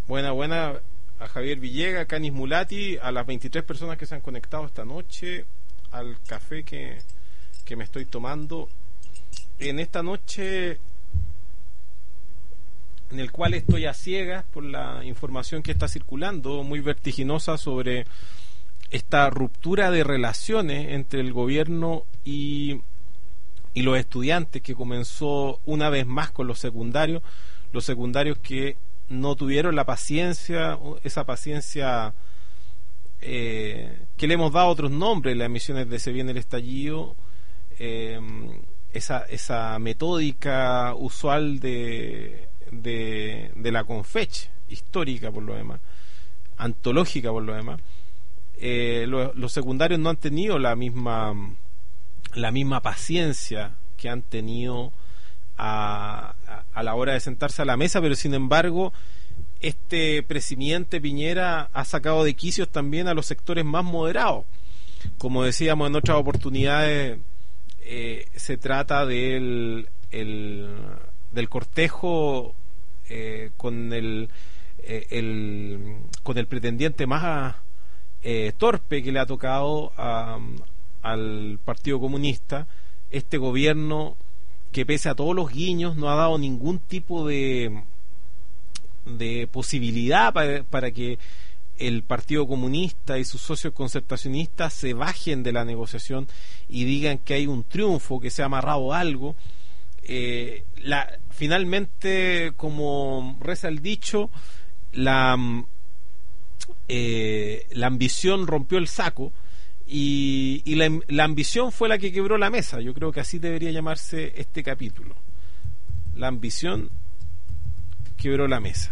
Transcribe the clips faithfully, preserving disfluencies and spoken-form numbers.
Buena, buena a Javier Villega, a Canis Mulati, a las veintitrés personas que se han conectado esta noche, al café que, que me estoy tomando en esta noche, en el cual estoy a ciegas por la información que está circulando, muy vertiginosa, sobre esta ruptura de relaciones entre el gobierno y, y los estudiantes, que comenzó una vez más con los secundarios, los secundarios que no tuvieron la paciencia, esa paciencia eh, que le hemos dado otros nombres, las emisiones de Se Viene el Estallido, eh, esa, esa metódica usual de, de, de la Confech, histórica por lo demás, antológica por lo demás. Eh, lo, los secundarios no han tenido la misma la misma paciencia que han tenido a, a, a la hora de sentarse a la mesa, pero sin embargo este presidente Piñera ha sacado de quicios también a los sectores más moderados. Como decíamos en otras oportunidades, eh, se trata del el, del cortejo eh, con el, eh, el con el pretendiente más eh, torpe que le ha tocado a, al Partido Comunista, este gobierno que, pese a todos los guiños, no ha dado ningún tipo de de posibilidad para, para que el Partido Comunista y sus socios concertacionistas se bajen de la negociación y digan que hay un triunfo, que se ha amarrado algo. Eh, la, finalmente, como reza el dicho, la, eh, la ambición rompió el saco, y, y la, la ambición fue la que quebró la mesa. Yo creo que así debería llamarse este capítulo: la ambición quebró la mesa.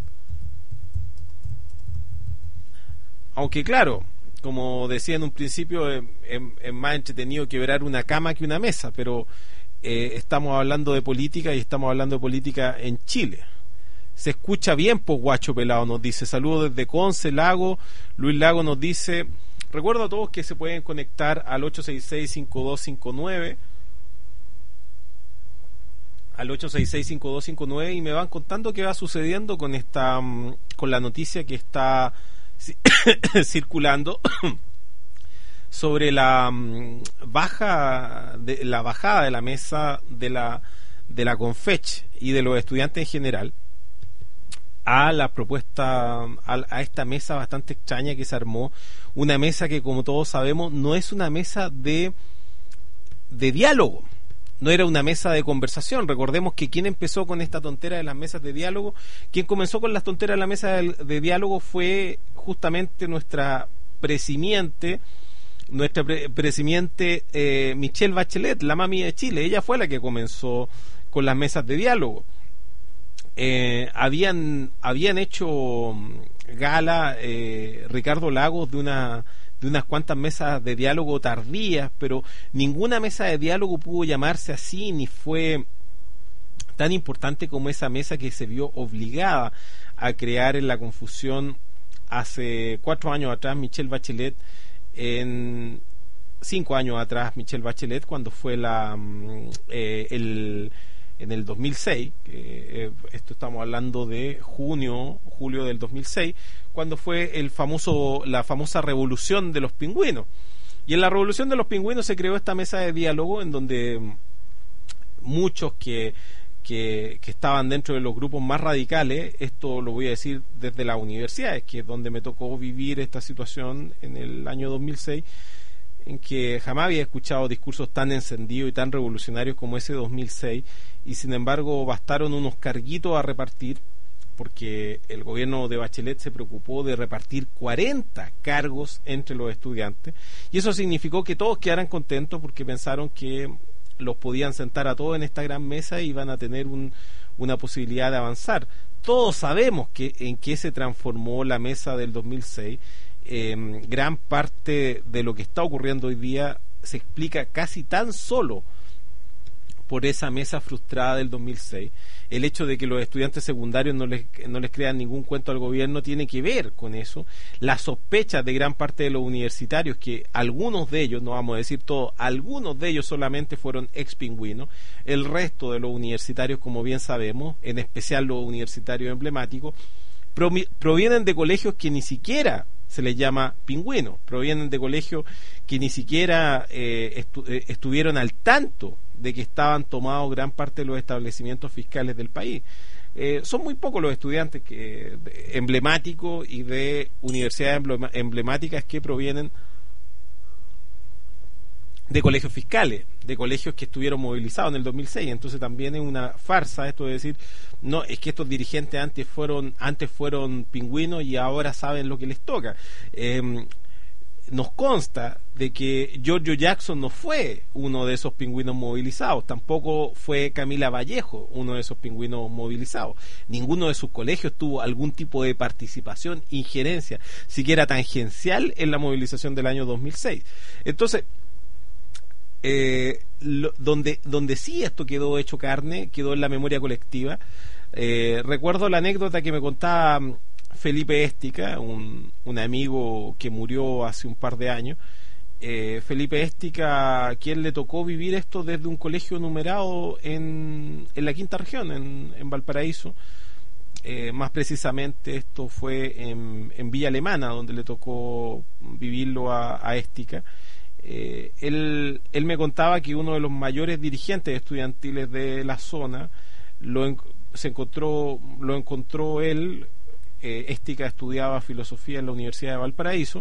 Aunque claro, como decía en un principio, es, es, es más entretenido quebrar una cama que una mesa, pero eh, estamos hablando de política, y estamos hablando de política en Chile. Se escucha bien, pues, guacho pelado, nos dice. Saludos desde Conce, Lago. Luis Lago nos dice: recuerdo a todos que se pueden conectar al ocho seis seis, cinco dos cinco nueve, al ocho seis seis, cinco dos cinco nueve, y me van contando qué va sucediendo con esta con la noticia que está circulando sobre la baja de la bajada de la mesa de la de la Confech y de los estudiantes en general a la propuesta, a, a esta mesa bastante extraña que se armó, una mesa que, como todos sabemos, no es una mesa de de diálogo. No era una mesa de conversación. Recordemos que quien empezó con esta tontera de las mesas de diálogo, quien comenzó con las tonteras de la mesa de, de diálogo fue justamente nuestra presimiente, nuestra pre, presimiente eh, Michelle Bachelet, la mami de Chile. Ella fue la que comenzó con las mesas de diálogo. Eh, habían habían hecho gala eh, Ricardo Lagos de una de unas cuantas mesas de diálogo tardías, pero ninguna mesa de diálogo pudo llamarse así, ni fue tan importante como esa mesa que se vio obligada a crear en la confusión hace cuatro años atrás Michelle Bachelet, en cinco años atrás Michelle Bachelet, cuando fue la eh, el en el dos mil seis, eh, esto estamos hablando de junio, julio del dos mil seis, cuando fue el famoso la famosa revolución de los pingüinos. Y en la revolución de los pingüinos se creó esta mesa de diálogo en donde muchos que, que, que estaban dentro de los grupos más radicales, esto lo voy a decir desde las universidades, que es donde me tocó vivir esta situación en el año dos mil seis, en que jamás había escuchado discursos tan encendidos y tan revolucionarios como ese dos mil seis, y sin embargo bastaron unos carguitos a repartir, porque el gobierno de Bachelet se preocupó de repartir cuarenta cargos entre los estudiantes, y eso significó que todos quedaran contentos, porque pensaron que los podían sentar a todos en esta gran mesa y iban a tener un, una posibilidad de avanzar. Todos sabemos que en qué se transformó la mesa del dos mil seis. Eh, gran parte de lo que está ocurriendo hoy día se explica casi tan solo por esa mesa frustrada del dos mil seis. El hecho de que los estudiantes secundarios no les, no les crean ningún cuento al gobierno tiene que ver con eso. Las sospechas de gran parte de los universitarios, que algunos de ellos, no vamos a decir todos, algunos de ellos solamente fueron ex pingüinos. El resto de los universitarios, como bien sabemos, en especial los universitarios emblemáticos, promi- provienen de colegios que ni siquiera se les llama pingüinos, provienen de colegios que ni siquiera eh, estu- eh, estuvieron al tanto de que estaban tomados gran parte de los establecimientos fiscales del país. Eh, son muy pocos los estudiantes que, de, emblemáticos y de universidades emblema, emblemáticas que provienen de colegios fiscales, de colegios que estuvieron movilizados en el dos mil seis. Entonces también es una farsa esto de decir, no, es que estos dirigentes antes fueron antes fueron pingüinos y ahora saben lo que les toca. Eh, nos consta de que Giorgio Jackson no fue uno de esos pingüinos movilizados, tampoco fue Camila Vallejo uno de esos pingüinos movilizados. Ninguno de sus colegios tuvo algún tipo de participación, injerencia, siquiera tangencial en la movilización del año dos mil seis. Entonces, eh, lo, donde, donde sí esto quedó hecho carne, quedó en la memoria colectiva. Eh, recuerdo la anécdota que me contaba Felipe Éstica, un, un amigo que murió hace un par de años. eh, Felipe Éstica, a quien le tocó vivir esto desde un colegio numerado en, en la quinta región, en, en Valparaíso. Eh, más precisamente esto fue en, en Villa Alemana, donde le tocó vivirlo a, a Éstica. Eh, él, él me contaba que uno de los mayores dirigentes estudiantiles de la zona lo, en, se encontró, lo encontró él. eh, Éstica estudiaba filosofía en la Universidad de Valparaíso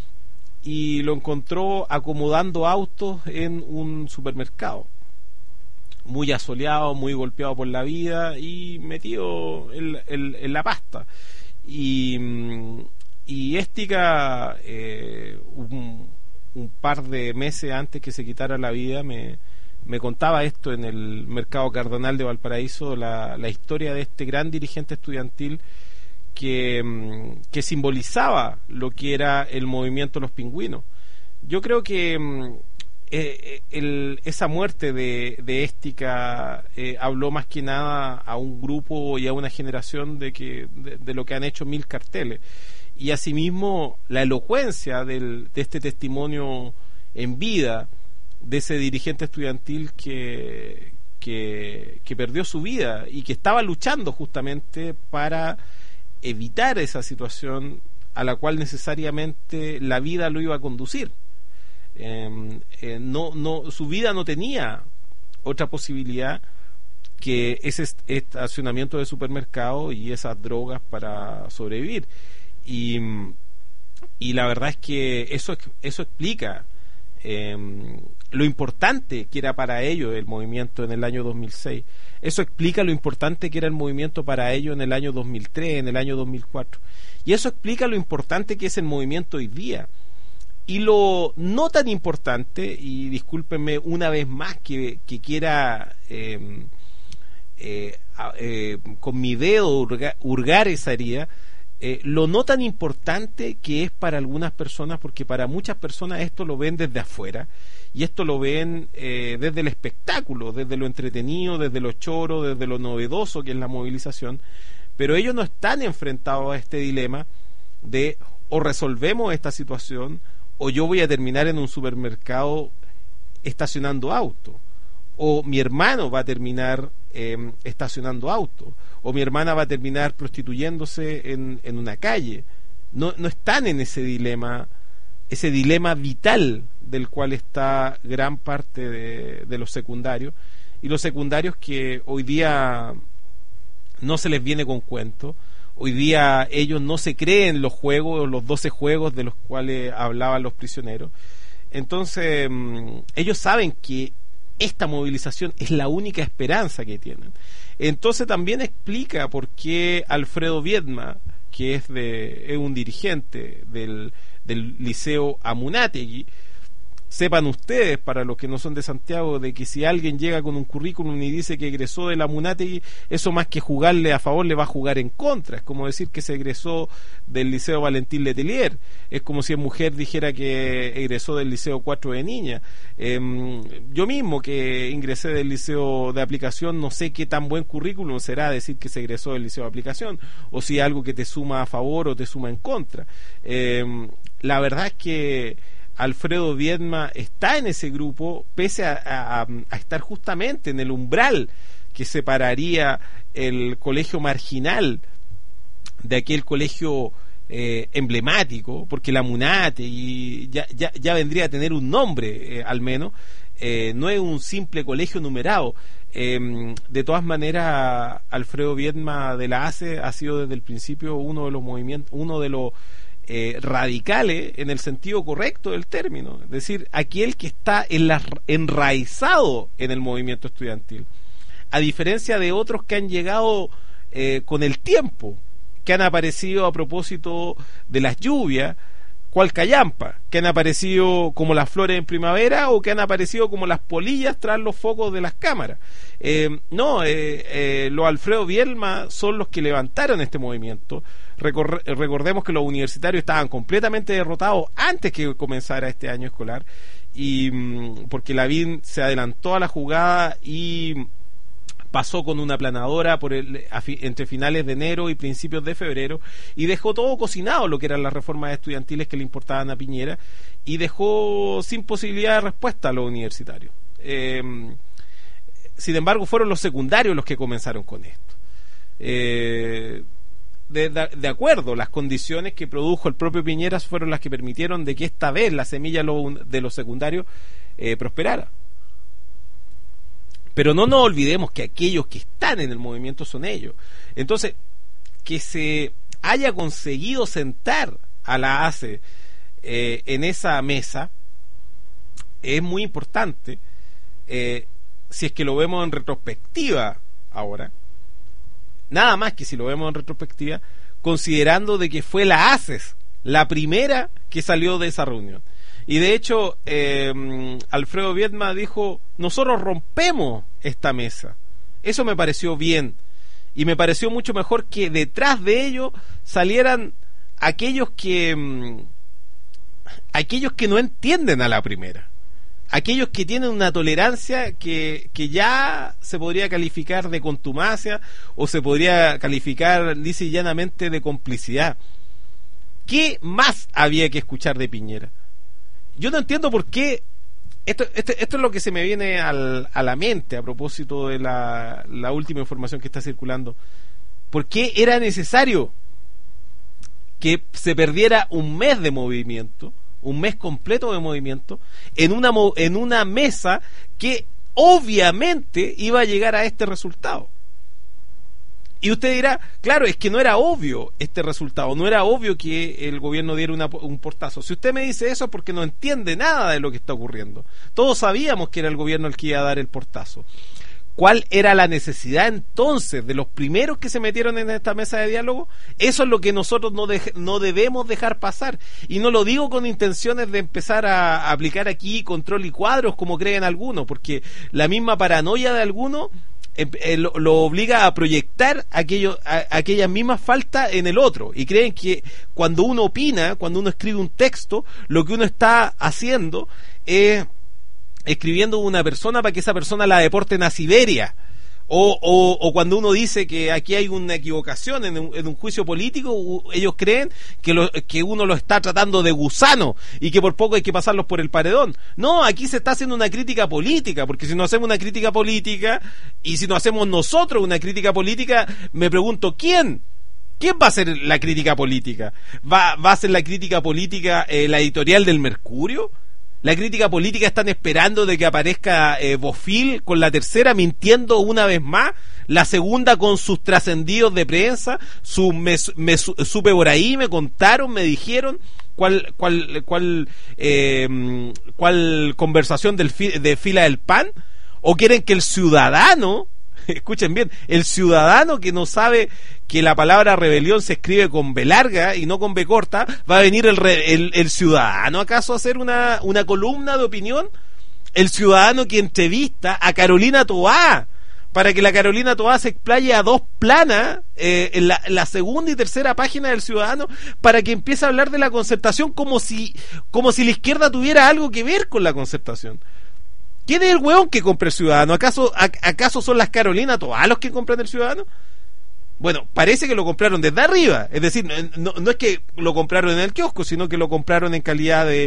y lo encontró acomodando autos en un supermercado, muy asoleado, muy golpeado por la vida y metido en, en, en la pasta. Y, y Éstica, eh, un, un par de meses antes que se quitara la vida, me, me contaba esto en el Mercado Cardenal de Valparaíso, la, la historia de este gran dirigente estudiantil que, que simbolizaba lo que era el movimiento de los pingüinos. Yo creo que eh, el, esa muerte de, de Éstica eh, habló más que nada a un grupo y a una generación de, que, de, de lo que han hecho mil carteles. Y asimismo la elocuencia del, de este testimonio en vida de ese dirigente estudiantil que, que, que perdió su vida y que estaba luchando justamente para evitar esa situación a la cual necesariamente la vida lo iba a conducir. Eh, eh, no, no, su vida no tenía otra posibilidad que ese estacionamiento de supermercado y esas drogas para sobrevivir. Y, y la verdad es que eso, eso explica eh, lo importante que era para ellos el movimiento en el año dos mil seis. Eso explica lo importante que era el movimiento para ellos en el año dos mil tres, en el año dos mil cuatro. Y eso explica lo importante que es el movimiento hoy día. Y lo no tan importante, y discúlpenme una vez más que, que quiera eh, eh, eh, con mi dedo hurgar, hurgar esa herida, Eh, lo no tan importante que es para algunas personas, porque para muchas personas esto lo ven desde afuera y esto lo ven eh, desde el espectáculo, desde lo entretenido, desde lo choro, desde lo novedoso que es la movilización, pero ellos no están enfrentados a este dilema de o resolvemos esta situación o yo voy a terminar en un supermercado estacionando auto, o mi hermano va a terminar eh, estacionando auto, o mi hermana va a terminar prostituyéndose en, en una calle. No, no están en ese dilema, ese dilema vital del cual está gran parte de, de los secundarios, y los secundarios que hoy día no se les viene con cuento. Hoy día ellos no se creen los juegos, los doce juegos de los cuales hablaban los prisioneros. Entonces ellos saben que esta movilización es la única esperanza que tienen. Entonces también explica por qué Alfredo Viedma, que es de es un dirigente del, del Liceo Amunátegui, sepan ustedes, para los que no son de Santiago, de que si alguien llega con un currículum y dice que egresó de la Amunátegui, eso más que jugarle a favor le va a jugar en contra. Es como decir que se egresó del Liceo Valentín Letelier, es como si en mujer dijera que egresó del Liceo Cuatro de Niña. Eh, yo mismo que ingresé del Liceo de Aplicación, no sé qué tan buen currículum será decir que se egresó del Liceo de Aplicación, o si algo que te suma a favor o te suma en contra. Eh, la verdad es que Alfredo Viedma está en ese grupo, pese a, a, a estar justamente en el umbral que separaría el colegio marginal de aquel colegio eh, emblemático, porque la MUNATE y ya, ya, ya vendría a tener un nombre, eh, al menos, eh, no es un simple colegio numerado. Eh, de todas maneras, Alfredo Viedma de la A C E ha sido desde el principio uno de los movimientos, uno de los eh, radicales en el sentido correcto del término, es decir, aquel que está en la, enraizado en el movimiento estudiantil, a diferencia de otros que han llegado eh, con el tiempo, que han aparecido a propósito de las lluvias, cual callampa, que han aparecido como las flores en primavera o que han aparecido como las polillas tras los focos de las cámaras. Eh, no, eh, eh, los Alfredo Viedma son los que levantaron este movimiento. Recor- recordemos que los universitarios estaban completamente derrotados antes que comenzara este año escolar, y mm, porque Lavín se adelantó a la jugada y pasó con una aplanadora por el, fi, entre finales de enero y principios de febrero, y dejó todo cocinado, lo que eran las reformas estudiantiles que le importaban a Piñera, y dejó sin posibilidad de respuesta a los universitarios. Eh, sin embargo, fueron los secundarios los que comenzaron con esto. Eh, de, de, de acuerdo, las condiciones que produjo el propio Piñera fueron las que permitieron de que esta vez la semilla de los secundarios eh, prosperara. Pero no nos olvidemos que aquellos que están en el movimiento son ellos. Entonces, que se haya conseguido sentar a la A C E eh, en esa mesa es muy importante, eh, si es que lo vemos en retrospectiva ahora, nada más que si lo vemos en retrospectiva, considerando de que fue la A C E S la primera que salió de esa reunión. Y de hecho, eh, Alfredo Viedma dijo, nosotros rompemos esta mesa. Eso me pareció bien. Y me pareció mucho mejor que detrás de ello salieran aquellos que, aquellos que no entienden a la primera. Aquellos que tienen una tolerancia que, que ya se podría calificar de contumacia o se podría calificar lisa y llanamente de complicidad. ¿Qué más había que escuchar de Piñera? Yo no entiendo por qué. Esto, esto, esto es lo que se me viene al, a la mente a propósito de la, la última información que está circulando. ¿Por qué era necesario que se perdiera un mes de movimiento, un mes completo de movimiento, en una, en una mesa que obviamente iba a llegar a este resultado? Y usted dirá, claro, es que no era obvio este resultado, no era obvio que el gobierno diera una, un portazo. Si usted me dice eso es porque no entiende nada de lo que está ocurriendo. Todos sabíamos que era el gobierno el que iba a dar el portazo. ¿Cuál era la necesidad entonces de los primeros que se metieron en esta mesa de diálogo? Eso es lo que nosotros no, de, no debemos dejar pasar. Y no lo digo con intenciones de empezar a, a aplicar aquí control y cuadros como creen algunos, porque la misma paranoia de algunos Eh, eh, lo, lo obliga a proyectar aquello, a, aquellas mismas faltas en el otro, y creen que cuando uno opina, cuando uno escribe un texto, lo que uno está haciendo es escribiendo una persona para que esa persona la deporten a Siberia, o, o, o cuando uno dice que aquí hay una equivocación en un, en un juicio político, ellos creen que, lo, que uno lo está tratando de gusano y que por poco hay que pasarlos por el paredón. No, aquí se está haciendo una crítica política, porque si no hacemos una crítica política y si no hacemos nosotros una crítica política, me pregunto, ¿quién? ¿Quién va a hacer la crítica política? ¿Va, va a hacer la crítica política eh, la editorial del Mercurio? La crítica política están esperando de que aparezca eh, Bofil con la tercera mintiendo una vez más, la segunda con sus trascendidos de prensa, su, me, me supe por ahí, me contaron, me dijeron cuál cuál cuál eh, cuál conversación del fi, de fila del pan, o quieren que el ciudadano, escuchen bien, el ciudadano que no sabe que la palabra rebelión se escribe con B larga y no con B corta, va a venir el, re, el, el ciudadano acaso a hacer una, una columna de opinión, el ciudadano que entrevista a Carolina Toá para que la Carolina Toá se explaye a dos planas eh, en, la, en la segunda y tercera página del Ciudadano, para que empiece a hablar de la concertación como si, como si la izquierda tuviera algo que ver con la concertación. ¿Quién es el hueón que compra el Ciudadano? ¿Acaso, acaso son las Carolina Toá los que compran el Ciudadano? Bueno, parece que lo compraron desde arriba, es decir, no, no es que lo compraron en el kiosco, sino que lo compraron en calidad de,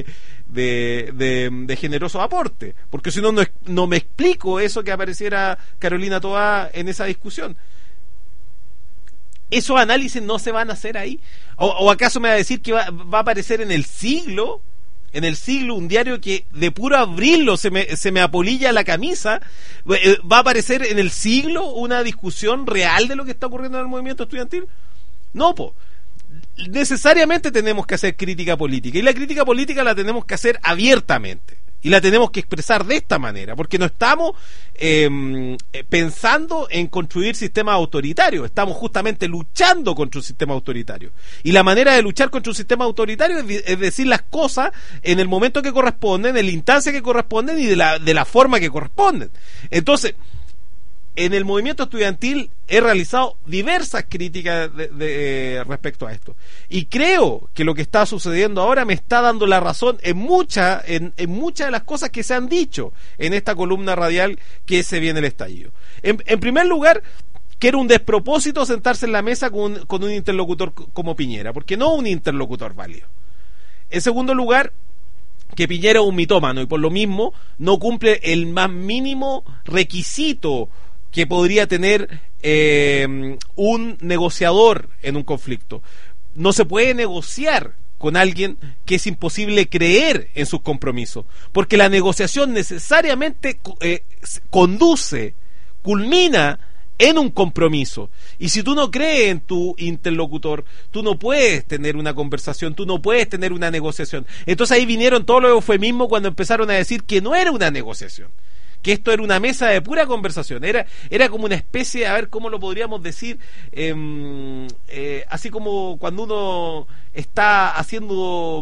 de, de, de generoso aporte, porque si no, no, no me explico eso que apareciera Carolina Toá en esa discusión. ¿esos análisis no se van a hacer ahí? ¿O, o acaso me va a decir que va, va a aparecer en el siglo, en el siglo, un diario que de puro abrirlo se me, se me apolilla la camisa? ¿Va a aparecer en el siglo una discusión real de lo que está ocurriendo en el movimiento estudiantil? No, po. Necesariamente tenemos que hacer crítica política, y la crítica política la tenemos que hacer abiertamente, y la tenemos que expresar de esta manera, porque no estamos eh, pensando en construir sistemas autoritarios, estamos justamente luchando contra un sistema autoritario, y la manera de luchar contra un sistema autoritario es, es decir las cosas en el momento que corresponden, en la instancia que corresponden y de la, de la forma que corresponden. Entonces, en el movimiento estudiantil he realizado diversas críticas de, de, eh, respecto a esto, y creo que lo que está sucediendo ahora me está dando la razón en muchas en, en muchas de las cosas que se han dicho en esta columna radial que se viene el estallido. En, en primer lugar, que era un despropósito sentarse en la mesa con, con un interlocutor como Piñera, porque no un interlocutor válido. En segundo lugar, que Piñera es un mitómano y por lo mismo no cumple el más mínimo requisito que podría tener eh, un negociador en un conflicto. No se puede negociar con alguien que es imposible creer en sus compromisos, porque la negociación necesariamente eh, conduce, culmina en un compromiso, y si tú no crees en tu interlocutor, tú no puedes tener una conversación, tú no puedes tener una negociación. Entonces ahí vinieron todos los eufemismos cuando empezaron a decir que no era una negociación, que esto era una mesa de pura conversación, era era como una especie, a ver cómo lo podríamos decir, eh, eh, así como cuando uno está haciendo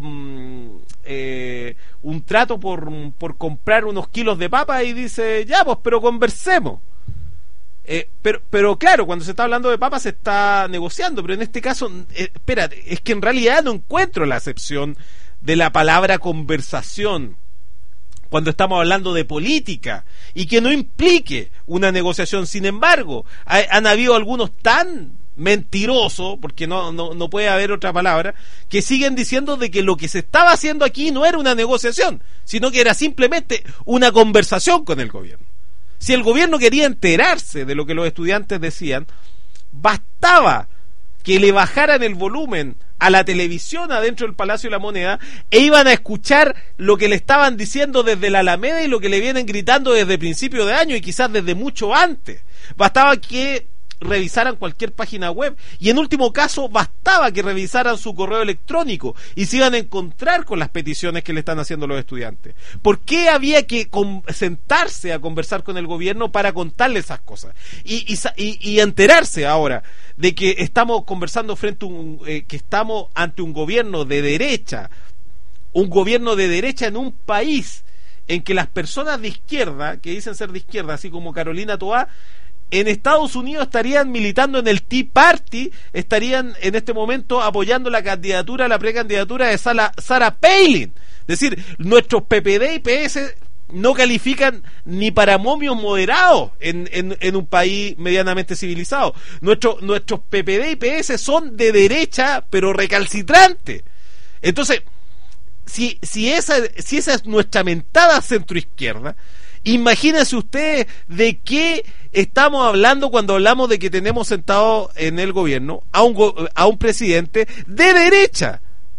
eh, un trato por, por comprar unos kilos de papa y dice, ya pues, pero conversemos. Eh, pero, pero claro, cuando se está hablando de papas se está negociando, pero en este caso, eh, espérate, es que en realidad no encuentro la acepción de la palabra conversación cuando estamos hablando de política, y que no implique una negociación. Sin embargo, ha, han habido algunos tan mentirosos, porque no, no, no puede haber otra palabra, que siguen diciendo de que lo que se estaba haciendo aquí no era una negociación, sino que era simplemente una conversación con el gobierno. Si el gobierno quería enterarse de lo que los estudiantes decían, bastaba que le bajaran el volumen a la televisión adentro del Palacio de la Moneda e iban a escuchar lo que le estaban diciendo desde la Alameda y lo que le vienen gritando desde principio de año y quizás desde mucho antes. Bastaba que revisaran cualquier página web, y en último caso bastaba que revisaran su correo electrónico y se iban a encontrar con las peticiones que le están haciendo los estudiantes. ¿Por qué había que sentarse a conversar con el gobierno para contarle esas cosas? Y, y, y, y enterarse ahora de que estamos conversando frente a un, eh, que estamos ante un gobierno de derecha, un gobierno de derecha en un país en que las personas de izquierda, que dicen ser de izquierda, así como Carolina Toá, en Estados Unidos estarían militando en el Tea Party, estarían en este momento apoyando la candidatura, la precandidatura de Sarah, Sarah Palin. Es decir, nuestros P P D y P S no califican ni para momios moderados en, en, en un país medianamente civilizado. Nuestro, nuestros P P D y P S son de derecha, pero recalcitrantes. Entonces, si, si, esa, si esa es nuestra mentada centroizquierda, imagínense ustedes de qué estamos hablando cuando hablamos de que tenemos sentado en el gobierno a un, go- a un presidente de derecha.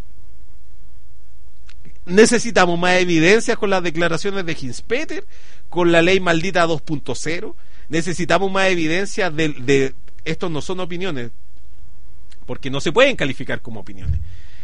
Necesitamos más evidencias con las declaraciones de Hinspeter, con la ley maldita dos punto cero. Necesitamos más evidencias de, de... Estos no son opiniones, porque no se pueden calificar como opiniones.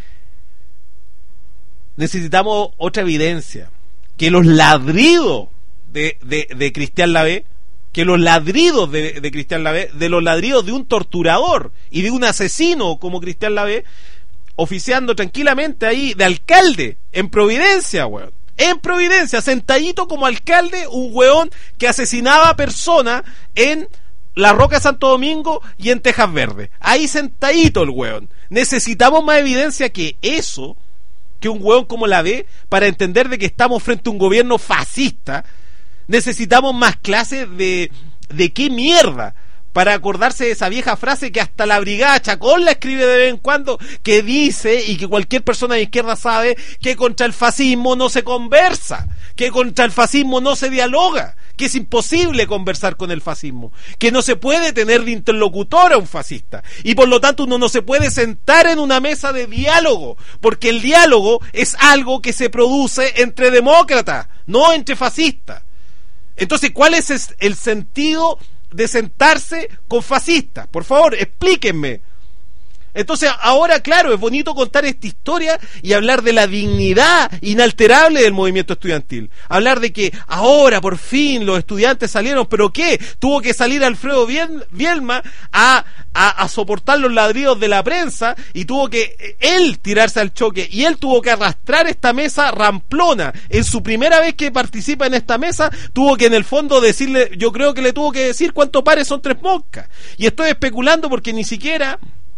Necesitamos otra evidencia, que los ladridos de, de, de Cristian Lavé, que los ladridos de, de Cristian Lavé, de los ladridos de un torturador y de un asesino como Cristian Lavé, oficiando tranquilamente ahí de alcalde en Providencia, weón. En Providencia, sentadito como alcalde, un weón que asesinaba personas en La Roca de Santo Domingo y en Tejas Verde. Ahí sentadito el weón. Necesitamos más evidencia que eso, que un weón como Lavé, para entender de que estamos frente a un gobierno fascista. Necesitamos más clases de de qué mierda, para acordarse de esa vieja frase que hasta la Brigada Chacón la escribe de vez en cuando, que dice, y que cualquier persona de izquierda sabe, que contra el fascismo no se conversa, que contra el fascismo no se dialoga, que es imposible conversar con el fascismo, que no se puede tener de interlocutor a un fascista, y por lo tanto uno no se puede sentar en una mesa de diálogo, porque el diálogo es algo que se produce entre demócratas, no entre fascistas. Entonces, ¿cuál es el sentido de sentarse con fascistas? Por favor, explíquenme. Entonces, ahora, claro, es bonito contar esta historia y hablar de la dignidad inalterable del movimiento estudiantil. Hablar de que ahora, por fin, los estudiantes salieron, ¿pero qué? Tuvo que salir Alfredo Bielma a, a, a soportar los ladridos de la prensa, y tuvo que él tirarse al choque, y él tuvo que arrastrar esta mesa ramplona. En su primera vez que participa en esta mesa, tuvo que en el fondo decirle, yo creo que le tuvo que decir cuántos pares son tres moscas. Y estoy especulando porque ni siquiera,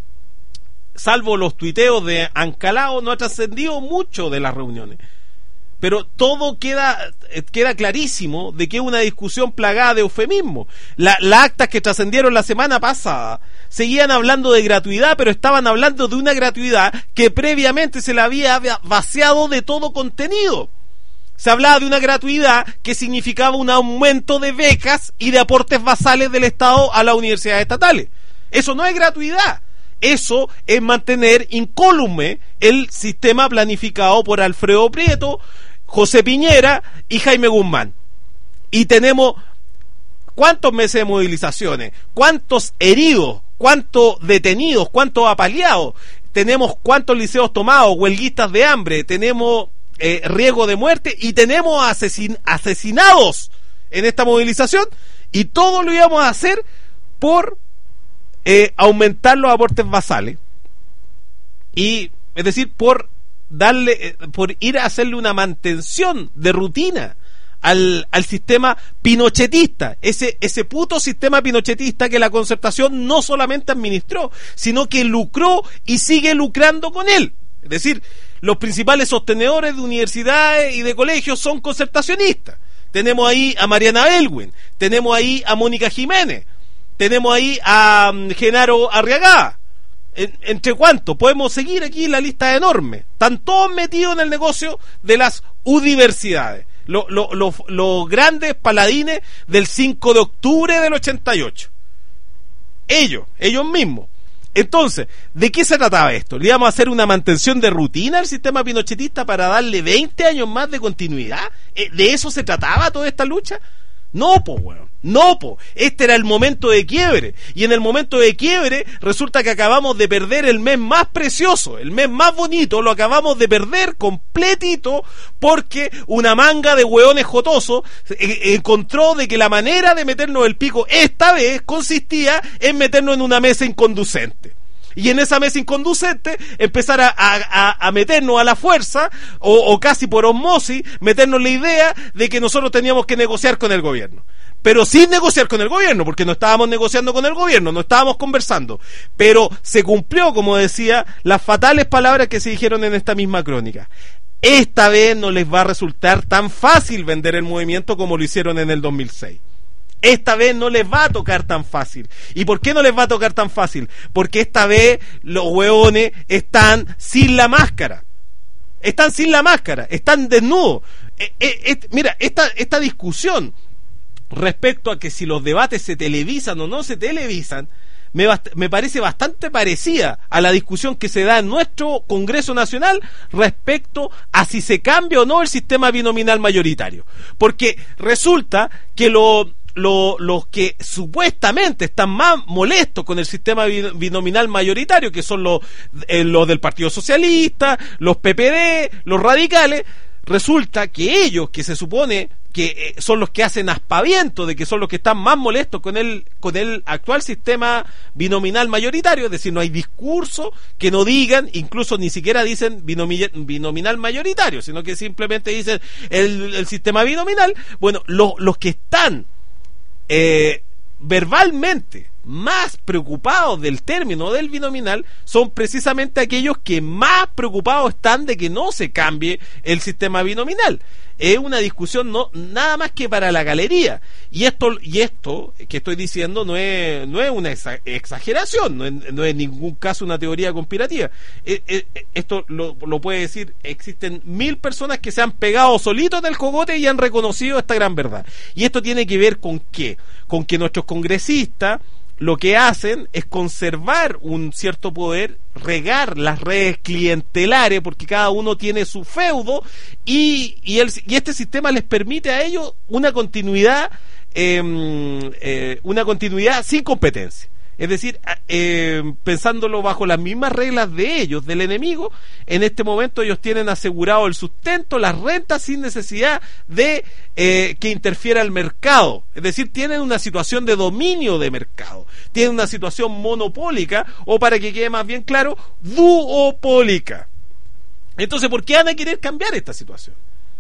salvo los tuiteos de Ancalao, no ha trascendido mucho de las reuniones, pero todo queda queda clarísimo de que es una discusión plagada de eufemismo. La, las actas que trascendieron la semana pasada seguían hablando de gratuidad, pero estaban hablando de una gratuidad que previamente se la había vaciado de todo contenido. Se hablaba de una gratuidad que significaba un aumento de becas y de aportes basales del Estado a las universidades estatales. Eso no es gratuidad. Eso es mantener incólume el sistema planificado por Alfredo Prieto, José Piñera y Jaime Guzmán. Y tenemos ¿cuántos meses de movilizaciones? ¿Cuántos heridos? ¿Cuántos detenidos? ¿Cuántos apaleados? Tenemos cuántos liceos tomados, huelguistas de hambre, tenemos eh, riesgo de muerte y tenemos asesin- asesinados en esta movilización, y todo lo íbamos a hacer por Eh, aumentar los aportes basales, y es decir, por darle, eh, por ir a hacerle una mantención de rutina al, al sistema pinochetista, ese, ese puto sistema pinochetista que la Concertación no solamente administró, sino que lucró y sigue lucrando con él. Es decir, los principales sostenedores de universidades y de colegios son concertacionistas. Tenemos ahí a Mariana Elwin, tenemos ahí a Mónica Jiménez, tenemos ahí a um, Genaro Arriagada. En, ¿Entre cuánto? Podemos seguir aquí, la lista es enorme. Están todos metidos en el negocio de las universidades. Los lo, lo, lo grandes paladines del cinco de octubre del ochenta y ocho. Ellos, ellos mismos. Entonces, ¿de qué se trataba esto? ¿Le íbamos a hacer una mantención de rutina al sistema pinochetista para darle veinte años más de continuidad? ¿De eso se trataba toda esta lucha? No, po, weón. No, po. Este era el momento de quiebre. Y en el momento de quiebre resulta que acabamos de perder el mes más precioso, el mes más bonito, lo acabamos de perder completito porque una manga de hueones jotosos encontró de que la manera de meternos el pico esta vez consistía en meternos en una mesa inconducente. Y en esa mesa inconducente empezar a, a, a meternos a la fuerza o, o casi por osmosis, meternos la idea de que nosotros teníamos que negociar con el gobierno. Pero sin negociar con el gobierno, porque no estábamos negociando con el gobierno, no estábamos conversando. Pero se cumplió, como decía, las fatales palabras que se dijeron en esta misma crónica. Esta vez no les va a resultar tan fácil vender el movimiento como lo hicieron en el dos mil seis. Esta vez no les va a tocar tan fácil. ¿Y por qué no les va a tocar tan fácil? Porque esta vez los hueones están sin la máscara. Están sin la máscara, están desnudos. Eh, eh, eh, mira, esta, esta discusión respecto a que si los debates se televisan o no se televisan, me, bast- me parece bastante parecida a la discusión que se da en nuestro Congreso Nacional respecto a si se cambia o no el sistema binominal mayoritario. Porque resulta que lo... Lo, los que supuestamente están más molestos con el sistema binominal mayoritario, que son los, eh, los del Partido Socialista, los P P D, los radicales, resulta que ellos, que se supone que eh, son los que hacen aspaviento de que son los que están más molestos con el, con el actual sistema binominal mayoritario, es decir, no hay discurso que no digan, incluso ni siquiera dicen binomi- binominal mayoritario, sino que simplemente dicen el, el sistema binominal. Bueno, lo, los que están Eh, verbalmente más preocupados del término del binominal son precisamente aquellos que más preocupados están de que no se cambie el sistema binominal. Es una discusión no nada más que para la galería, y esto y esto que estoy diciendo no es no es una exageración, no es, no es en ningún caso una teoría conspirativa. Eh, eh, esto lo, lo puede decir, existen mil personas que se han pegado solitos en el cogote y han reconocido esta gran verdad. Y esto tiene que ver con qué, con que nuestros congresistas lo que hacen es conservar un cierto poder, regar las redes clientelares, porque cada uno tiene su feudo, y, y, el, y este sistema les permite a ellos una continuidad, eh, eh, una continuidad sin competencia. Es decir, eh, pensándolo bajo las mismas reglas de ellos, del enemigo, en este momento ellos tienen asegurado el sustento, las rentas, sin necesidad de eh, que interfiera el mercado. Es decir, tienen una situación de dominio de mercado, tienen una situación monopólica, o para que quede más bien claro, duopólica. Entonces, ¿por qué van a querer cambiar esta situación?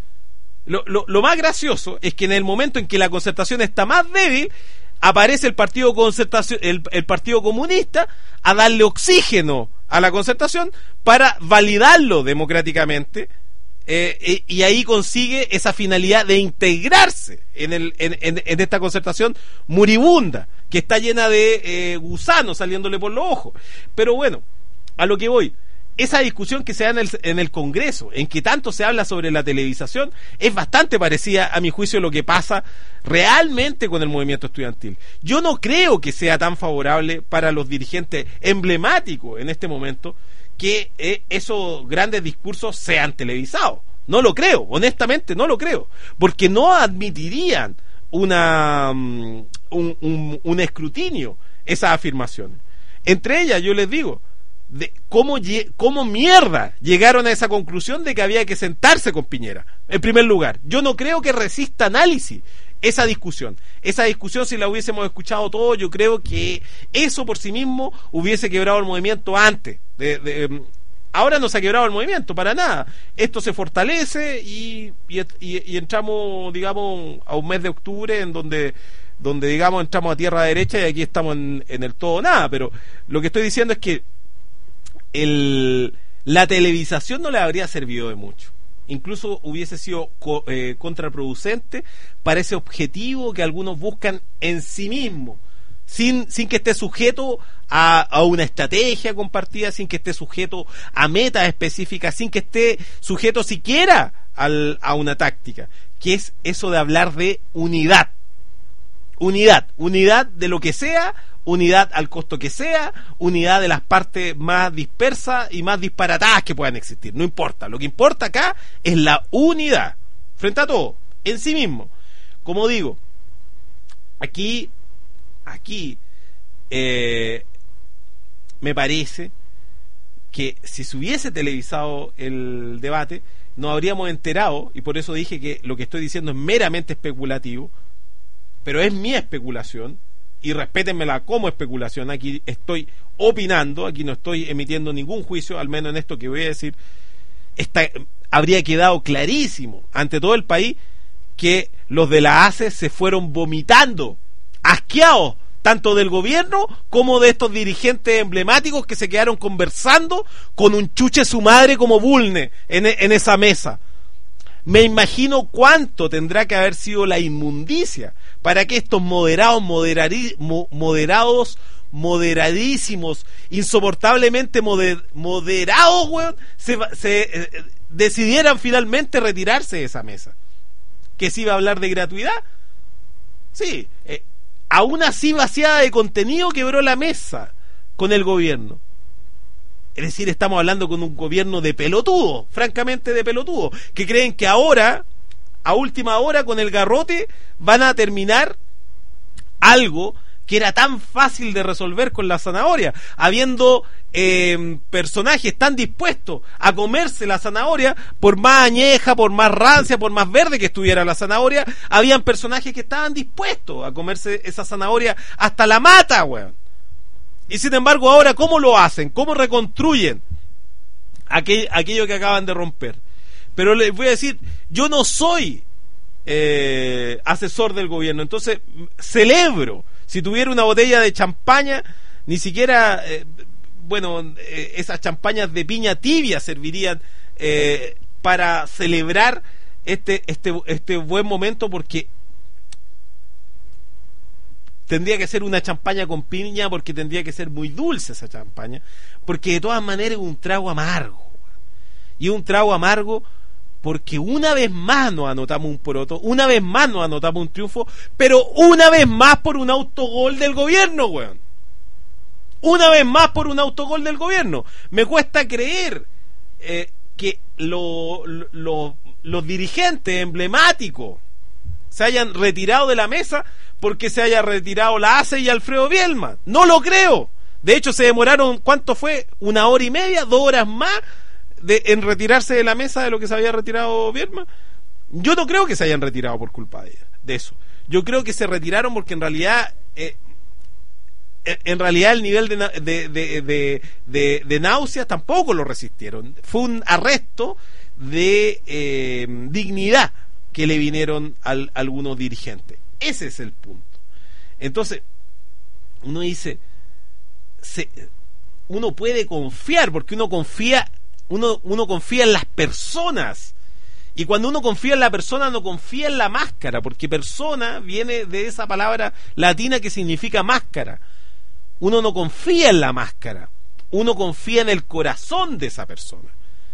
Lo, lo, lo más gracioso es que en el momento en que la concertación está más débil, aparece el partido concertación, el, el partido comunista a darle oxígeno a la concertación para validarlo democráticamente, eh, y, y ahí consigue esa finalidad de integrarse en, el, en, en, en esta concertación moribunda, que está llena de eh, gusanos saliéndole por los ojos. Pero bueno, a lo que voy, esa discusión que se da en el, en el Congreso, en que tanto se habla sobre la televisación, es bastante parecida, a mi juicio, a lo que pasa realmente con el movimiento estudiantil. Yo no creo que sea tan favorable para los dirigentes emblemáticos en este momento que eh, esos grandes discursos sean televisados. No lo creo, honestamente no lo creo, porque no admitirían una um, un, un, un escrutinio esas afirmaciones. Entre ellas, yo les digo, de cómo, cómo mierda llegaron a esa conclusión de que había que sentarse con Piñera. En primer lugar, yo no creo que resista análisis esa discusión. Esa discusión, si la hubiésemos escuchado todos, yo creo que eso por sí mismo hubiese quebrado el movimiento antes. De, de, ahora no se ha quebrado el movimiento, para nada. Esto se fortalece y, y, y, y entramos, digamos, a un mes de octubre en donde donde digamos entramos a tierra derecha, y aquí estamos en, en el todo nada. Pero lo que estoy diciendo es que El, la televisación no le habría servido de mucho, incluso hubiese sido co, eh, contraproducente para ese objetivo que algunos buscan en sí mismo, sin, sin que esté sujeto a, a una estrategia compartida, sin que esté sujeto a metas específicas, sin que esté sujeto siquiera al, a una táctica, que es eso de hablar de unidad, unidad, unidad de lo que sea, unidad al costo que sea, unidad de las partes más dispersas y más disparatadas que puedan existir. No importa, lo que importa acá es la unidad frente a todo, en sí mismo. Como digo, aquí aquí eh, me parece que si se hubiese televisado el debate, nos habríamos enterado, y por eso dije que lo que estoy diciendo es meramente especulativo, pero es mi especulación, y respétenmela como especulación. Aquí estoy opinando, aquí no estoy emitiendo ningún juicio, al menos en esto que voy a decir. Está, habría quedado clarísimo ante todo el país que los de la A C E se fueron vomitando, asqueados, tanto del gobierno como de estos dirigentes emblemáticos que se quedaron conversando con un chuche su madre como Bulne en, en esa mesa. Me imagino cuánto tendrá que haber sido la inmundicia para que estos moderados, moderari, mo, moderados, moderadísimos, insoportablemente moder, moderados, weón, se, se eh, decidieran finalmente retirarse de esa mesa. ¿Que se iba a hablar de gratuidad? Sí, eh, aún así vaciada de contenido quebró la mesa con el gobierno. Es decir, estamos hablando con un gobierno de pelotudo, francamente de pelotudo, que creen que ahora, a última hora, con el garrote, van a terminar algo que era tan fácil de resolver con la zanahoria, habiendo eh, personajes tan dispuestos a comerse la zanahoria, por más añeja, por más rancia, por más verde que estuviera la zanahoria, habían personajes que estaban dispuestos a comerse esa zanahoria hasta la mata, weón. Y sin embargo ahora, ¿cómo lo hacen? ¿Cómo reconstruyen aquel, aquello que acaban de romper? Pero les voy a decir, yo no soy eh, asesor del gobierno, entonces celebro, Si tuviera una botella de champaña, ni siquiera, eh, bueno, eh, esas champañas de piña tibia servirían eh, para celebrar este, este, este buen momento, porque tendría que ser una champaña con piña, porque tendría que ser muy dulce esa champaña, porque de todas maneras es un trago amargo, y un trago amargo porque una vez más nos anotamos un poroto, una vez más nos anotamos un triunfo, pero una vez más por un autogol del gobierno, weón. Una vez más por un autogol del gobierno. Me cuesta creer eh, que lo, lo, los dirigentes emblemáticos se hayan retirado de la mesa porque se haya retirado la A C E y Alfredo Bielma. No lo creo. De hecho, se demoraron, ¿cuánto fue? ¿Una hora y media? ¿Dos horas más? De, en retirarse de la mesa de lo que se había retirado Bielma. Yo no creo que se hayan retirado por culpa de, de eso. Yo creo que se retiraron porque en realidad eh, en realidad el nivel de, de, de, de, de, de náuseas tampoco lo resistieron. Fue un arresto de eh, dignidad que le vinieron al, a algunos dirigentes. Ese es el punto. Entonces uno dice, se, uno puede confiar, porque uno confía Uno, uno confía en las personas, y cuando uno confía en la persona no confía en la máscara, porque persona viene de esa palabra latina que significa máscara. Uno no confía en la máscara, uno confía en el corazón de esa persona,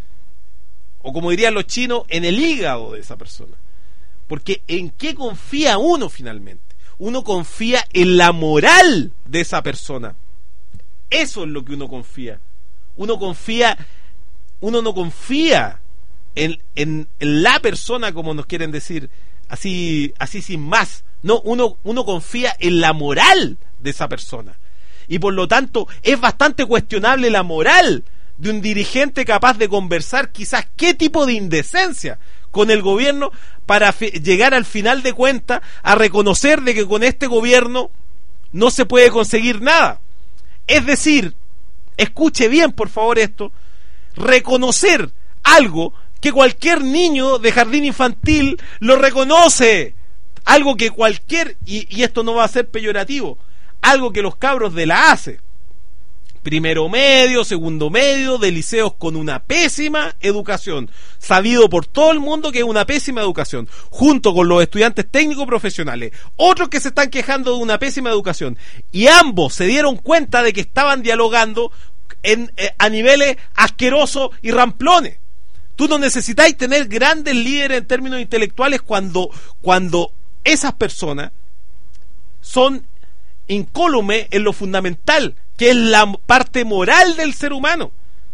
o como dirían los chinos, en el hígado de esa persona. Porque ¿en qué confía uno finalmente? Uno confía en la moral de esa persona. Eso es lo que uno confía. Uno confía Uno no confía en, en, en la persona, como nos quieren decir, así, así sin más. No, uno, uno confía en la moral de esa persona. Y por lo tanto, es bastante cuestionable la moral de un dirigente capaz de conversar quizás qué tipo de indecencia con el gobierno para fi- llegar al final de cuentas a reconocer de que con este gobierno no se puede conseguir nada. Es decir, escuche bien por favor esto, reconocer algo que cualquier niño de jardín infantil lo reconoce, algo que cualquier, y, y esto no va a ser peyorativo, algo que los cabros de la A C E, primero medio, segundo medio, de liceos con una pésima educación, sabido por todo el mundo que es una pésima educación, junto con los estudiantes técnicos profesionales, otros que se están quejando de una pésima educación, y ambos se dieron cuenta de que estaban dialogando En, eh, a niveles asquerosos y ramplones. Tú no necesitáis tener grandes líderes en términos intelectuales cuando, cuando esas personas son incólumes en lo fundamental, que es la parte moral del ser humano,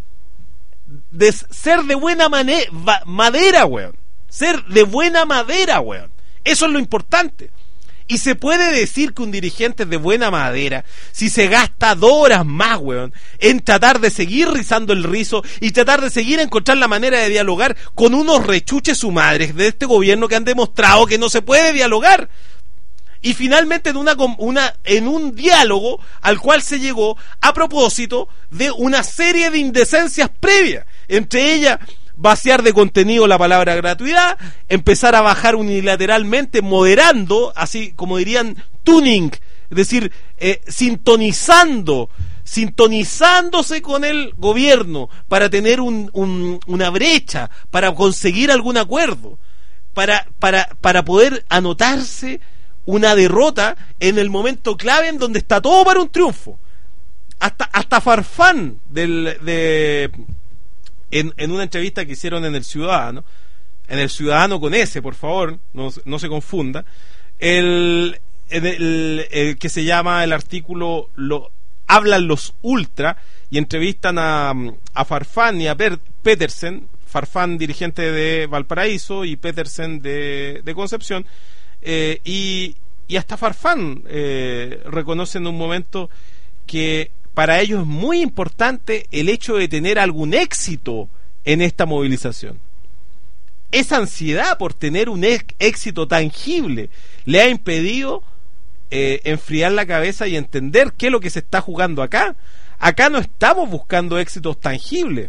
de ser de buena mane- madera, weón, ser de buena madera, weón. Eso es lo importante. Y se puede decir que un dirigente es de buena madera si se gasta dos horas más, weón, en tratar de seguir rizando el rizo y tratar de seguir encontrar la manera de dialogar con unos rechuches su madre de este gobierno que han demostrado que no se puede dialogar. Y finalmente en una, una en un diálogo al cual se llegó a propósito de una serie de indecencias previas, entre ellas vaciar de contenido la palabra gratuidad, empezar a bajar unilateralmente, moderando, así como dirían, tuning, es decir, eh, sintonizando, sintonizándose con el gobierno para tener un, un, una brecha, para conseguir algún acuerdo, para, para, para poder anotarse una derrota en el momento clave en donde está todo para un triunfo. Hasta, hasta Farfán del, de... En, en una entrevista que hicieron en El Ciudadano, en El Ciudadano con ese, por favor, no, no se confunda, el, el, el, el que se llama el artículo lo, Hablan los Ultra, y entrevistan a, a Farfán y a Per, Petersen, Farfán dirigente de Valparaíso y Petersen de, de Concepción, eh, y, y hasta Farfán eh, reconoce en un momento que para ellos es muy importante el hecho de tener algún éxito en esta movilización. Esa ansiedad por tener un éxito tangible le ha impedido eh, enfriar la cabeza y entender qué es lo que se está jugando acá. Acá no estamos buscando éxitos tangibles.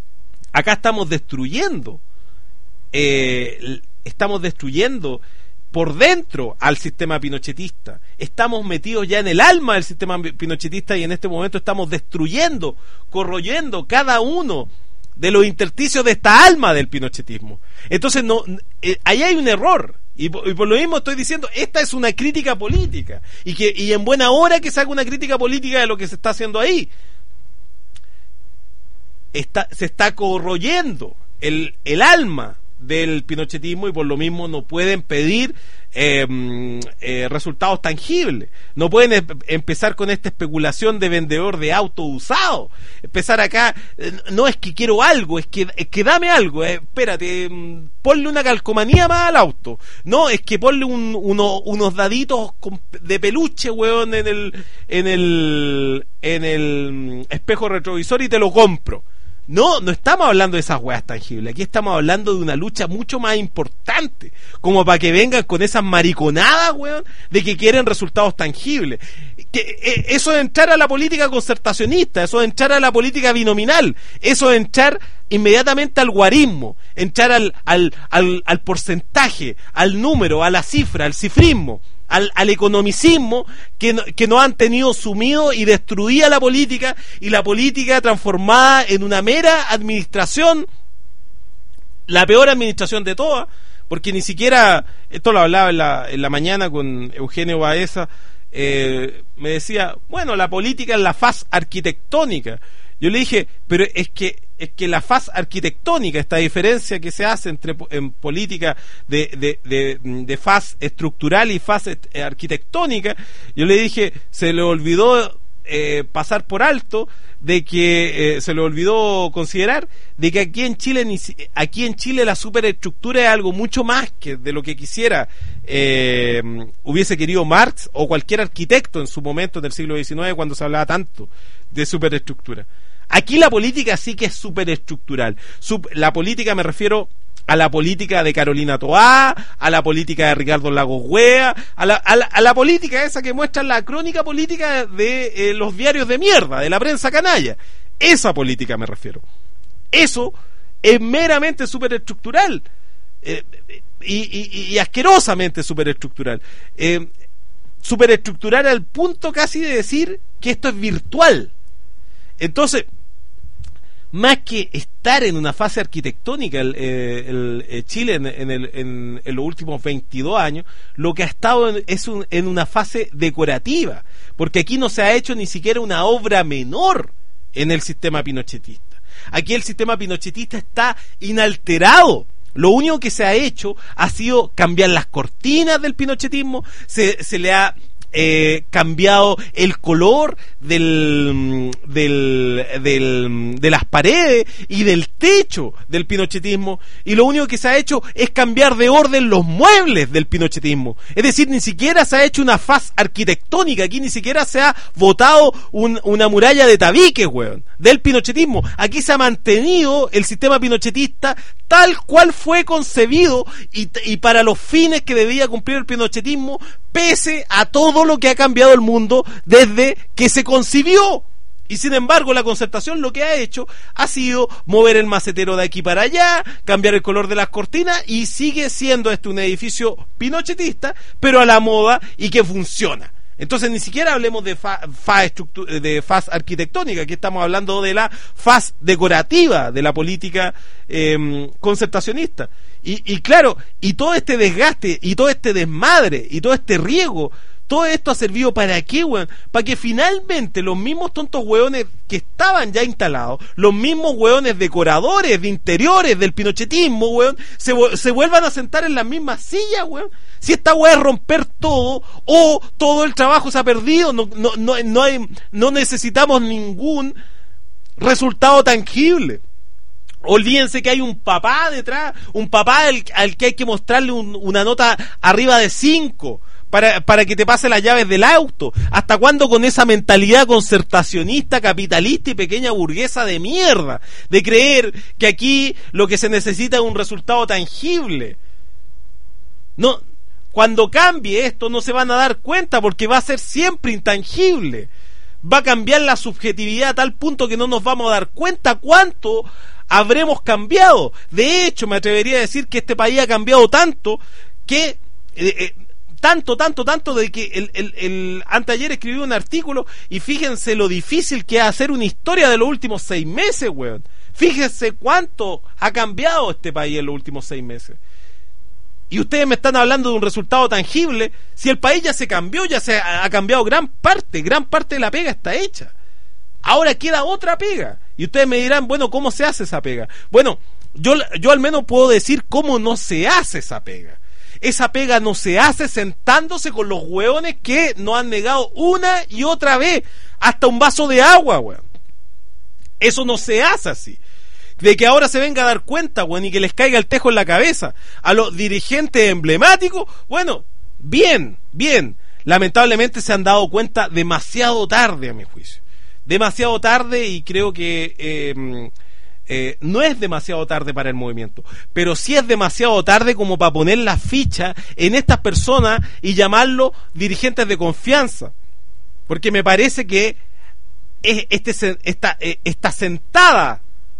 Acá estamos destruyendo. Eh, estamos destruyendo por dentro al sistema pinochetista. Estamos metidos ya en el alma del sistema pinochetista y en este momento estamos destruyendo, corroyendo cada uno de los intersticios de esta alma del pinochetismo. Entonces, no, eh, ahí hay un error. Y por, y por lo mismo estoy diciendo, esta es una crítica política. Y que y en buena hora que se haga una crítica política de lo que se está haciendo ahí. Está, se está corroyendo el, el alma del pinochetismo y por lo mismo no pueden pedir eh, eh, resultados tangibles, no pueden em- empezar con esta especulación de vendedor de auto usado, empezar acá, eh, no es que quiero algo, es que, es que dame algo, eh, espérate, eh, ponle una calcomanía más al auto, no, es que ponle un, uno, unos daditos con, de peluche, weón, en el, en el, en el espejo retrovisor y te lo compro. No, no estamos hablando de esas weas tangibles. Aquí estamos hablando de una lucha mucho más importante, como para que vengan con esas mariconadas, weón, de que quieren resultados tangibles. Que, eh, eso es entrar a la política concertacionista, eso es entrar a la política binominal, eso es entrar inmediatamente al guarismo, entrar al, al, al, al porcentaje, al número, a la cifra, al cifrismo. Al, al economicismo que, no, que nos han tenido sumido y destruida la política, y la política transformada en una mera administración, la peor administración de todas, porque ni siquiera, esto lo hablaba en la, en la mañana con Eugenio Baeza, eh, me decía, bueno, la política es la faz arquitectónica. Yo le dije, pero es que es que la faz arquitectónica, esta diferencia que se hace entre en política de, de, de, de faz estructural y faz arquitectónica, yo le dije, se le olvidó eh, pasar por alto de que eh, se le olvidó considerar de que aquí en Chile aquí en Chile la superestructura es algo mucho más que de lo que quisiera eh, hubiese querido Marx o cualquier arquitecto en su momento en el siglo diecinueve, cuando se hablaba tanto de superestructura. Aquí la política sí que es superestructural. Sub, la política me refiero a la política de Carolina Toá, a la política de Ricardo Lagos Wea, a la, a la, a la política esa que muestra la crónica política de eh, los diarios de mierda, de la prensa canalla. Esa política me refiero. Eso es meramente superestructural eh, y, y, y asquerosamente superestructural. Eh, superestructural al punto casi de decir que esto es virtual. Entonces, más que estar en una fase arquitectónica el, el, el Chile en, en, el, en, en los últimos veintidós años, lo que ha estado en, es un, en una fase decorativa, porque aquí no se ha hecho ni siquiera una obra menor en el sistema pinochetista. Aquí el sistema pinochetista está inalterado. Lo único que se ha hecho ha sido cambiar las cortinas del pinochetismo, se, se le ha Eh, cambiado el color del, del, del, de las paredes y del techo del pinochetismo, y lo único que se ha hecho es cambiar de orden los muebles del pinochetismo. Es decir, ni siquiera se ha hecho una faz arquitectónica, aquí ni siquiera se ha botado un, una muralla de tabiques, weón, del pinochetismo. Aquí se ha mantenido el sistema pinochetista tal cual fue concebido y, y para los fines que debía cumplir el pinochetismo, pese a todo lo que ha cambiado el mundo desde que se concibió. Y sin embargo, la concertación lo que ha hecho ha sido mover el macetero de aquí para allá, cambiar el color de las cortinas, y sigue siendo este un edificio pinochetista, pero a la moda y que funciona. Entonces ni siquiera hablemos de faz, faz, de faz arquitectónica, aquí estamos hablando de la faz decorativa de la política eh, concertacionista. Y, y claro, y todo este desgaste, y todo este desmadre, y todo este riego, todo esto ha servido ¿para qué, weón? Para que finalmente los mismos tontos weones que estaban ya instalados, los mismos weones decoradores de interiores del pinochetismo, weón, se, se vuelvan a sentar en las mismas sillas, weón. Si esta weá es romper todo, o todo el trabajo se ha perdido, no, no, no, no, hay, no necesitamos ningún resultado tangible. Olvídense que hay un papá detrás, un papá al, al que hay que mostrarle un, una nota arriba de cinco para, para que te pase las llaves del auto. ¿Hasta cuándo con esa mentalidad concertacionista, capitalista y pequeña burguesa de mierda? De creer que aquí lo que se necesita es un resultado tangible. No, cuando cambie esto no se van a dar cuenta, porque va a ser siempre intangible. Va a cambiar la subjetividad a tal punto que no nos vamos a dar cuenta cuánto habremos cambiado. De hecho, me atrevería a decir que este país ha cambiado tanto que eh, eh, tanto, tanto, tanto de que el, el, el anteayer escribí un artículo y fíjense lo difícil que es hacer una historia de los últimos seis meses, weón. Fíjense cuánto ha cambiado este país en los últimos seis meses. Y ustedes me están hablando de un resultado tangible. Si el país ya se cambió, ya se ha, ha cambiado gran parte, gran parte de la pega está hecha. Ahora queda otra pega. Y ustedes me dirán, bueno, ¿cómo se hace esa pega? Bueno, yo, yo al menos puedo decir cómo no se hace esa pega. Esa pega no se hace sentándose con los hueones que nos han negado una y otra vez hasta un vaso de agua, weón. Eso no se hace así. De que ahora se venga a dar cuenta, weón, y que les caiga el tejo en la cabeza a los dirigentes emblemáticos, bueno, bien, bien. Lamentablemente se han dado cuenta demasiado tarde, a mi juicio. Demasiado tarde, y creo que eh, eh, no es demasiado tarde para el movimiento, pero sí es demasiado tarde como para poner la ficha en estas personas y llamarlos dirigentes de confianza. Porque me parece que es, este, esta, esta sentada,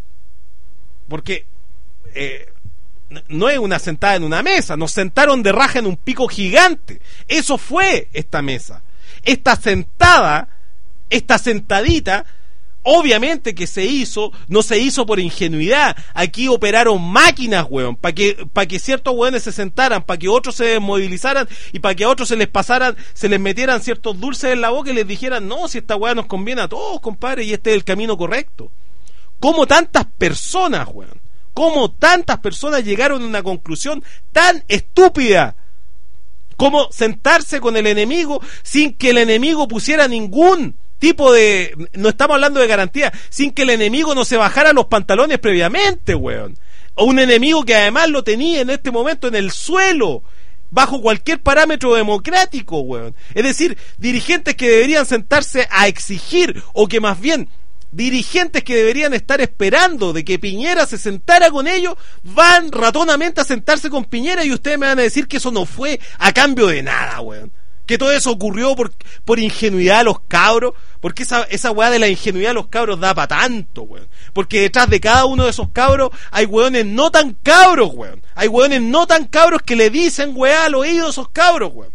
porque eh, no es una sentada en una mesa, nos sentaron de raja en un pico gigante. Eso fue esta mesa. Esta sentada, esta sentadita, obviamente que se hizo, no se hizo por ingenuidad. Aquí operaron máquinas, weón, para que, para que ciertos weones se sentaran, para que otros se desmovilizaran y para que a otros se les pasaran, se les metieran ciertos dulces en la boca y les dijeran, no, si esta weá nos conviene a todos, compadre, y este es el camino correcto. ¿Cómo tantas personas, weón? ¿Cómo tantas personas llegaron a una conclusión tan estúpida como sentarse con el enemigo sin que el enemigo pusiera ningún tipo de... No estamos hablando de garantía, sin que el enemigo no se bajara los pantalones previamente, weón? O un enemigo que además lo tenía en este momento en el suelo, bajo cualquier parámetro democrático, weón. Es decir, dirigentes que deberían sentarse a exigir, o que más bien... dirigentes que deberían estar esperando de que Piñera se sentara con ellos, van ratonamente a sentarse con Piñera, y ustedes me van a decir que eso no fue a cambio de nada, weón. Que todo eso ocurrió por, por ingenuidad de los cabros, porque esa, esa weá de la ingenuidad de los cabros da para tanto, weón. Porque detrás de cada uno de esos cabros hay weones no tan cabros, weón. Hay weones no tan cabros que le dicen weá al oído a esos cabros, weón.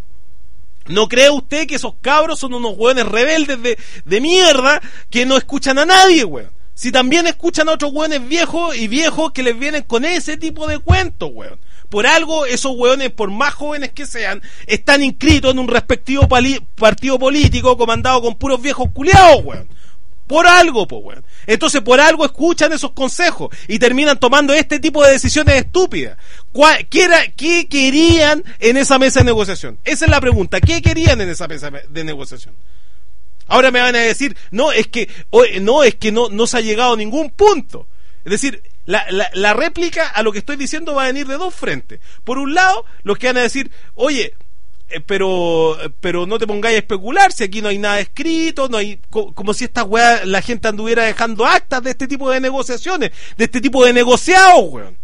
¿No cree usted que esos cabros son unos hueones rebeldes de, de mierda que no escuchan a nadie, weón? Si también escuchan a otros hueones viejos y viejos que les vienen con ese tipo de cuentos, weón. Por algo esos hueones, por más jóvenes que sean, están inscritos en un respectivo pali- partido político comandado con puros viejos culiados, weón. Por algo, po, weón. Entonces, por algo escuchan esos consejos y terminan tomando este tipo de decisiones estúpidas. ¿Cuál, qué, era, ¿Qué querían en esa mesa de negociación? Esa es la pregunta. ¿Qué querían en esa mesa de negociación? Ahora me van a decir, no, es que no, es que no, no se ha llegado a ningún punto. Es decir, la, la, la réplica a lo que estoy diciendo va a venir de dos frentes. Por un lado, los que van a decir, oye, Eh, pero pero no te pongáis a especular, si aquí no hay nada escrito, no hay co- como si esta weá la gente anduviera dejando actas de este tipo de negociaciones, de este tipo de negociados, weón.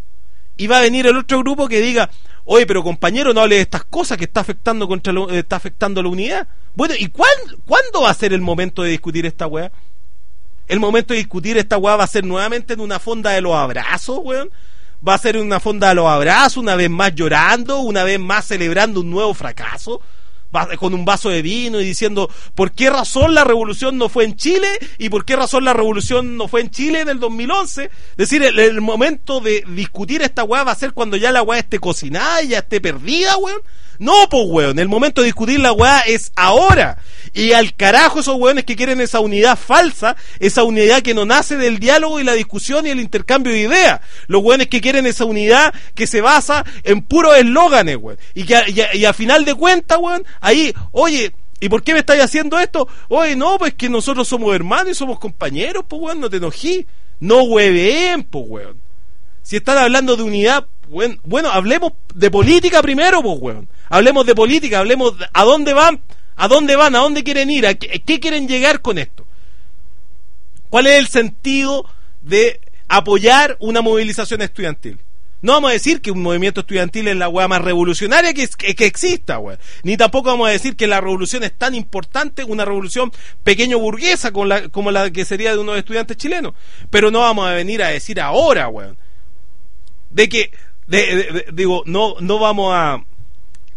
Y va a venir el otro grupo que diga, oye, pero compañero, no hable de estas cosas que está afectando contra lo, eh, está afectando a la unidad. Bueno, ¿y cuándo, cuándo va a ser el momento de discutir esta weá? El momento de discutir esta weá va a ser nuevamente en una fonda de los abrazos, weón. Va a ser una fonda de los abrazos, una vez más llorando, una vez más celebrando un nuevo fracaso, va, con un vaso de vino y diciendo por qué razón la revolución no fue en Chile y por qué razón la revolución no fue en Chile en el dos mil once. Es decir, el, el momento de discutir esta weá va a ser cuando ya la weá esté cocinada y ya esté perdida, weón. No, pues weón, el momento de discutir la weá es ahora. Y al carajo esos weones que quieren esa unidad falsa, esa unidad que no nace del diálogo y la discusión y el intercambio de ideas. Los weones que quieren esa unidad que se basa en puros eslóganes, weón. Y que y a, y a final de cuentas, weón, ahí, oye, ¿y por qué me estáis haciendo esto? Oye, no, pues que nosotros somos hermanos y somos compañeros, pues weón, no te enojí. No hueveen, pues weón. Si están hablando de unidad, bueno, bueno, hablemos de política primero, pues weón. Hablemos de política, hablemos de a dónde van, a dónde van, a dónde quieren ir, a qué, qué quieren llegar con esto. ¿Cuál es el sentido de apoyar una movilización estudiantil? No vamos a decir que un movimiento estudiantil es la weá más revolucionaria que, que, que exista, weá. Ni tampoco vamos a decir que la revolución es tan importante, una revolución pequeño burguesa como la, como la que sería de unos estudiantes chilenos. Pero no vamos a venir a decir ahora, weón, de que, de, de, de, digo, no, no vamos a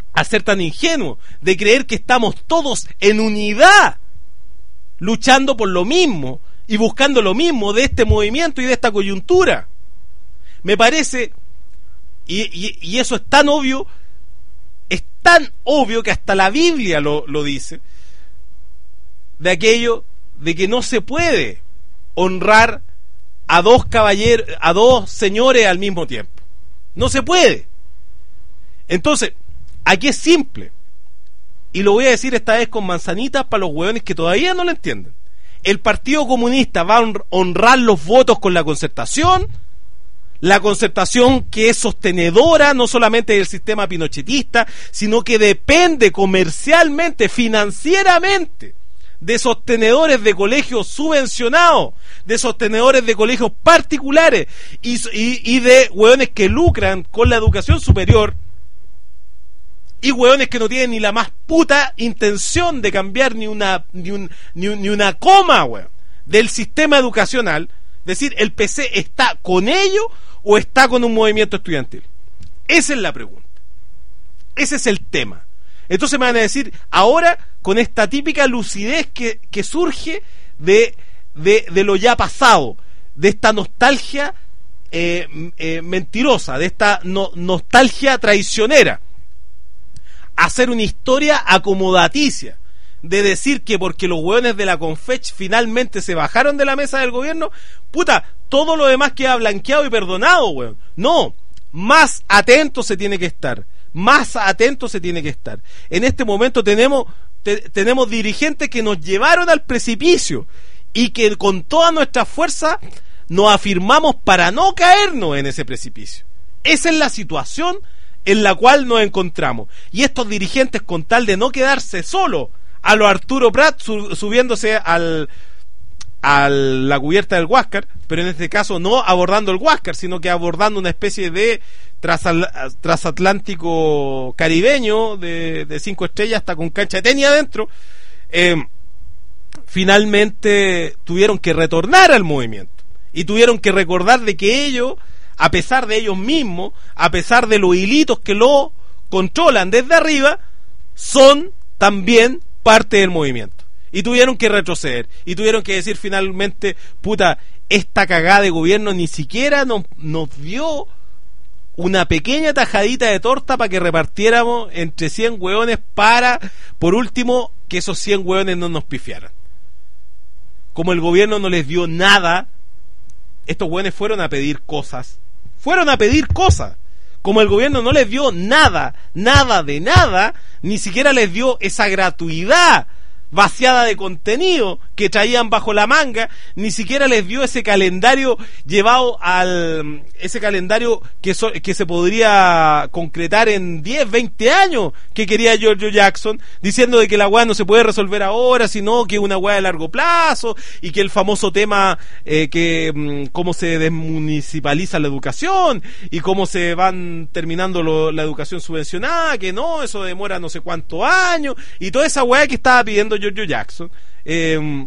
a ser tan ingenuos de creer que estamos todos en unidad luchando por lo mismo y buscando lo mismo de este movimiento y de esta coyuntura. Me parece, y, y, y eso es tan obvio, es tan obvio que hasta la Biblia lo, lo dice, de aquello de que no se puede honrar a dos caballeros, a dos señores al mismo tiempo. No se puede. Entonces, aquí es simple, y lo voy a decir esta vez con manzanitas para los hueones que todavía no lo entienden. El Partido Comunista va a honrar los votos con la Concertación, la Concertación que es sostenedora no solamente del sistema pinochetista, sino que depende comercialmente, financieramente, de sostenedores de colegios subvencionados, de sostenedores de colegios particulares y, y, y de hueones que lucran con la educación superior, y hueones que no tienen ni la más puta intención de cambiar ni una ni, un, ni, un, ni una coma, hueón, del sistema educacional. Es decir, ¿el P C está con ello o está con un movimiento estudiantil? Esa es la pregunta. Ese es el tema. Entonces me van a decir, ahora, con esta típica lucidez que, que surge de, de, de lo ya pasado, de esta nostalgia eh, eh, mentirosa, de esta no, nostalgia traicionera, hacer una historia acomodaticia, de decir que porque los hueones de la Confech finalmente se bajaron de la mesa del gobierno, puta, todo lo demás queda blanqueado y perdonado, hueón. No, más atento se tiene que estar, más atento se tiene que estar. En este momento tenemos, te, tenemos dirigentes que nos llevaron al precipicio y que con toda nuestra fuerza nos afirmamos para no caernos en ese precipicio. Esa es la situación en la cual nos encontramos, y estos dirigentes, con tal de no quedarse solo a lo Arturo Prat su, subiéndose al a la cubierta del Huáscar, pero en este caso no abordando el Huáscar, sino que abordando una especie de trasal, transatlántico caribeño de, de cinco estrellas, hasta con cancha de tenis adentro, eh, finalmente tuvieron que retornar al movimiento y tuvieron que recordar de que ellos, a pesar de ellos mismos, a pesar de los hilitos que lo controlan desde arriba, son también parte del movimiento. Y tuvieron que retroceder. Y tuvieron que decir finalmente, puta, esta cagada de gobierno ni siquiera nos, nos dio una pequeña tajadita de torta para que repartiéramos entre cien hueones para, por último, que esos cien hueones no nos pifiaran. Como el gobierno no les dio nada, estos hueones fueron a pedir cosas. Fueron a pedir cosas. Como el gobierno no les dio nada, nada de nada, ni siquiera les dio esa gratuidad vaciada de contenido que traían bajo la manga, ni siquiera les dio ese calendario llevado al ese calendario que, so, que se podría concretar en diez, veinte años que quería Giorgio Jackson, diciendo de que la weá no se puede resolver ahora, sino que es una weá de largo plazo, y que el famoso tema eh, que mmm, cómo se desmunicipaliza la educación y cómo se van terminando lo, la educación subvencionada, que no, eso demora no sé cuántos años, y toda esa weá que estaba pidiendo Giorgio Jackson. Eh,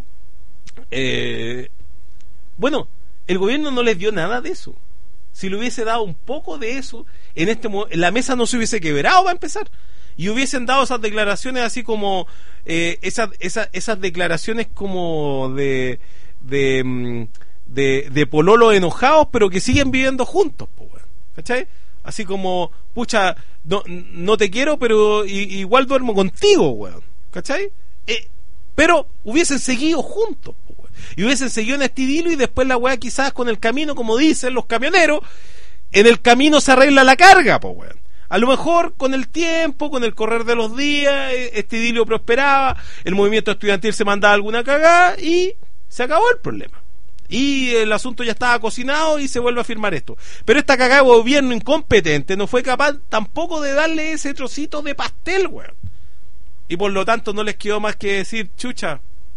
eh, bueno, el gobierno no les dio nada de eso. Si le hubiese dado un poco de eso, en este la mesa no se hubiese quebrado, va a empezar, y hubiesen dado esas declaraciones así como eh, esas, esas, esas declaraciones como de de, de de pololos enojados, pero que siguen viviendo juntos, po, ¿cachai? Así como, pucha, no, no te quiero, pero i, igual duermo contigo, weón, ¿cachai? Eh, pero hubiesen seguido juntos, po, y hubiesen seguido en este idilio, y después la weá quizás con el camino, como dicen los camioneros, en el camino se arregla la carga, po, weón. A lo mejor con el tiempo, con el correr de los días, este idilio prosperaba, el movimiento estudiantil se mandaba alguna cagada y se acabó el problema. Y el asunto ya estaba cocinado y se vuelve a firmar esto. Pero esta cagada de gobierno incompetente no fue capaz tampoco de darle ese trocito de pastel, weón. Y por lo tanto no les quedó más que decir, chucha,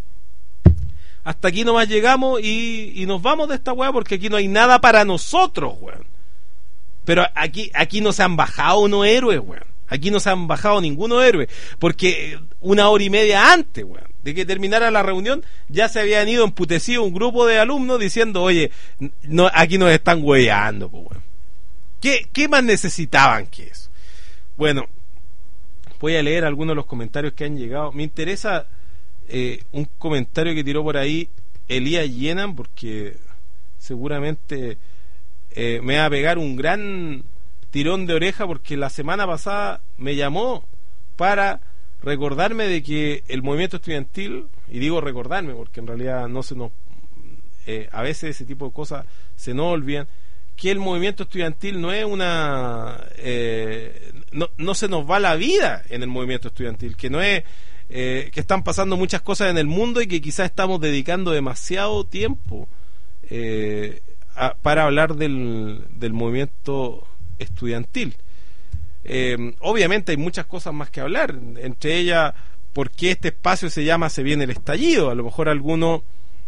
hasta aquí nomás llegamos y, y nos vamos de esta weá, porque aquí no hay nada para nosotros, weón. Pero aquí, aquí no se han bajado unos héroes, weón. Aquí no se han bajado ninguno héroe, porque una hora y media antes, weón, de que terminara la reunión, ya se habían ido emputecidos un grupo de alumnos diciendo, oye, no, aquí nos están hueveando, pues, weón. ¿Qué, ¿Qué más necesitaban que eso? Bueno, voy a leer algunos de los comentarios que han llegado. Me interesa eh, un comentario que tiró por ahí Elías Llenan, porque seguramente eh, me va a pegar un gran tirón de oreja, porque la semana pasada me llamó para recordarme de que el movimiento estudiantil, y digo recordarme porque en realidad no se nos eh, a veces ese tipo de cosas se nos olvidan, que el movimiento estudiantil no es una eh, no, no se nos va la vida en el movimiento estudiantil, que no es eh, que están pasando muchas cosas en el mundo y que quizás estamos dedicando demasiado tiempo eh, a, para hablar del, del movimiento estudiantil. Eh, obviamente hay muchas cosas más que hablar, entre ellas por qué este espacio se llama Se viene el estallido. A lo mejor alguno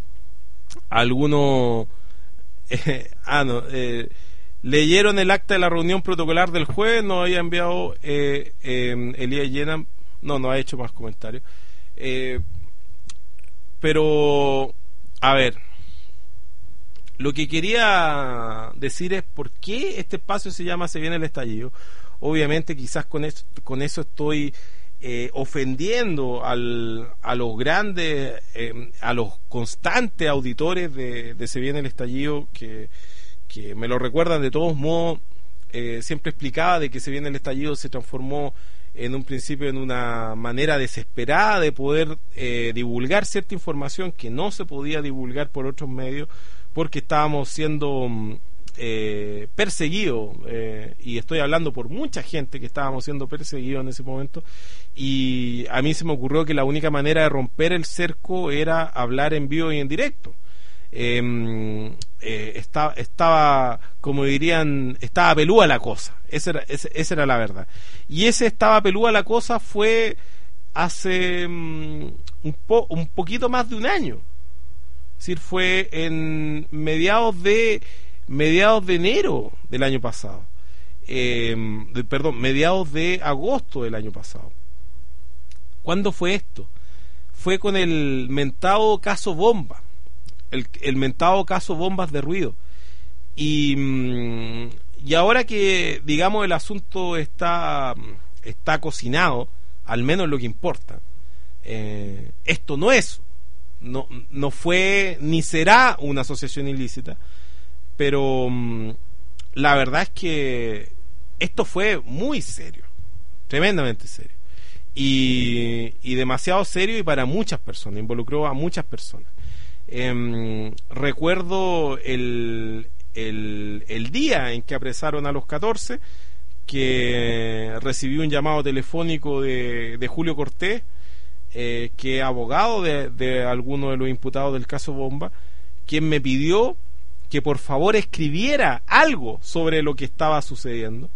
alguno eh, ah no eh, leyeron el acta de la reunión protocolar del jueves, nos había enviado eh, eh, Elías Llenan, no, no ha hecho más comentarios, eh, pero a ver, lo que quería decir es por qué este espacio se llama Se viene el estallido. Obviamente quizás con eso, con eso estoy eh, ofendiendo al, a los grandes, eh, a los constantes auditores de, de Se viene el estallido, que, que me lo recuerdan de todos modos. Eh, siempre explicaba de que Se viene el estallido se transformó en un principio en una manera desesperada de poder eh, divulgar cierta información que no se podía divulgar por otros medios, porque estábamos siendo eh, perseguidos, eh, y estoy hablando por mucha gente que estábamos siendo perseguidos en ese momento, y a mí se me ocurrió que la única manera de romper el cerco era hablar en vivo y en directo. Eh, eh, estaba, estaba, como dirían, estaba pelúa la cosa, esa era, esa, esa era la verdad, y ese estaba pelúa la cosa fue hace um, un, po, un poquito más de un año. Es decir, fue en mediados de mediados de enero del año pasado, eh, de, perdón, mediados de agosto del año pasado. ¿Cuándo fue esto? Fue con el mentado caso Bomba, el, el mentado caso Bombas de Ruido. Y, y ahora que, digamos, el asunto está, está cocinado, al menos lo que importa, eh, esto no es No, no fue ni será una asociación ilícita, pero um, la verdad es que esto fue muy serio, tremendamente serio, y, y demasiado serio, y para muchas personas, involucró a muchas personas. Eh, recuerdo el, el, el día en que apresaron a los catorce, que recibí un llamado telefónico de, de Julio Cortés, Eh, que abogado de, de alguno de los imputados del caso Bomba, quien me pidió que por favor escribiera algo sobre lo que estaba sucediendo,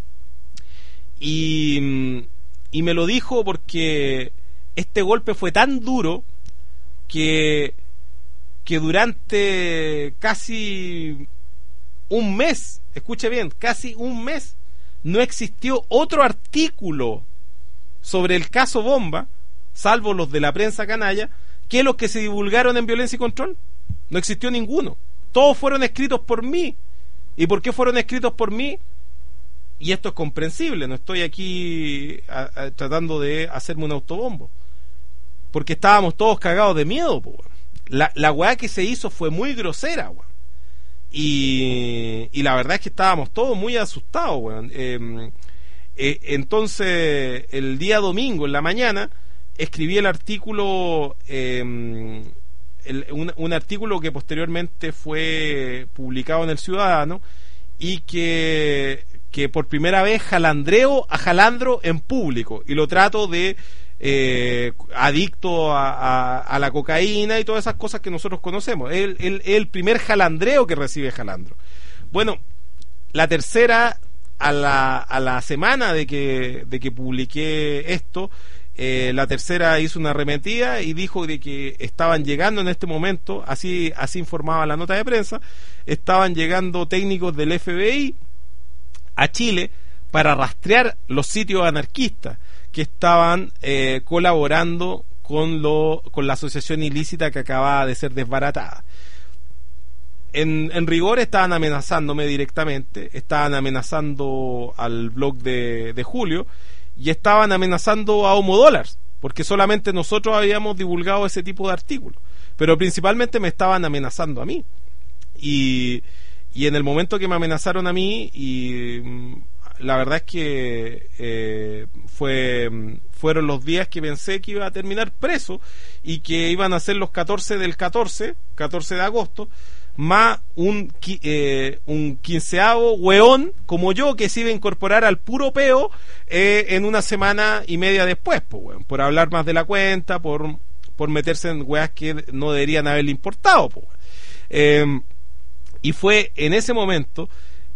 y, y me lo dijo porque este golpe fue tan duro que, que durante casi un mes, escuche bien, casi un mes no existió otro artículo sobre el caso Bomba, salvo los de la prensa canalla, que los que se divulgaron en Violencia y Control. No existió ninguno. Todos fueron escritos por mí. ¿Y por qué fueron escritos por mí? Y esto es comprensible, no estoy aquí a, a, tratando de hacerme un autobombo, porque estábamos todos cagados de miedo, po. La, la weá que se hizo fue muy grosera, weón. Y, y la verdad es que estábamos todos muy asustados, weón. Eh, eh, entonces, el día domingo, en la mañana, escribí el artículo, eh, el, un, un artículo que posteriormente fue publicado en El Ciudadano, y que, que por primera vez jalandreo a Jalandro en público, y lo trato de eh, adicto a, a, a la cocaína y todas esas cosas que nosotros conocemos. Es el, el, el primer jalandreo que recibe Jalandro. Bueno, la tercera, a la, a la semana de que, de que publiqué esto, Eh, la tercera hizo una arremetida y dijo de que estaban llegando en este momento, así, así informaba la nota de prensa, estaban llegando técnicos del F B I a Chile para rastrear los sitios anarquistas que estaban eh, colaborando con, lo, con la asociación ilícita que acababa de ser desbaratada. En, en rigor estaban amenazándome directamente, estaban amenazando al blog de, de Julio, y estaban amenazando a Homo Dólares, porque solamente nosotros habíamos divulgado ese tipo de artículos, pero principalmente me estaban amenazando a mí. Y, y en el momento que me amenazaron a mí, y la verdad es que eh, fue fueron los días que pensé que iba a terminar preso y que iban a ser los catorce del catorce, catorce de agosto, más un, eh, un quinceavo hueón como yo que se iba a incorporar al puro peo eh, en una semana y media después, pues, weón, por hablar más de la cuenta, por, por meterse en weas que no deberían haberle importado, pues, eh, y fue en ese momento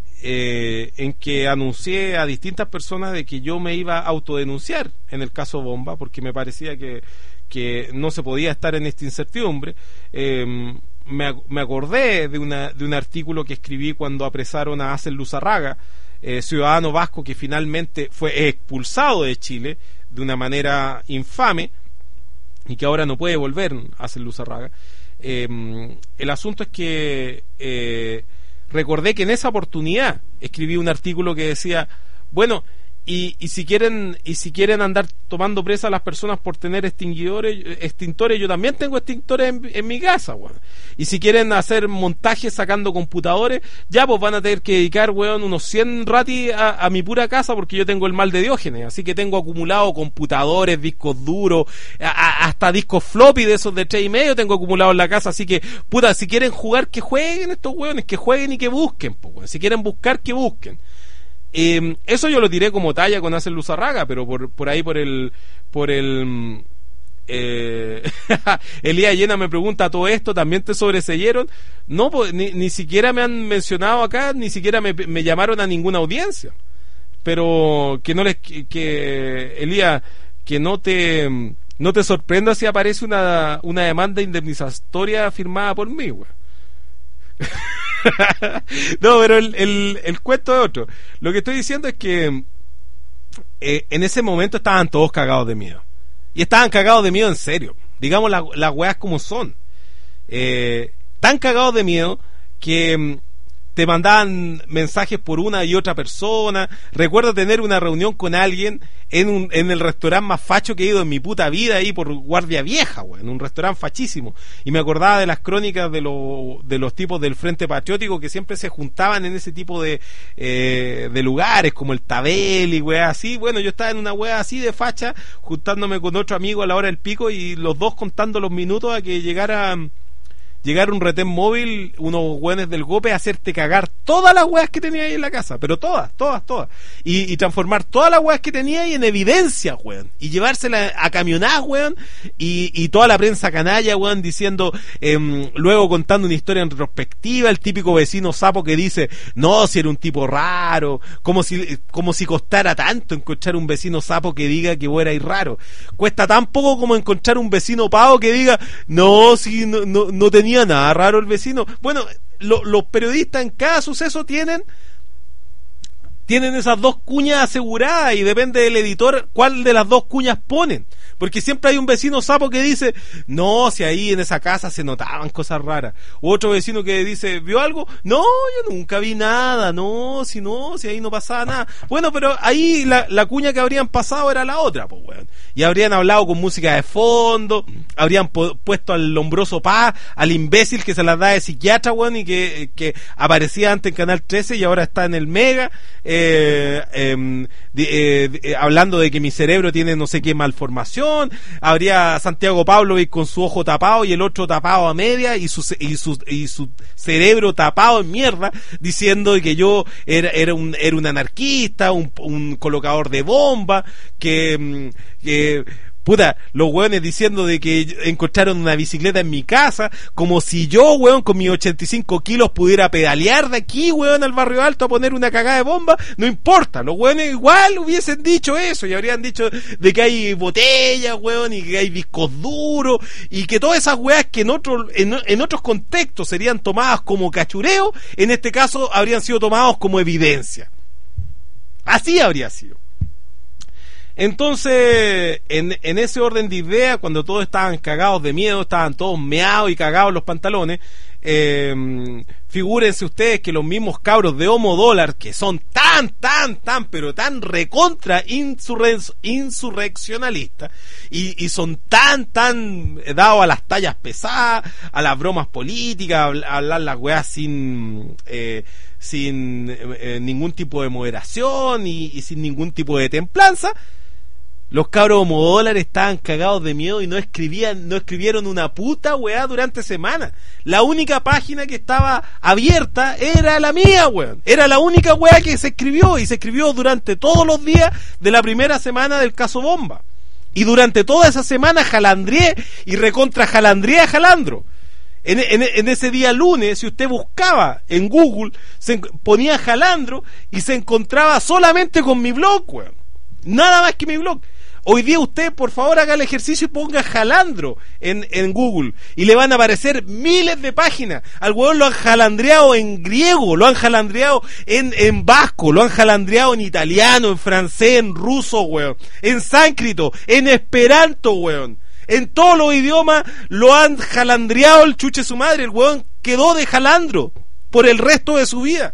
eh, en que anuncié a distintas personas de que yo me iba a autodenunciar en el caso Bomba, porque me parecía que, que no se podía estar en esta incertidumbre. eh, Me, me acordé de, una, de un artículo que escribí cuando apresaron a Asel Luzarraga, eh, ciudadano vasco que finalmente fue expulsado de Chile de una manera infame y que ahora no puede volver a Asel Luzarraga. Eh, el asunto es que eh, recordé que en esa oportunidad escribí un artículo que decía, bueno, Y, y si quieren y si quieren andar tomando presa a las personas por tener extinguidores, extintores, yo también tengo extintores en, en mi casa, weón. Y si quieren hacer montajes sacando computadores, ya pues van a tener que dedicar, weón, unos cien ratis a, a mi pura casa, porque yo tengo el mal de Diógenes, así que tengo acumulado computadores, discos duros, a, a, hasta discos floppy de esos de tres y medio tengo acumulado en la casa, así que, puta, si quieren jugar, que jueguen estos weones, que jueguen y que busquen, pues, weón. Si quieren buscar, que busquen. Eh, eso yo lo tiré como talla con Asel Luzarraga, pero por, por ahí por el por el eh, Elías Llena me pregunta, ¿todo esto también te sobreseyeron? No, pues, ni, ni siquiera me han mencionado acá, ni siquiera me, me llamaron a ninguna audiencia, pero que no les que, que Elías, que no te no te sorprenda si aparece una, una demanda indemnizatoria firmada por mí, güey. No, pero el, el, el cuento es otro. Lo que estoy diciendo es que eh, en ese momento estaban todos cagados de miedo. Y estaban cagados de miedo en serio. Digamos la, las weas como son. Eh, tan cagados de miedo que te mandaban mensajes por una y otra persona. Recuerdo tener una reunión con alguien en un, en el restaurante más facho que he ido en mi puta vida, ahí por Guardia Vieja, güey, en un restaurante fachísimo, y me acordaba de las crónicas de, lo, de los tipos del Frente Patriótico que siempre se juntaban en ese tipo de eh, de lugares, como el Tabeli, güey, así. Bueno, yo estaba en una wea así de facha, juntándome con otro amigo a la hora del pico, y los dos contando los minutos a que llegara llegar un retén móvil, unos güenes del Gope, a hacerte cagar todas las weas que tenía ahí en la casa, pero todas, todas, todas, y, y transformar todas las weas que tenía ahí en evidencia, weón, y llevársela a camionadas, weón, y, y toda la prensa canalla, weón, diciendo, eh, luego contando una historia en retrospectiva, el típico vecino sapo que dice, no, si era un tipo raro, como si como si costara tanto encontrar un vecino sapo que diga que vos erais raro. Cuesta tan poco como encontrar un vecino pavo que diga, no, si no, no, no tenía nada raro el vecino. Bueno, lo, los periodistas en cada suceso tienen tienen esas dos cuñas aseguradas, y depende del editor cuál de las dos cuñas ponen, porque siempre hay un vecino sapo que dice, no, si ahí en esa casa se notaban cosas raras, u otro vecino que dice, ¿vio algo? No, yo nunca vi nada, no, si no, si ahí no pasaba nada. Bueno, pero ahí la, la cuña que habrían pasado era la otra, pues, weón, y habrían hablado con música de fondo, habrían po- puesto al lombroso Paz, al imbécil que se las da de psiquiatra, weón, y que, que aparecía antes en Canal trece y ahora está en el Mega, eh, eh, de, eh, de, hablando de que mi cerebro tiene no sé qué malformación. Habría Santiago Pavlovich con su ojo tapado y el otro tapado a media, y su, y su, y su cerebro tapado en mierda, diciendo que yo era, era, un, era un anarquista, un, un colocador de bomba, que, que puta, los weones diciendo de que encontraron una bicicleta en mi casa, como si yo, weón, con mis ochenta y cinco kilos pudiera pedalear de aquí, weón, al Barrio Alto a poner una cagada de bomba. No importa, los weones igual hubiesen dicho eso, y habrían dicho de que hay botellas, weón, y que hay discos duros, y que todas esas weas que en, otro, en, en otros contextos serían tomadas como cachureo, en este caso habrían sido tomados como evidencia. Así habría sido. Entonces, en, en ese orden de ideas, cuando todos estaban cagados de miedo, estaban todos meados y cagados los pantalones, Eh, figúrense ustedes que los mismos cabros de Homo Dólar, que son tan, tan, tan, pero tan recontra insurre insurreccionalistas y, y son tan, tan dados a las tallas pesadas, a las bromas políticas, a hablar las weas sin eh, sin eh, ningún tipo de moderación y, y sin ningún tipo de templanza. Los cabros Homo Dólar estaban cagados de miedo y no escribían, no escribieron una puta weá durante semanas. La única página que estaba abierta era la mía, weón. Era la única weá que se escribió, y se escribió durante todos los días de la primera semana del caso Bomba. Y durante toda esa semana jalandrié y recontra jalandrié a Jalandro. En, en, en ese día lunes, si usted buscaba en Google, se ponía Jalandro y se encontraba solamente con mi blog, weón. Nada más que mi blog. Hoy día usted, por favor, haga el ejercicio y ponga Jalandro en, en Google y le van a aparecer miles de páginas. Al huevón lo han jalandreado en griego, lo han jalandreado en, en vasco, lo han jalandreado en italiano, en francés, en ruso, weón, en sánscrito, en esperanto, weón. En todos los idiomas lo han jalandreado el chuche su madre. El huevón quedó de jalandro por el resto de su vida.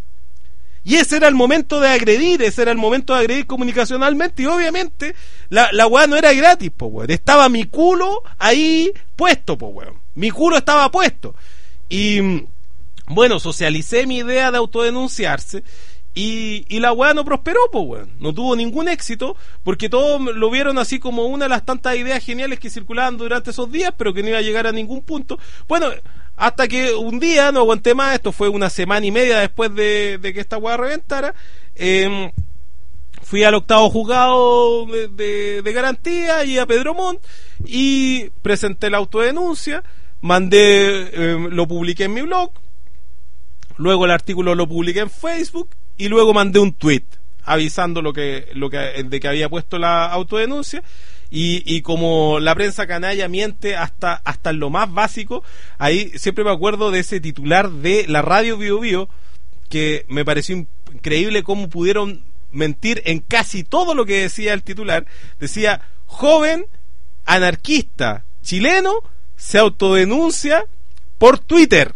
Y ese era el momento de agredir, ese era el momento de agredir comunicacionalmente, y obviamente la, la weá no era gratis, po weón. Estaba mi culo ahí puesto, po weón. Mi culo estaba puesto. Y bueno, socialicé mi idea de autodenunciarse, y, y la weá no prosperó, po weón. No tuvo ningún éxito, porque todos lo vieron así como una de las tantas ideas geniales que circulaban durante esos días, pero que no iba a llegar a ningún punto. Bueno, hasta que un día no aguanté más, esto fue una semana y media después de, de que esta weá reventara, eh, fui al octavo juzgado de, de, de garantía y a Pedro Montt y presenté la autodenuncia, mandé, eh, lo publiqué en mi blog, luego el artículo lo publiqué en Facebook y luego mandé un tweet avisando lo que, lo que, de que había puesto la autodenuncia. Y, y como la prensa canalla miente hasta, hasta en lo más básico, ahí siempre me acuerdo de ese titular de la radio Bio Bio, que me pareció increíble cómo pudieron mentir en casi todo lo que decía el titular. Decía: joven anarquista chileno se autodenuncia por Twitter.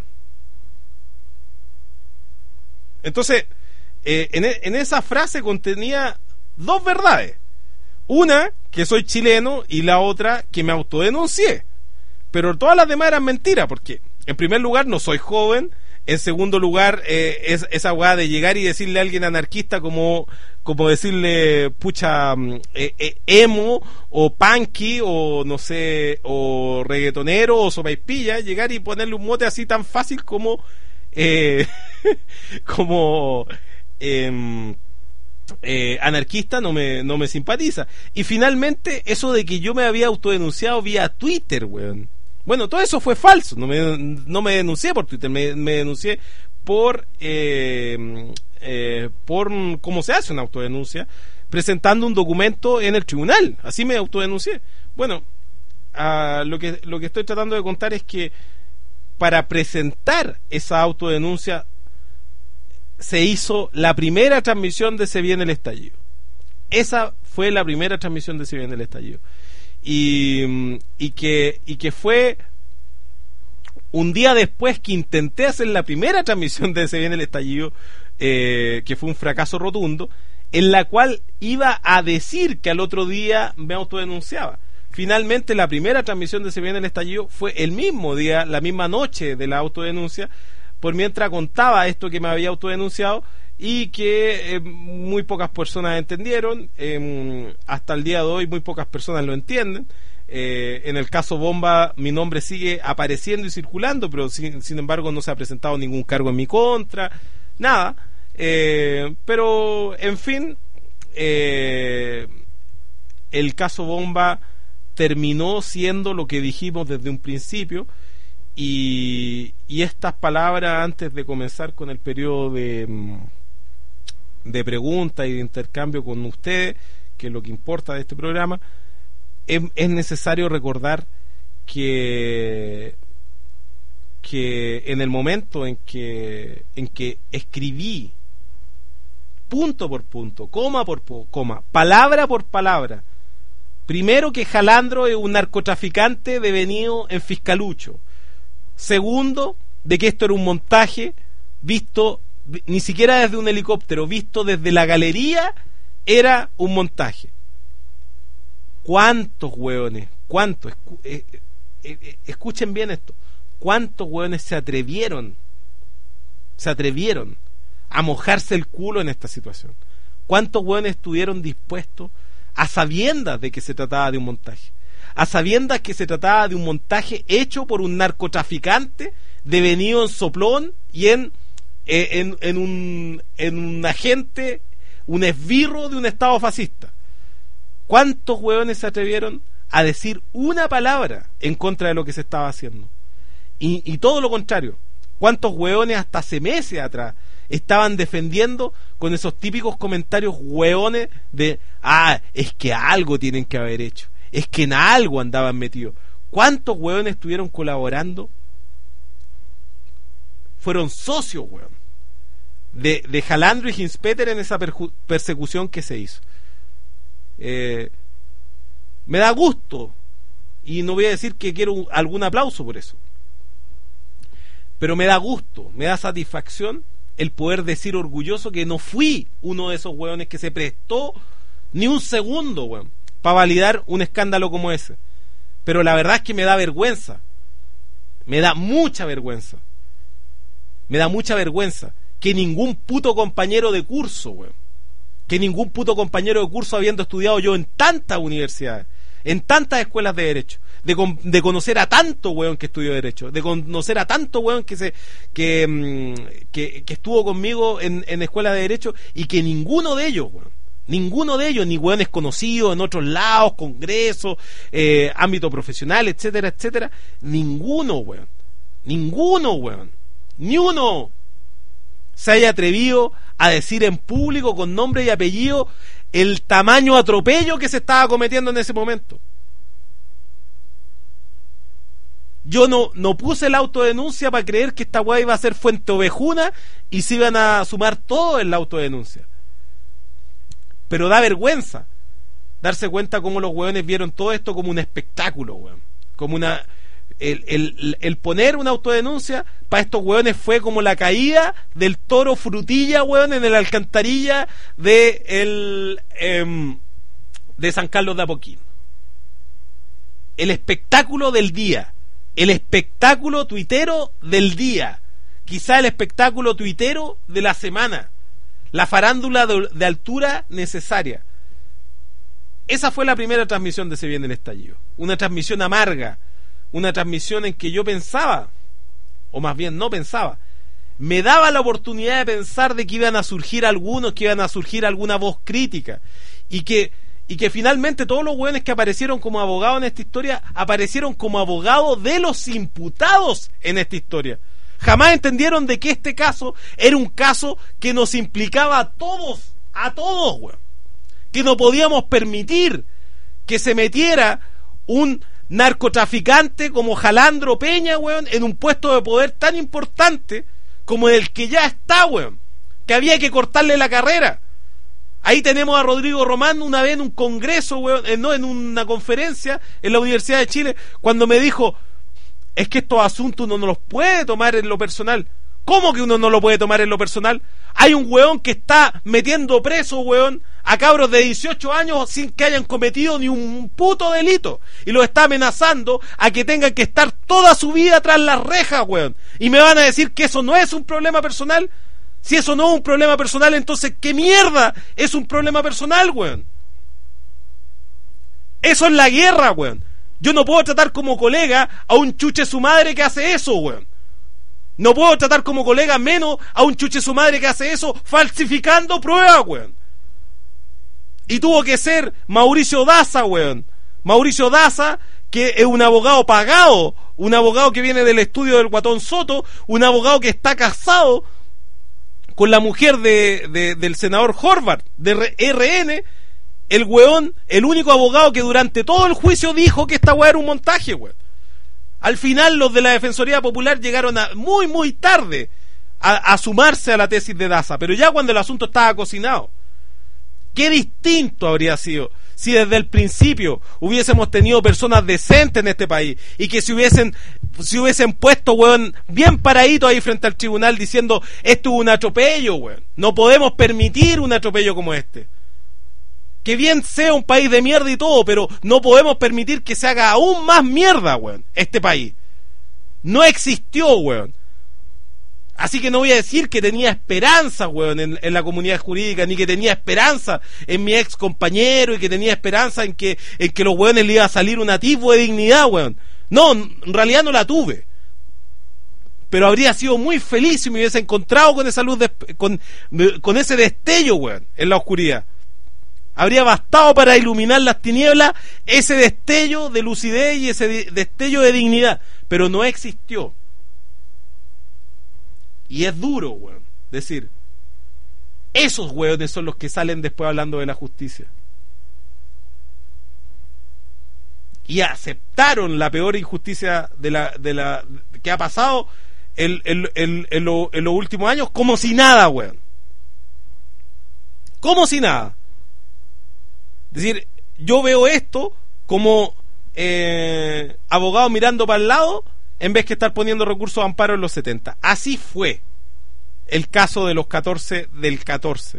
Entonces, eh, en, en esa frase contenía dos verdades. Una, que soy chileno, y la otra, que me autodenuncié. Pero todas las demás eran mentiras, porque en primer lugar no soy joven, en segundo lugar eh, es, esa weá de llegar y decirle a alguien anarquista como, como decirle pucha eh, eh, emo o punky o no sé, o reggaetonero o sopaipilla, llegar y ponerle un mote así tan fácil como eh, como eh, Eh, anarquista no me, no me simpatiza. Y finalmente eso de que yo me había autodenunciado vía Twitter, weón. Bueno, todo eso fue falso. No me, no me denuncié por Twitter, me, me denuncié por eh, eh, por cómo se hace una autodenuncia, presentando un documento en el tribunal. Así me autodenuncié. Bueno, uh, lo que lo que estoy tratando de contar es que para presentar esa autodenuncia se hizo la primera transmisión de Se Viene el Estallido. Esa fue la primera transmisión de Se Viene el Estallido. Y, y, que, y que fue un día después que intenté hacer la primera transmisión de Se Viene el Estallido, eh, que fue un fracaso rotundo, en la cual iba a decir que al otro día me autodenunciaba. Finalmente la primera transmisión de Se Viene el Estallido fue el mismo día, la misma noche de la autodenuncia, por mientras contaba esto que me había autodenunciado y que eh, muy pocas personas entendieron. Eh, hasta el día de hoy muy pocas personas lo entienden. Eh, en el caso Bomba mi nombre sigue apareciendo y circulando, pero sin, sin embargo no se ha presentado ningún cargo en mi contra, nada. Eh, pero en fin, eh, el caso Bomba terminó siendo lo que dijimos desde un principio. Y, y estas palabras, antes de comenzar con el periodo de, de preguntas y de intercambio con ustedes, que es lo que importa de este programa, es, es necesario recordar que que en el momento en que en que escribí punto por punto, coma por coma, palabra por palabra, primero que Jalandro es un narcotraficante devenido en fiscalucho. Segundo, de que esto era un montaje visto, ni siquiera desde un helicóptero, visto desde la galería, era un montaje. ¿Cuántos hueones? ¿Cuántos? Escu- eh, eh, eh, escuchen bien esto. ¿Cuántos hueones se atrevieron? Se atrevieron a mojarse el culo en esta situación. ¿Cuántos hueones estuvieron dispuestos, a sabiendas de que se trataba de un montaje, a sabiendas que se trataba de un montaje hecho por un narcotraficante devenido en soplón y en, eh, en, en, un, en un agente, un esbirro de un estado fascista? ¿Cuántos hueones se atrevieron a decir una palabra en contra de lo que se estaba haciendo? Y, y todo lo contrario. ¿Cuántos hueones hasta hace meses atrás estaban defendiendo con esos típicos comentarios hueones de, ah, es que algo tienen que haber hecho, es que en algo andaban metidos? ¿Cuántos hueones estuvieron colaborando? Fueron socios, hueón, de, de Jalandro y Hinspeter en esa perju- persecución que se hizo. Eh, me da gusto, y no voy a decir que quiero un, algún aplauso por eso, pero me da gusto, me da satisfacción el poder decir orgulloso que no fui uno de esos hueones que se prestó ni un segundo, hueón, para validar un escándalo como ese. Pero la verdad es que me da vergüenza, me da mucha vergüenza, me da mucha vergüenza que ningún puto compañero de curso, hueón, que ningún puto compañero de curso, habiendo estudiado yo en tantas universidades, en tantas escuelas de derecho, de, con, de conocer a tanto hueón que estudió derecho, de conocer a tanto hueón que se que, mmm, que, que estuvo conmigo en, en escuelas de derecho, y que ninguno de ellos, hueón, ninguno de ellos, ni hueones conocidos en otros lados, congresos, eh, ámbito profesional, etcétera, etcétera, ninguno, hueón, ninguno, hueón, ni uno se haya atrevido a decir en público, con nombre y apellido, el tamaño atropello que se estaba cometiendo en ese momento. Yo no, no puse la autodenuncia para creer que esta weá iba a ser fuente ovejuna y se iban a sumar todo en la autodenuncia. Pero da vergüenza darse cuenta cómo los weones vieron todo esto como un espectáculo, weón. Como una... El, el, el poner una autodenuncia para estos weones fue como la caída del toro Frutilla, weón, en la alcantarilla de el eh, de San Carlos de Apoquindo. El espectáculo del día, el espectáculo tuitero del día, quizá el espectáculo tuitero de la semana, la farándula de, de altura necesaria. Esa fue la primera transmisión de Se Viene el Estallido, una transmisión amarga, una transmisión en que yo pensaba, o más bien no pensaba, me daba la oportunidad de pensar de que iban a surgir algunos, que iban a surgir alguna voz crítica, y que, y que finalmente todos los hueones que aparecieron como abogados en esta historia, aparecieron como abogados de los imputados en esta historia. Jamás entendieron de que este caso era un caso que nos implicaba a todos, a todos, hueón, que no podíamos permitir que se metiera un narcotraficante como Jalandro Peña, weón, en un puesto de poder tan importante como el que ya está, weón, que había que cortarle la carrera. Ahí tenemos a Rodrigo Román una vez en un congreso, weón, eh, no, en una conferencia en la Universidad de Chile, cuando me dijo, es que estos asuntos uno no los puede tomar en lo personal. ¿Cómo que uno no lo puede tomar en lo personal? Hay un weón que está metiendo preso, weón, a cabros de dieciocho años sin que hayan cometido ni un puto delito, y los está amenazando a que tengan que estar toda su vida tras las rejas, weón. Y me van a decir que eso no es un problema personal. Si eso no es un problema personal, entonces ¿qué mierda es un problema personal, weón? Eso es la guerra, weón. Yo no puedo tratar como colega a un chuche su madre que hace eso, weón. No puedo tratar como colega menos a un chuche su madre que hace eso falsificando pruebas, weón. Y tuvo que ser Mauricio Daza, weón. Mauricio Daza, que es un abogado pagado, un abogado que viene del estudio del Guatón Soto, un abogado que está casado con la mujer de, de, del senador Horvath, de R N, el weón, el único abogado que durante todo el juicio dijo que esta weá era un montaje, weón. Al final los de la Defensoría Popular llegaron a, muy muy tarde a, a sumarse a la tesis de Daza, pero ya cuando el asunto estaba cocinado. Qué distinto habría sido si desde el principio hubiésemos tenido personas decentes en este país y que se hubiesen si hubiesen puesto, weón, bien paradito ahí frente al tribunal diciendo, esto es un atropello, weón. No podemos permitir un atropello como este. Que bien sea un país de mierda y todo, pero no podemos permitir que se haga aún más mierda, weón, este país. No existió, weón. Así que no voy a decir que tenía esperanza, weón, en, en la comunidad jurídica, ni que tenía esperanza en mi ex compañero, y que tenía esperanza en que, en que los weones le iba a salir un atisbo de dignidad, weón. No, en realidad no la tuve. Pero habría sido muy feliz si me hubiese encontrado con esa luz, de, con, con ese destello, weón, en la oscuridad. Habría bastado para iluminar las tinieblas ese destello de lucidez y ese destello de dignidad, pero no existió. Y es duro, weón, decir, esos weones son los que salen después hablando de la justicia. Y aceptaron la peor injusticia de la, de la que ha pasado en, en, en, en, lo, en los últimos años, como si nada, weón. Como si nada. Es decir, yo veo esto como eh, abogado mirando para el lado en vez que estar poniendo recursos de amparo en los setenta. Así fue el caso de los catorce del catorce.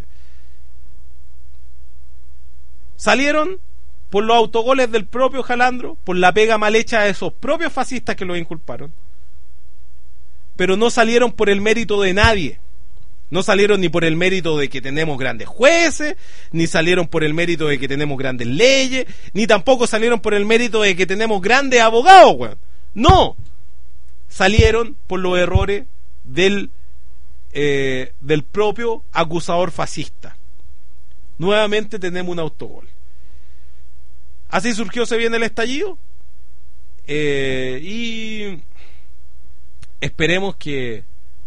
Salieron por los autogoles del propio Jalandro, por la pega mal hecha de esos propios fascistas que los inculparon, pero no salieron por el mérito de nadie. No salieron ni por el mérito de que tenemos grandes jueces, ni salieron por el mérito de que tenemos grandes leyes, ni tampoco salieron por el mérito de que tenemos grandes abogados, weón. No, salieron por los errores del eh, del propio acusador fascista. Nuevamente tenemos un autogol. Así surgió, se viene el estallido, eh, y esperemos que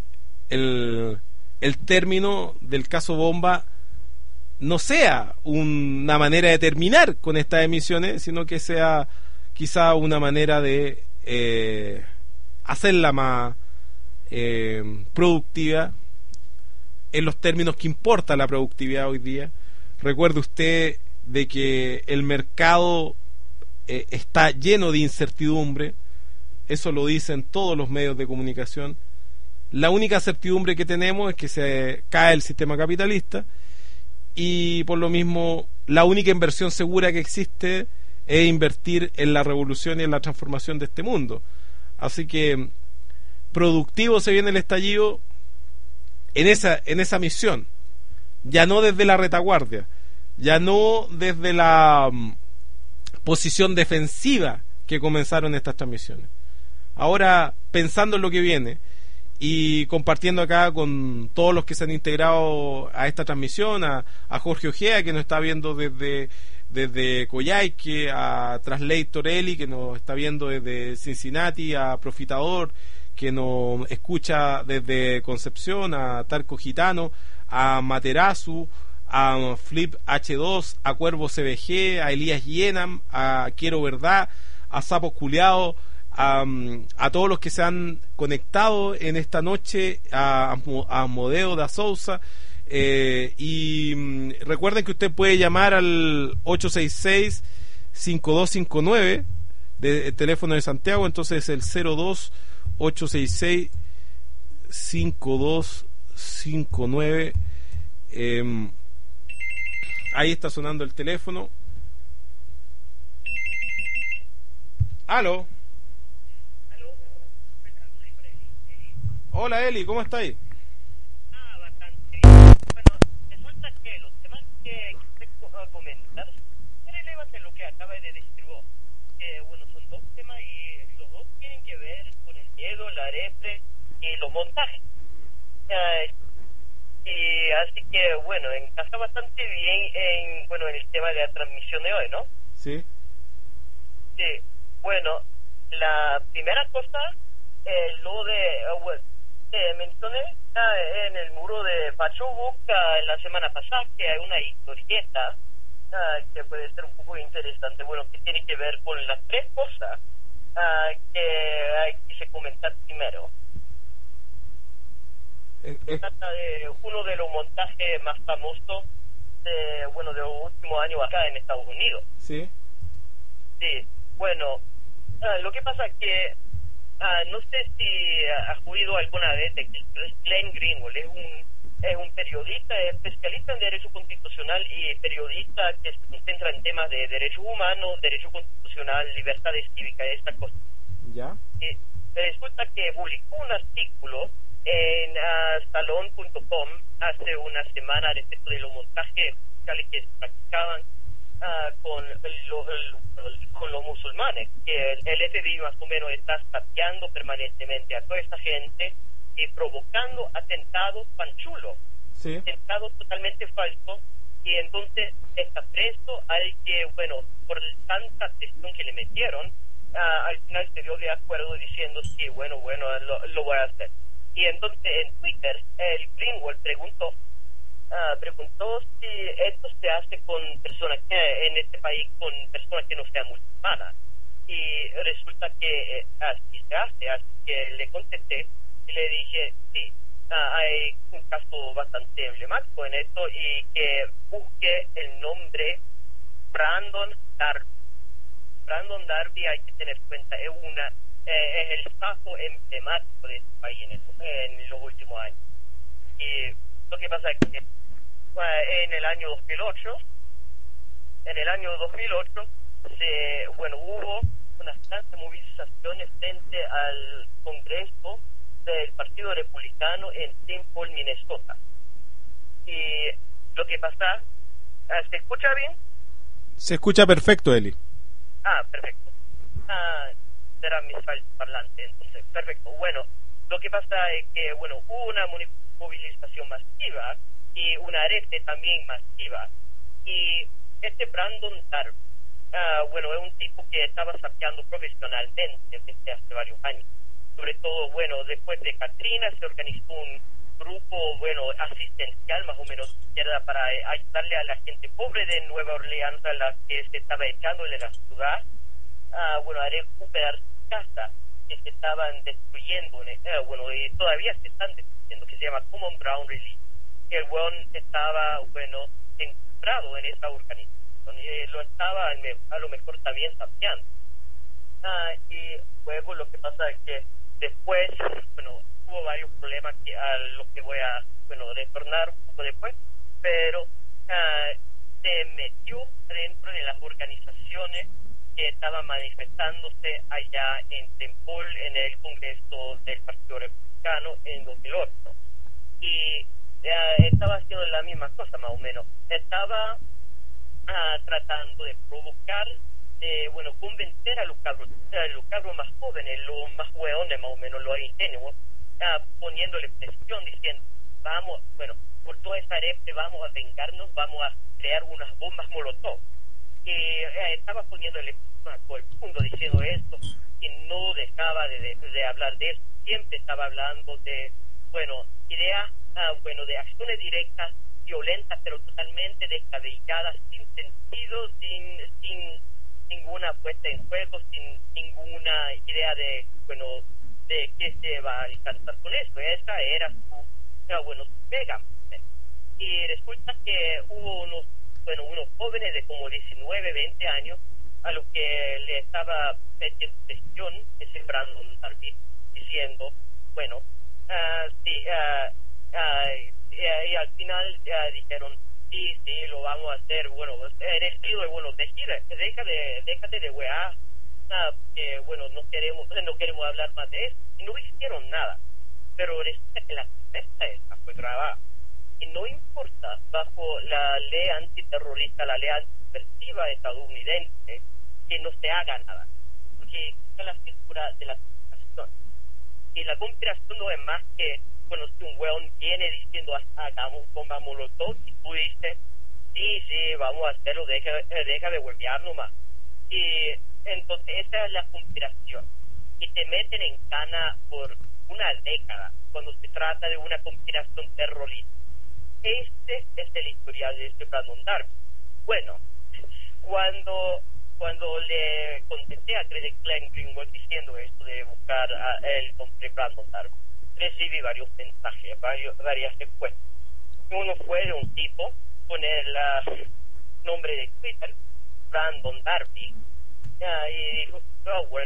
el el término del caso Bomba no sea una manera de terminar con estas emisiones, sino que sea quizá una manera de eh, hacerla más eh, productiva en los términos que importa la productividad hoy día. Recuerde usted de que el mercado eh, está lleno de incertidumbre, eso lo dicen todos los medios de comunicación. La única certidumbre que tenemos es que se cae el sistema capitalista, y por lo mismo la única inversión segura que existe es invertir en la revolución y en la transformación de este mundo. Así que productivo se viene el estallido en esa, en esa misión, ya no desde la retaguardia, ya no desde la um, posición defensiva que comenzaron estas transmisiones. Ahora, pensando en lo que viene y compartiendo acá con todos los que se han integrado a esta transmisión, a, a Jorge Ojea, que nos está viendo desde, desde Coyhaique, a Translator Eli, que nos está viendo desde Cincinnati, a Profitador, que nos escucha desde Concepción, a Tarco Gitano, a Materazu, a Flip H dos, a Cuervo C B G, a Elías Yenam, a Quiero Verdad, a Sapos Culeados, A, a todos los que se han conectado en esta noche, a, a Modeo da Sousa, eh, y um, recuerden que usted puede llamar al ocho seis seis, cinco dos cinco nueve de, de teléfono de Santiago, entonces el cero dos, ocho seis seis, cinco dos cinco nueve. eh, ahí está sonando el teléfono. Aló. Hola Eli, ¿cómo estáis? Ah, bastante. Bueno, resulta que los temas que usted comenta son relevantes lo que acaba de decir vos. Que bueno, son dos temas y los dos tienen que ver con el miedo, la repre y los montajes. Uh, y así que bueno, encaja bastante bien en bueno en el tema de la transmisión de hoy, ¿no? Sí. Sí. Bueno, la primera cosa, eh, lo de uh, bueno, Eh, mencioné uh, en el muro de Pachobuk uh, la semana pasada que hay una historieta uh, que puede ser un poco interesante, bueno, que tiene que ver con las tres cosas uh, que hay que comentar primero. Eh, eh. Se trata de uno de los montajes más famosos de, bueno, de los últimos años acá en Estados Unidos. Sí. Sí, bueno, uh, lo que pasa es que ah, no sé si has oído alguna vez de Glenn Greenwald. Es un es un periodista, especialista en derecho constitucional y periodista que se concentra en temas de derechos humanos, derecho constitucional, libertades cívicas, estas cosas. ¿Ya? Y resulta que publicó un artículo en uh, salón punto com hace una semana respecto de los montajes fiscales que se practicaban uh, con, lo, el, con los musulmanes, que el, el F B I más o menos está sapeando permanentemente a toda esta gente y provocando atentados panchulos, sí. atentados totalmente falsos, y entonces está preso al que, bueno, por tanta presión que le metieron, uh, al final se dio de acuerdo diciendo, sí, bueno, bueno, lo, lo voy a hacer. Y entonces en Twitter, el Greenwald preguntó, uh, preguntó si esto se hace con personas que, en este país, con personas que no sean musulmanas. Y resulta que eh, así se hace, así que le contesté, y le dije, sí, uh, hay un caso bastante emblemático en esto y que busque el nombre Brandon Darby. Brandon Darby, hay que tener en cuenta, es, una, eh, es el sapo emblemático de este país en, el, en los últimos años. Y lo que pasa es que uh, en el año dos mil ocho, en el año dos mil ocho, se, bueno, hubo unas tantas movilizaciones frente al Congreso del Partido Republicano en Saint Paul, Minnesota. Y lo que pasa, ¿se escucha bien? Se escucha perfecto, Eli. Ah, perfecto. Ah, será mi parlante, entonces, perfecto. Bueno, lo que pasa es que, bueno, hubo una movilización masiva y una arete también masiva. Y este Brandon Darby, ah, bueno, es un tipo que estaba sapeando profesionalmente desde hace varios años. Sobre todo, bueno, después de Katrina se organizó un grupo, bueno, asistencial más o menos izquierda para ayudarle a la gente pobre de Nueva Orleans, a la que se estaba echando de la ciudad, uh, bueno, a recuperar su casa que se estaban destruyendo, uh, bueno, y todavía se están destruyendo, que se llama Common Brown Relief. El weón estaba, bueno, encontrado en esa organización, y lo estaba a lo mejor también sapeando. Uh, y luego lo que pasa es que después, bueno, hubo varios problemas que, a los que voy a, bueno, retornar un poco después, pero uh, se metió dentro de las organizaciones que estaban manifestándose allá en Saint Paul, en el Congreso del Partido Republicano en dos mil ocho. Y uh, estaba haciendo la misma cosa, más o menos. Estaba uh, tratando de provocar, de, bueno, convencer a los cabros, a los cabros más jóvenes, los más hueones, más o menos, los ingenuos, uh, poniéndole presión, diciendo, vamos, bueno, por toda esa arete vamos a vengarnos, vamos a crear unas bombas molotov. Y uh, estaba poniéndole presión a todo el mundo diciendo esto, y no dejaba de, de, de hablar de eso, siempre estaba hablando de, bueno, ideas, uh, bueno, de acciones directas, violentas, pero totalmente descabelladas, sin sentido, sin, sin ninguna puesta en juego, sin ninguna idea de, bueno, de qué se va a alcanzar con esto. Esa era su, era, bueno, su pega. Y resulta que hubo unos, bueno, unos jóvenes de como diecinueve, veinte años, a los que le estaba metiendo presión ese Brandon Darby, diciendo, bueno, uh, sí, uh, uh, y, y al final uh, dijeron, sí, sí, lo vamos a hacer, bueno, eres tío, bueno, deja, deja de, déjate de weá, ah, que, bueno, no queremos, no queremos hablar más de eso, y no hicieron nada, pero resulta que la protesta esta fue grabada, y no importa, bajo la ley antiterrorista, la ley antisubversiva estadounidense, que no se haga nada, porque es la figura de la conspiración, y la conspiración no es más que, bueno, si un weón viene diciendo hagamos bomba molotov y tú dices sí, sí, vamos a hacerlo, deja, deja de huevear nomás. Y entonces esa es la conspiración. Y te meten en cana por una década cuando se trata de una conspiración terrorista. Este es el historial de este Brandon Darby. Bueno, cuando cuando le contesté a Glenn Greenwald diciendo esto de buscar a el nombre Brandon Darby, recibí varios mensajes, varios, varias respuestas. Uno fue de un tipo con el uh, nombre de Twitter, Brandon Darby, uh, y dijo, oh, bueno,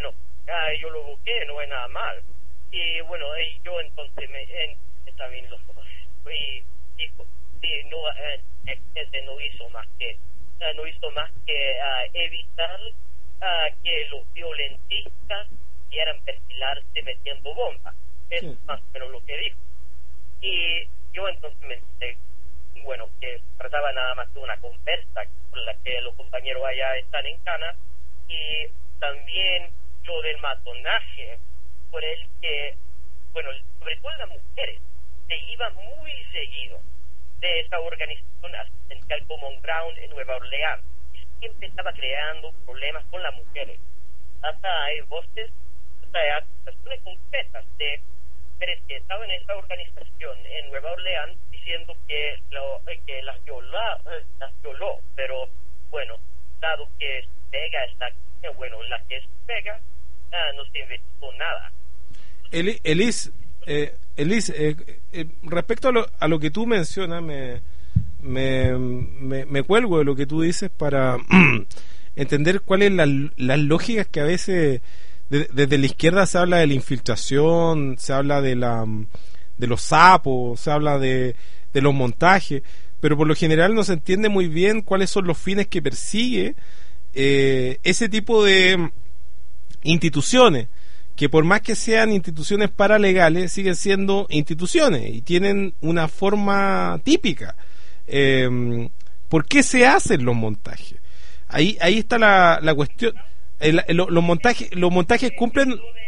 ah, yo lo busqué, no es nada mal. Y bueno, y yo entonces me, en, también los y dijo, y no, eh, este no hizo más que, uh, no hizo más que uh, evitar uh, que los violentistas quieran perfilarse metiendo bombas. Es sí. Más o menos lo que dijo. Y yo entonces me enteré, bueno, que trataba nada más de una conversa con la que los compañeros allá están en Cana, y también lo del matonaje, por el que, bueno, sobre todo las mujeres, se iba muy seguido de esa organización asistencial Common Ground en Nueva Orleans, y siempre estaba creando problemas con las mujeres. Hasta hay voces, hasta hay acusaciones concretas de mujeres que estaban en esa organización en Nueva Orleans diciendo que, lo, que las, viola, las violó, pero bueno, dado que Vega es la, bueno, la que es Vega, ah, no se investigó nada. Eli, Elis, eh, Elis eh, eh, respecto a lo, a lo que tú mencionas, me, me, me, me cuelgo de lo que tú dices para entender cuáles las las lógicas que a veces de, desde la izquierda se habla de la infiltración, se habla de la de los sapos, se habla de, de los montajes, pero por lo general no se entiende muy bien cuáles son los fines que persigue eh, ese tipo de instituciones, que por más que sean instituciones paralegales, siguen siendo instituciones y tienen una forma típica. Eh, ¿Por qué se hacen los montajes? Ahí ahí está la, la cuestión. El, el, los montajes los montajes cumplen.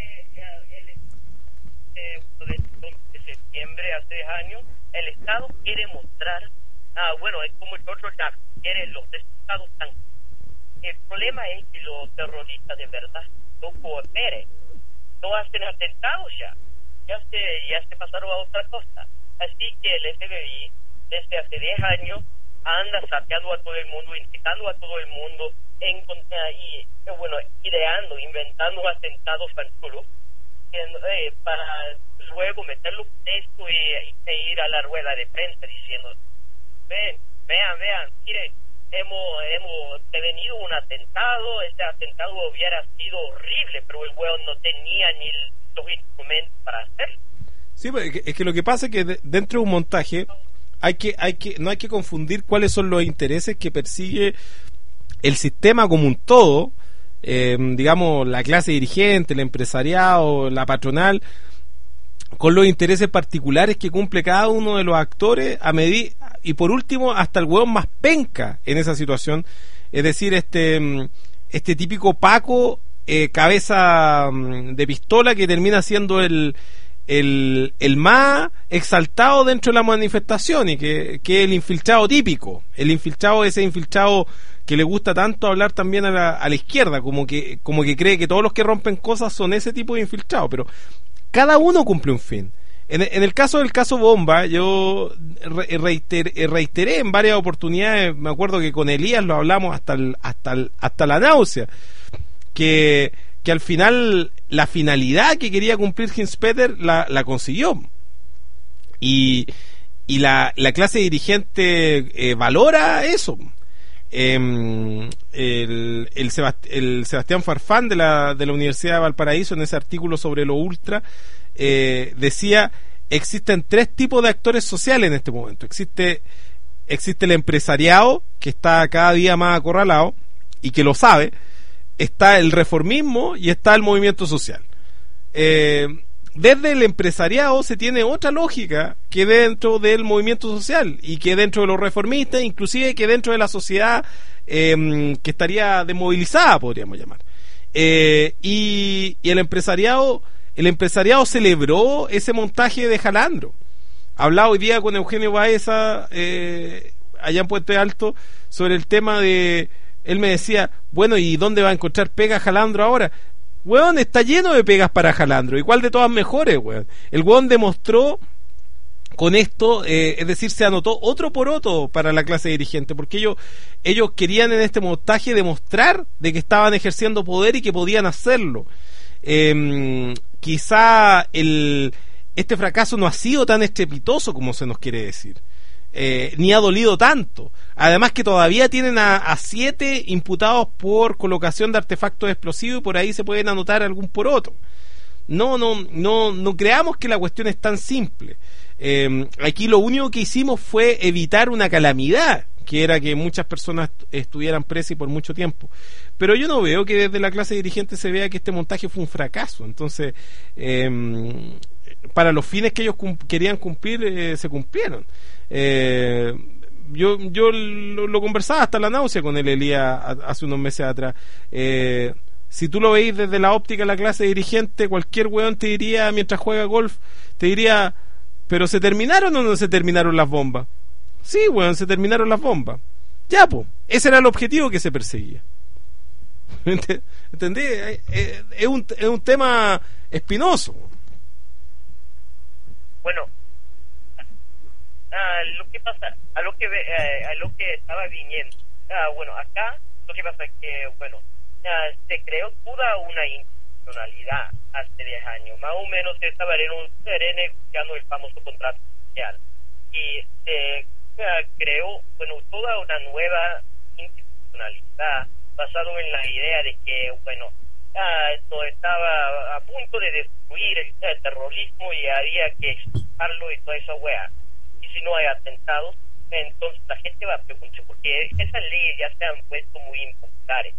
De septiembre hace años, el Estado quiere mostrar, ah, bueno, es como George Jackson quiere los resultados tan. El problema es que los terroristas de verdad no cooperen, no hacen atentados ya, ya se, ya se pasaron a otra cosa. Así que el F B I desde hace diez años anda saqueando a todo el mundo, incitando a todo el mundo, en, y bueno, ideando, inventando atentados fanchulos eh, para luego meterlo preso y, y ir a la rueda de prensa diciendo, ven, vean, vean, miren, hemos, hemos prevenido un atentado, este atentado hubiera sido horrible, pero el hueón no tenía ni los instrumentos para hacerlo. Sí, es que lo que pasa es que dentro de un montaje hay que, hay que, no hay que confundir cuáles son los intereses que persigue el sistema como un todo, eh, digamos, la clase dirigente, el empresariado, la patronal, con los intereses particulares que cumple cada uno de los actores a medir, y por último hasta el hueón más penca en esa situación, es decir, este este típico Paco eh, cabeza de pistola que termina siendo el el, el más exaltado dentro de la manifestación, y que, que es el infiltrado típico, el infiltrado, ese infiltrado que le gusta tanto hablar también a la, a la izquierda, como que como que cree que todos los que rompen cosas son ese tipo de infiltrado, pero cada uno cumple un fin. En, en el caso del caso Bomba, yo re, reiter, reiteré en varias oportunidades, me acuerdo que con Elías lo hablamos hasta el, hasta el, hasta la náusea, que, que al final la finalidad que quería cumplir Hinspeter la, la consiguió. Y, y la, la clase dirigente eh, valora eso. Eh, el, el, Sebast- el Sebastián Farfán de la, de la Universidad de Valparaíso, en ese artículo sobre lo ultra, eh, decía: existen tres tipos de actores sociales en este momento. Existe, existe el empresariado, que está cada día más acorralado y que lo sabe. Está el reformismo y está el movimiento social. Eh, desde el empresariado se tiene otra lógica que dentro del movimiento social, y que dentro de los reformistas, inclusive que dentro de la sociedad eh, que estaría desmovilizada, podríamos llamar. Eh, y, y el empresariado el empresariado celebró ese montaje de Jalandro. Hablaba hoy día con Eugenio Baeza eh, allá en Puente Alto sobre el tema de, él me decía, bueno, ¿y dónde va a encontrar pega Jalandro ahora? Weón, está lleno de pegas para Jalandro, igual de todas mejores, weón. El weón demostró con esto, eh, es decir, se anotó otro poroto para la clase dirigente, porque ellos ellos querían en este montaje demostrar de que estaban ejerciendo poder y que podían hacerlo. Eh, quizá el este fracaso no ha sido tan estrepitoso como se nos quiere decir. eh, ni ha dolido tanto. Además que todavía tienen a, a siete imputados por colocación de artefactos explosivos y por ahí se pueden anotar algún por otro. No, no, no, no creamos que la cuestión es tan simple. Eh, aquí lo único que hicimos fue evitar una calamidad, que era que muchas personas estuvieran presas y por mucho tiempo. Pero yo no veo que desde la clase dirigente se vea que este montaje fue un fracaso. Entonces, eh, para los fines que ellos cum- querían cumplir, eh, se cumplieron. Eh, yo yo lo, lo conversaba hasta la náusea con el Elías hace unos meses atrás. Eh, si tú lo veis desde la óptica de la clase dirigente, cualquier weón te diría, mientras juega golf, te diría, ¿pero se terminaron o no se terminaron las bombas? Sí, weón, se terminaron las bombas. Ya, pues, ese era el objetivo que se perseguía. ¿Entendí? Es un, es un tema espinoso. Bueno, ah, lo que pasa, a lo que eh, a lo que estaba viniendo, ah, bueno, acá lo que pasa es que, bueno, ah, se creó toda una institucionalidad hace diez años, más o menos se estaba en un negociando el famoso contrato social y se ah, creó, bueno, toda una nueva institucionalidad basado en la idea de que, bueno, ah, esto estaba a punto de destruir el, el terrorismo y había que explicarlo y toda esa wea. Y si no hay atentados, entonces la gente va a preguntar, porque esas leyes ya se han puesto muy impopulares.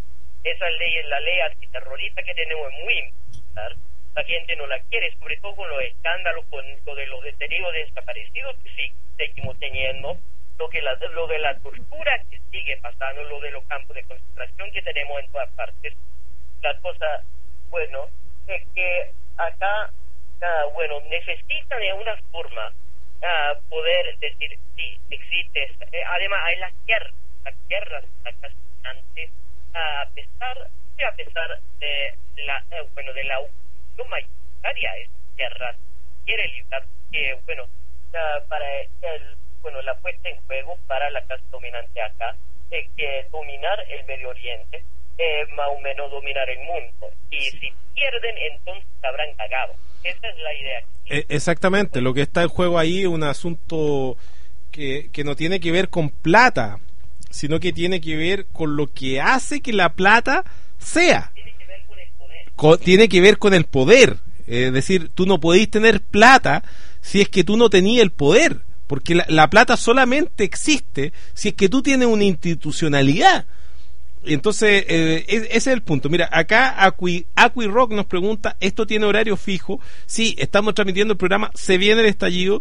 Esa ley, la ley antiterrorista que tenemos es muy impopular. La gente no la quiere, sobre todo con los escándalos, con lo de los detenidos desaparecidos que sí seguimos teniendo, lo que la, lo de la tortura que sigue pasando, lo de los campos de concentración que tenemos en todas partes. La cosa, bueno, es que acá, ah, bueno, necesitan de una forma ah, poder decir, sí, existe. Eh, además, hay las guerras, las guerras acá antes, ah, a pesar, a pesar de la, eh, bueno, de la ocupación mayoritaria de esas guerras, quiere librar, que, bueno, ah, para el, bueno, la puesta en juego para la clase dominante acá, es que dominar el Medio Oriente, eh, más o menos dominar el mundo. Y si pierden, entonces habrán cagado. Esa es la idea. Eh, exactamente, lo que está en juego ahí es un asunto que, que no tiene que ver con plata, sino que tiene que ver con lo que hace que la plata sea. Tiene que ver con el poder. Con, tiene que ver con el poder. Es decir, tú no podés tener plata si es que tú no tenías el poder. Porque la, la plata solamente existe si es que tú tienes una institucionalidad. Entonces, eh, ese es el punto. Mira, acá Acui, Acui Rock nos pregunta, ¿esto tiene horario fijo? Sí, estamos transmitiendo el programa Se Viene el Estallido,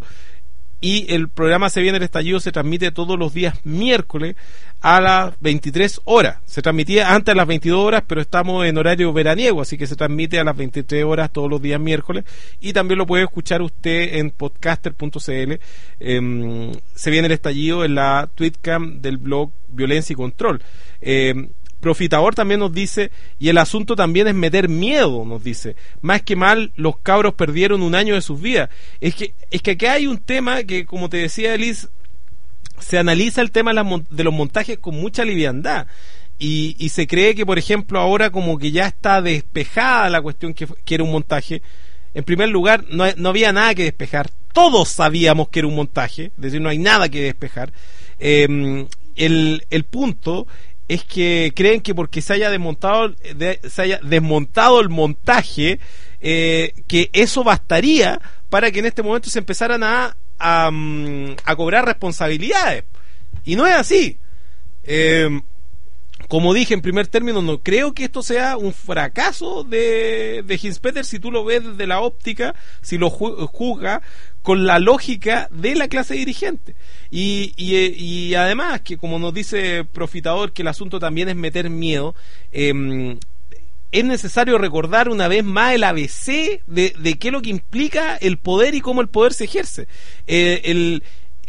y el programa Se Viene el Estallido se transmite todos los días miércoles a las veintitrés horas. Se transmitía antes a las veintidós horas, pero estamos en horario veraniego, así que se transmite a las veintitrés horas todos los días miércoles, y también lo puede escuchar usted en podcaster punto c l. Eh, Se Viene el Estallido en la Tweetcam del blog Violencia y Control. Eh, Profitador también nos dice, y el asunto también es meter miedo, nos dice, más que mal los cabros perdieron un año de sus vidas. Es que, es que acá hay un tema que, como te decía Elis, se analiza el tema de, las, de los montajes con mucha liviandad, y, y se cree que, por ejemplo, ahora como que ya está despejada la cuestión que, que era un montaje. En primer lugar, no, no había nada que despejar, todos sabíamos que era un montaje, es decir, no hay nada que despejar. Eh, el, el punto es que creen que porque se haya desmontado de, se haya desmontado el montaje, eh, que eso bastaría para que en este momento se empezaran a a, a cobrar responsabilidades, y no es así. Eh, como dije en primer término, no creo que esto sea un fracaso de, de Hinspeter si tú lo ves desde la óptica, si lo juzgas con la lógica de la clase dirigente. Y, y, y además, que como nos dice Profitador, que el asunto también es meter miedo, eh, es necesario recordar una vez más el A B C de, de qué es lo que implica el poder y cómo el poder se ejerce. Eh, el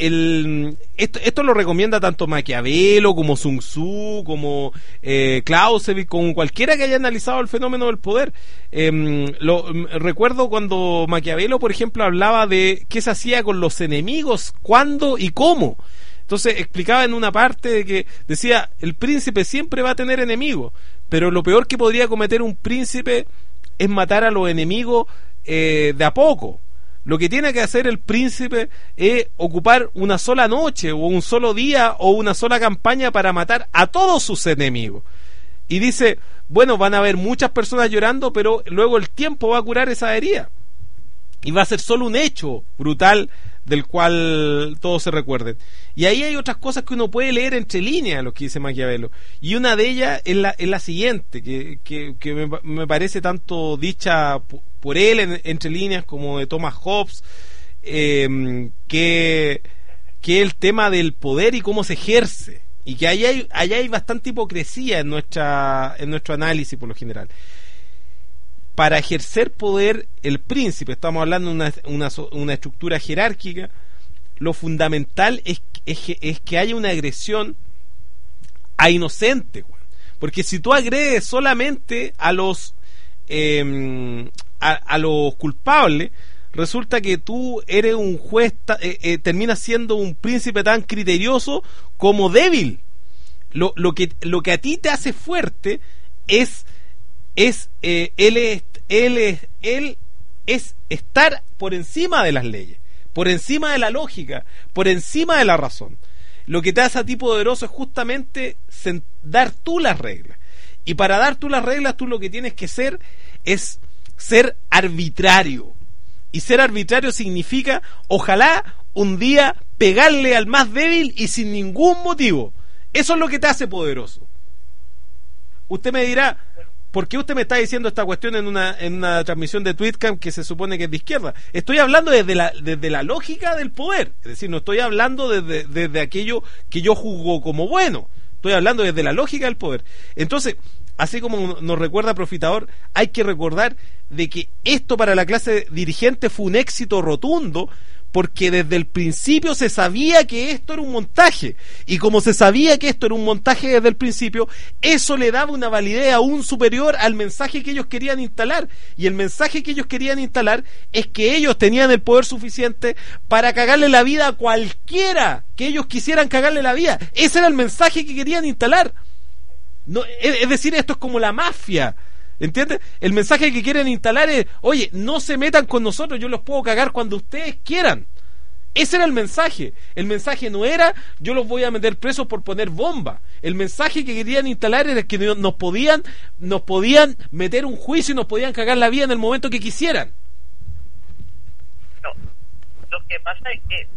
El, esto, esto lo recomienda tanto Maquiavelo como Sun Tzu, como eh, Clausewitz, como cualquiera que haya analizado el fenómeno del poder. Eh, lo, recuerdo cuando Maquiavelo, por ejemplo, hablaba de qué se hacía con los enemigos, cuándo y cómo. Entonces explicaba en una parte de que decía, el príncipe siempre va a tener enemigos, pero lo peor que podría cometer un príncipe es matar a los enemigos eh, de a poco. Lo que tiene que hacer el príncipe es ocupar una sola noche o un solo día o una sola campaña para matar a todos sus enemigos. Y dice, bueno, van a haber muchas personas llorando, pero luego el tiempo va a curar esa herida. Y va a ser solo un hecho brutal del cual todos se recuerden. Y ahí hay otras cosas que uno puede leer entre líneas, lo que dice Maquiavelo. Y una de ellas es la, es la siguiente, que, que, que me, me parece tanto dicha por él en, entre líneas como de Thomas Hobbes, eh, que, que el tema del poder y cómo se ejerce. Y que allá hay, allá hay bastante hipocresía en, nuestra, en nuestro análisis por lo general. Para ejercer poder, el príncipe, estamos hablando de una, una, una estructura jerárquica, lo fundamental es, es, es que haya una agresión a inocentes, porque si tú agredes solamente a los eh, a, a los culpables, resulta que tú eres un juez, eh, eh, terminas siendo un príncipe tan criterioso como débil. Lo, lo que lo que a ti te hace fuerte es es eh, él es él es él es estar por encima de las leyes, por encima de la lógica, por encima de la razón. Lo que te hace a ti poderoso es justamente dar tú las reglas. Y para dar tú las reglas, tú lo que tienes que ser es ser arbitrario. Y ser arbitrario significa, ojalá, un día pegarle al más débil y sin ningún motivo. Eso es lo que te hace poderoso. Usted me dirá, ¿por qué usted me está diciendo esta cuestión en una, en una transmisión de Tweetcam que se supone que es de izquierda? Estoy hablando desde la, desde la lógica del poder. Es decir, no estoy hablando desde, desde aquello que yo juzgo como bueno. Estoy hablando desde la lógica del poder. Entonces, así como nos recuerda Profitador, hay que recordar de que esto para la clase dirigente fue un éxito rotundo, porque desde el principio se sabía que esto era un montaje, y como se sabía que esto era un montaje desde el principio, eso le daba una validez aún superior al mensaje que ellos querían instalar, y el mensaje que ellos querían instalar es que ellos tenían el poder suficiente para cagarle la vida a cualquiera que ellos quisieran cagarle la vida. Ese era el mensaje que querían instalar. No, es, es decir, esto es como la mafia, ¿entiendes? El mensaje que quieren instalar es, oye, no se metan con nosotros, yo los puedo cagar cuando ustedes quieran. Ese era el mensaje. El mensaje no era, yo los voy a meter presos por poner bomba. El mensaje que querían instalar era que nos podían, nos podían meter un juicio y nos podían cagar la vida en el momento que quisieran. No, lo que pasa es que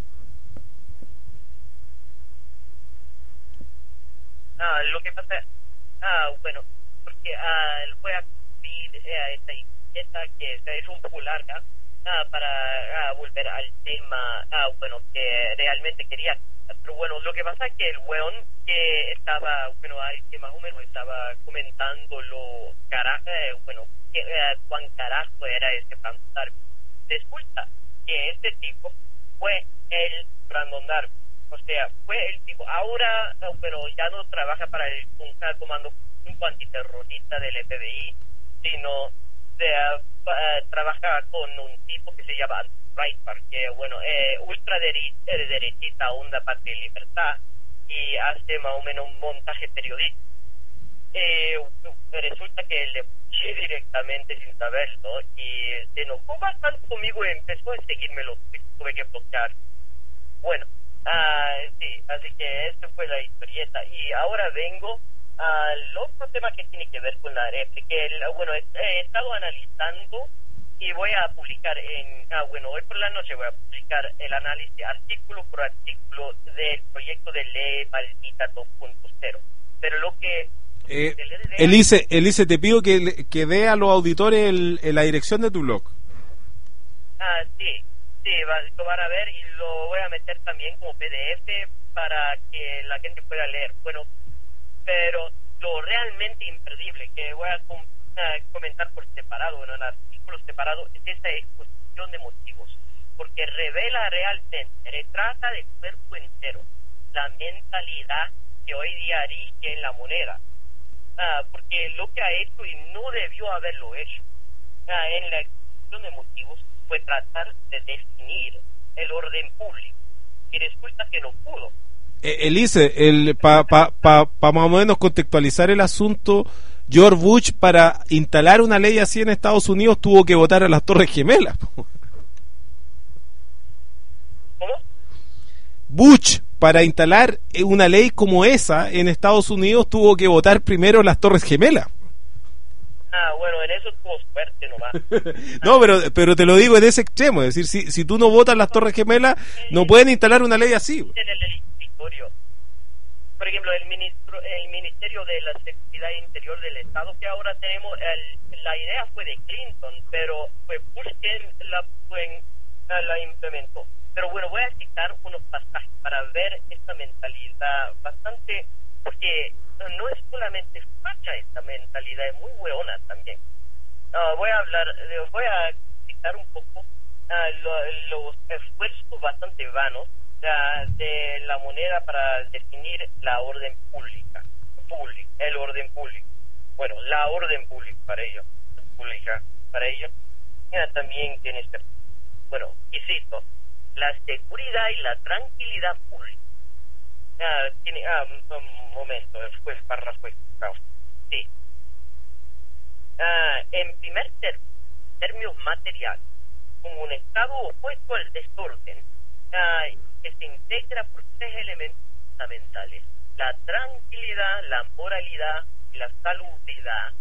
ah, lo que pasa ah, bueno, porque ah, voy a pedir eh, esta esta que es un poco larga ah, para ah, volver al tema ah, bueno, que realmente quería. Pero bueno, lo que pasa es que el weón que estaba, bueno, que más o menos estaba comentando lo carajo, eh, bueno, que, eh, cuán carajo era ese Brandon Darby. Resulta que este tipo fue el Brandon Darby. O sea, fue el tipo, ahora, pero ya no trabaja para el comando antiterrorista del F B I, sino de, uh, trabaja con un tipo que se llama Breitbart, que bueno, eh, ultraderechista, onda parte de libertad, y hace más o menos un montaje periodístico. Eh, resulta que le puse directamente sin saberlo, y se enojó bastante conmigo y empezó a seguirme, lo tuve que bloquear. Bueno, Ah, sí, así que esta fue la historieta. Y ahora vengo al otro tema que tiene que ver con la réplica. El, bueno, he, he estado analizando y voy a publicar en, ah, bueno, hoy por la noche voy a publicar el análisis artículo por artículo del proyecto de ley maldita dos punto cero. Pero lo que... Eh, Elise, Elise, te pido que, que dé a los auditores el, el, la dirección de tu blog. Ah, sí. Sí, lo van a ver y lo voy a meter también como P D F para que la gente pueda leer. Bueno, pero lo realmente imperdible que voy a, com a comentar por separado, bueno, en artículos separados, es esta exposición de motivos, porque revela realmente, retrata de cuerpo entero la mentalidad que hoy día rige en la moneda, ah, porque lo que ha hecho y no debió haberlo hecho ah, en la exposición de motivos fue tratar de definir el orden público y resulta que no pudo. Eh, Elise, el, para pa, pa, pa más o menos contextualizar el asunto, George Bush para instalar una ley así en Estados Unidos tuvo que votar a las Torres Gemelas. Bush, para instalar una ley como esa en Estados Unidos, tuvo que votar primero las Torres Gemelas. Ah, bueno, en eso tuvo suerte nomás. No, pero pero te lo digo en ese extremo, es decir, si, si tú no votas las Torres Gemelas, no pueden instalar una ley así. En el escritorio. Por ejemplo, el ministro, el Ministerio de la Seguridad Interior del Estado, que ahora tenemos, el, la idea fue de Clinton, pero fue Bush quien la, fue, la implementó. Pero bueno, voy a citar unos pasajes para ver esta mentalidad bastante, porque no es solamente facha esta mentalidad, es muy hueona también. Uh, voy a hablar, voy a citar un poco uh, lo, los esfuerzos bastante vanos uh, de la moneda para definir la orden pública, pública, el orden público. Bueno, la orden pública para ello, pública para ello. Mira, también tiene este, bueno, y cito, la seguridad y la tranquilidad pública. Ah, tiene, ah, un momento, después párrafo. Sí. Ah, en primer término, términos materiales, como un estado opuesto al desorden, ah, que se integra por tres elementos fundamentales: la tranquilidad, la moralidad y la salubridad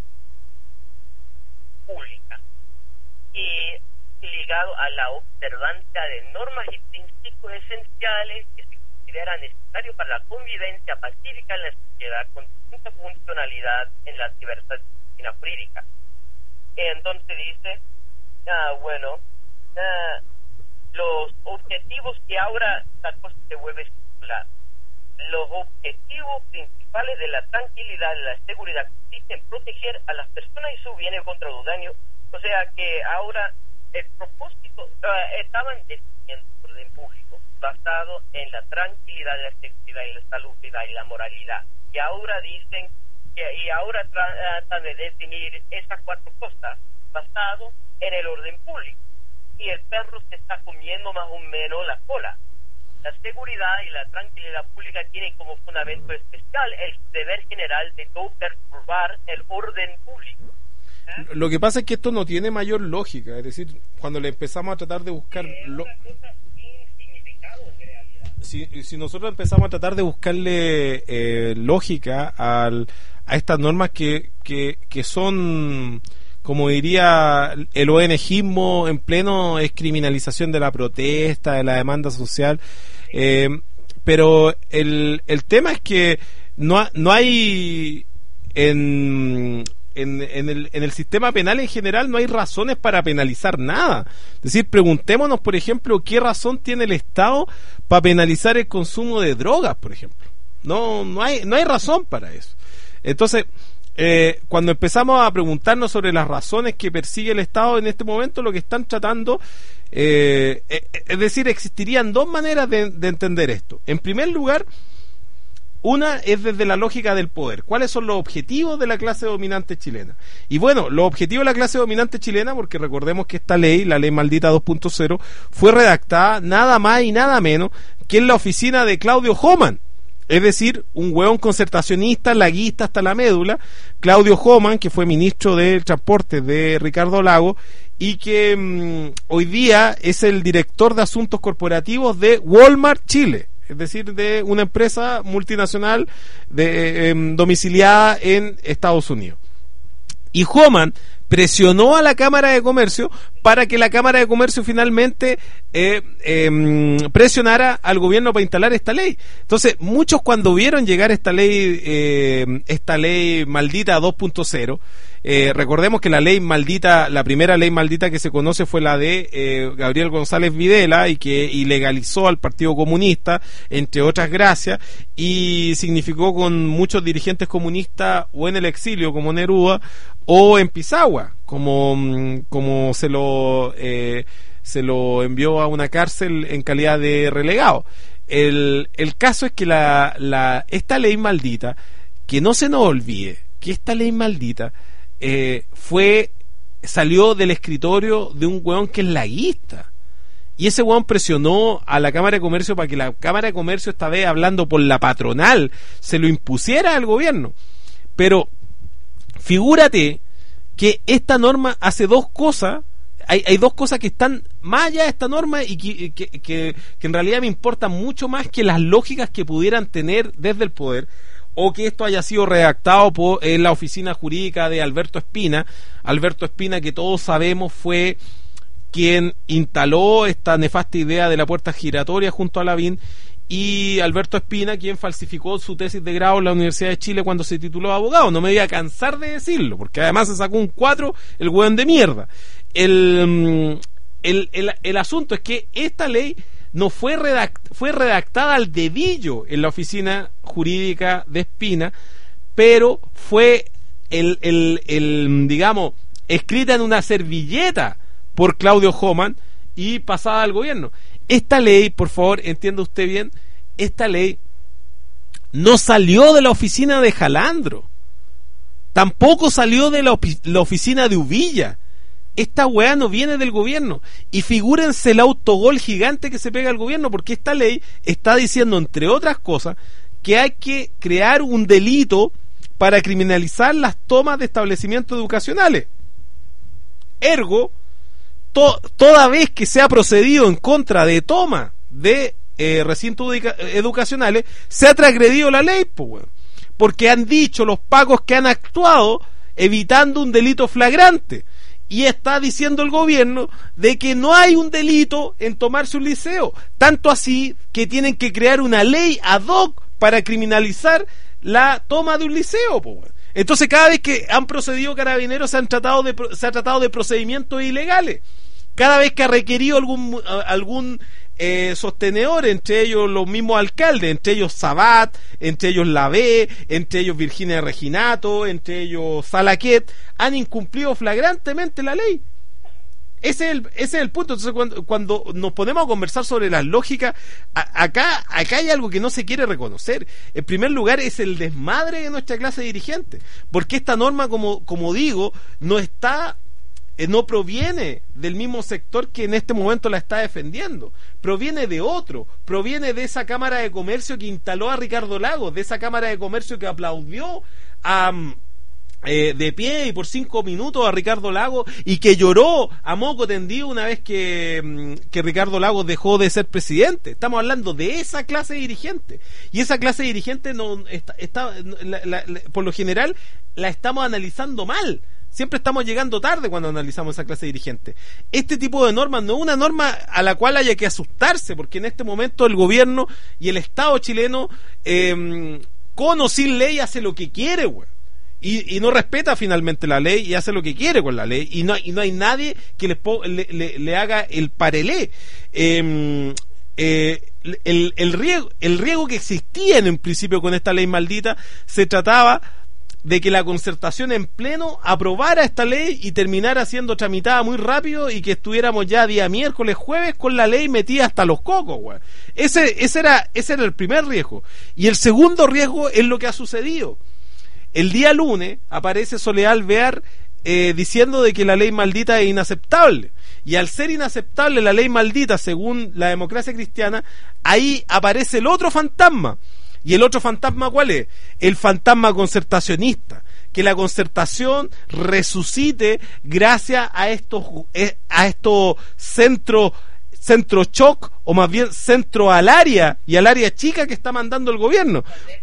pública, y ligado a la observancia de normas y principios esenciales que se consideran necesarios para la convivencia pacífica en la sociedad con distinta funcionalidad en las diversas disciplinas jurídicas. Entonces dice, ah, bueno, ah, los objetivos que ahora la cosa se vuelve circular, los objetivos principales de la tranquilidad y la seguridad consisten en proteger a las personas y sus bienes contra los daños. O sea que ahora el propósito uh, estaban definiendo el orden público basado en la tranquilidad, la seguridad y la salubridad y la moralidad, y ahora dicen que y ahora tratan de definir esas cuatro cosas basado en el orden público, y el perro se está comiendo más o menos la cola. La seguridad y la tranquilidad pública tienen como fundamento especial el deber general de no perturbar el orden público. Lo que pasa es que esto no tiene mayor lógica, es decir, cuando le empezamos a tratar de buscar lo... si, si nosotros empezamos a tratar de buscarle eh, lógica al, a estas normas que, que, que son, como diría el ONGismo en pleno, es criminalización de la protesta, de la demanda social, eh, pero el, el tema es que no, no hay en... En, en, el, en el sistema penal en general no hay razones para penalizar nada. Es decir, preguntémonos, por ejemplo, qué razón tiene el Estado para penalizar el consumo de drogas, por ejemplo. No, no hay, no hay razón para eso. Entonces, eh, cuando empezamos a preguntarnos sobre las razones que persigue el Estado en este momento, lo que están tratando, eh, es decir, existirían dos maneras de, de entender esto. En primer lugar, una es desde la lógica del poder. ¿Cuáles son los objetivos de la clase dominante chilena? Y bueno, los objetivos de la clase dominante chilena, porque recordemos que esta ley, la ley maldita dos punto cero, fue redactada nada más y nada menos que en la oficina de Claudio Homan. Es decir, un hueón concertacionista, laguista hasta la médula, Claudio Homan, que fue ministro del Transporte de Ricardo Lagos y que mmm, hoy día es el director de asuntos corporativos de Walmart Chile. Es decir, de una empresa multinacional de, eh, domiciliada en Estados Unidos. Y Homan presionó a la Cámara de Comercio para que la Cámara de Comercio finalmente eh, eh, presionara al gobierno para instalar esta ley. Entonces, muchos cuando vieron llegar esta ley, eh, esta ley maldita dos punto cero, Eh, recordemos que la ley maldita, la primera ley maldita que se conoce fue la de eh, Gabriel González Videla, y que ilegalizó al Partido Comunista, entre otras gracias, y significó con muchos dirigentes comunistas o en el exilio como Neruda o en Pisagua como, como se lo eh, se lo envió a una cárcel en calidad de relegado. El, el caso es que la, la esta ley maldita, que no se nos olvide que esta ley maldita Eh, fue salió del escritorio de un hueón que es laguista, y ese hueón presionó a la Cámara de Comercio para que la Cámara de Comercio, esta vez hablando por la patronal, se lo impusiera al gobierno. Pero figúrate que esta norma hace dos cosas, hay, hay dos cosas que están más allá de esta norma y que, que, que, que en realidad me importan mucho más que las lógicas que pudieran tener desde el poder, o que esto haya sido redactado por en la oficina jurídica de Alberto Espina. Alberto Espina, que todos sabemos fue quien instaló esta nefasta idea de la puerta giratoria junto a Lavín, y Alberto Espina quien falsificó su tesis de grado en la Universidad de Chile cuando se tituló abogado. No me voy a cansar de decirlo, porque además se sacó un cuatro el hueón de mierda. El, el, el, el asunto es que esta ley no fue, redact, fue redactada al dedillo en la oficina jurídica de Espina, pero fue el, el, el digamos escrita en una servilleta por Claudio Homan y pasada al gobierno. Esta ley, por favor, entienda usted bien, esta ley no salió de la oficina de Jalandro, tampoco salió de la, ofi- la oficina de Uvilla. Esta weá no viene del gobierno. Y figúrense el autogol gigante que se pega al gobierno, porque esta ley está diciendo, entre otras cosas, que hay que crear un delito para criminalizar las tomas de establecimientos educacionales. Ergo, To, toda vez que se ha procedido en contra de toma de eh, recintos educa- educacionales, se ha transgredido la ley, po, bueno, porque han dicho los pacos que han actuado evitando un delito flagrante, y está diciendo el gobierno de que no hay un delito en tomarse un liceo, tanto así que tienen que crear una ley ad hoc para criminalizar la toma de un liceo, po, bueno. Entonces, cada vez que han procedido carabineros, se han tratado de se ha tratado de procedimientos ilegales. Cada vez que ha requerido algún algún eh, sostenedor, entre ellos los mismos alcaldes, entre ellos Sabat, entre ellos Lavé, entre ellos Virginia Reginato, entre ellos Salaquet, han incumplido flagrantemente la ley. Ese es el, ese es el punto. Entonces, cuando, cuando nos ponemos a conversar sobre las lógicas, a, acá, acá hay algo que no se quiere reconocer. En primer lugar, es el desmadre de nuestra clase dirigente, porque esta norma, como, como digo, no está, eh, no proviene del mismo sector que en este momento la está defendiendo, proviene de otro, proviene de esa Cámara de Comercio que instaló a Ricardo Lagos, de esa Cámara de Comercio que aplaudió a... Eh, de pie y por cinco minutos a Ricardo Lagos, y que lloró a moco tendido una vez que, que Ricardo Lagos dejó de ser presidente. Estamos hablando de esa clase dirigente, y esa clase dirigente no está, está la, la, la, por lo general la estamos analizando mal. Siempre estamos llegando tarde cuando analizamos esa clase dirigente. Este tipo de normas no es una norma a la cual haya que asustarse, porque en este momento el gobierno y el Estado chileno, eh, con o sin ley, hace lo que quiere, güey. Y, y no respeta finalmente la ley y hace lo que quiere con la ley, y no, y no hay nadie que le, le, le, le haga el parelé. Eh, eh, el, el, riesgo, el riesgo que existía en un principio con esta ley maldita se trataba de que la concertación en pleno aprobara esta ley y terminara siendo tramitada muy rápido, y que estuviéramos ya día miércoles, jueves con la ley metida hasta los cocos, güey. Ese, ese, era, ese era el primer riesgo. Y el segundo riesgo es lo que ha sucedido. El día lunes aparece Soledad Alvear eh, diciendo de que la ley maldita es inaceptable, y al ser inaceptable la ley maldita según la democracia cristiana, ahí aparece el otro fantasma. ¿Y el otro fantasma cuál es? El fantasma concertacionista, que la concertación resucite gracias a estos a estos centros centro shock, o más bien centro al área y al área chica que está mandando el gobierno.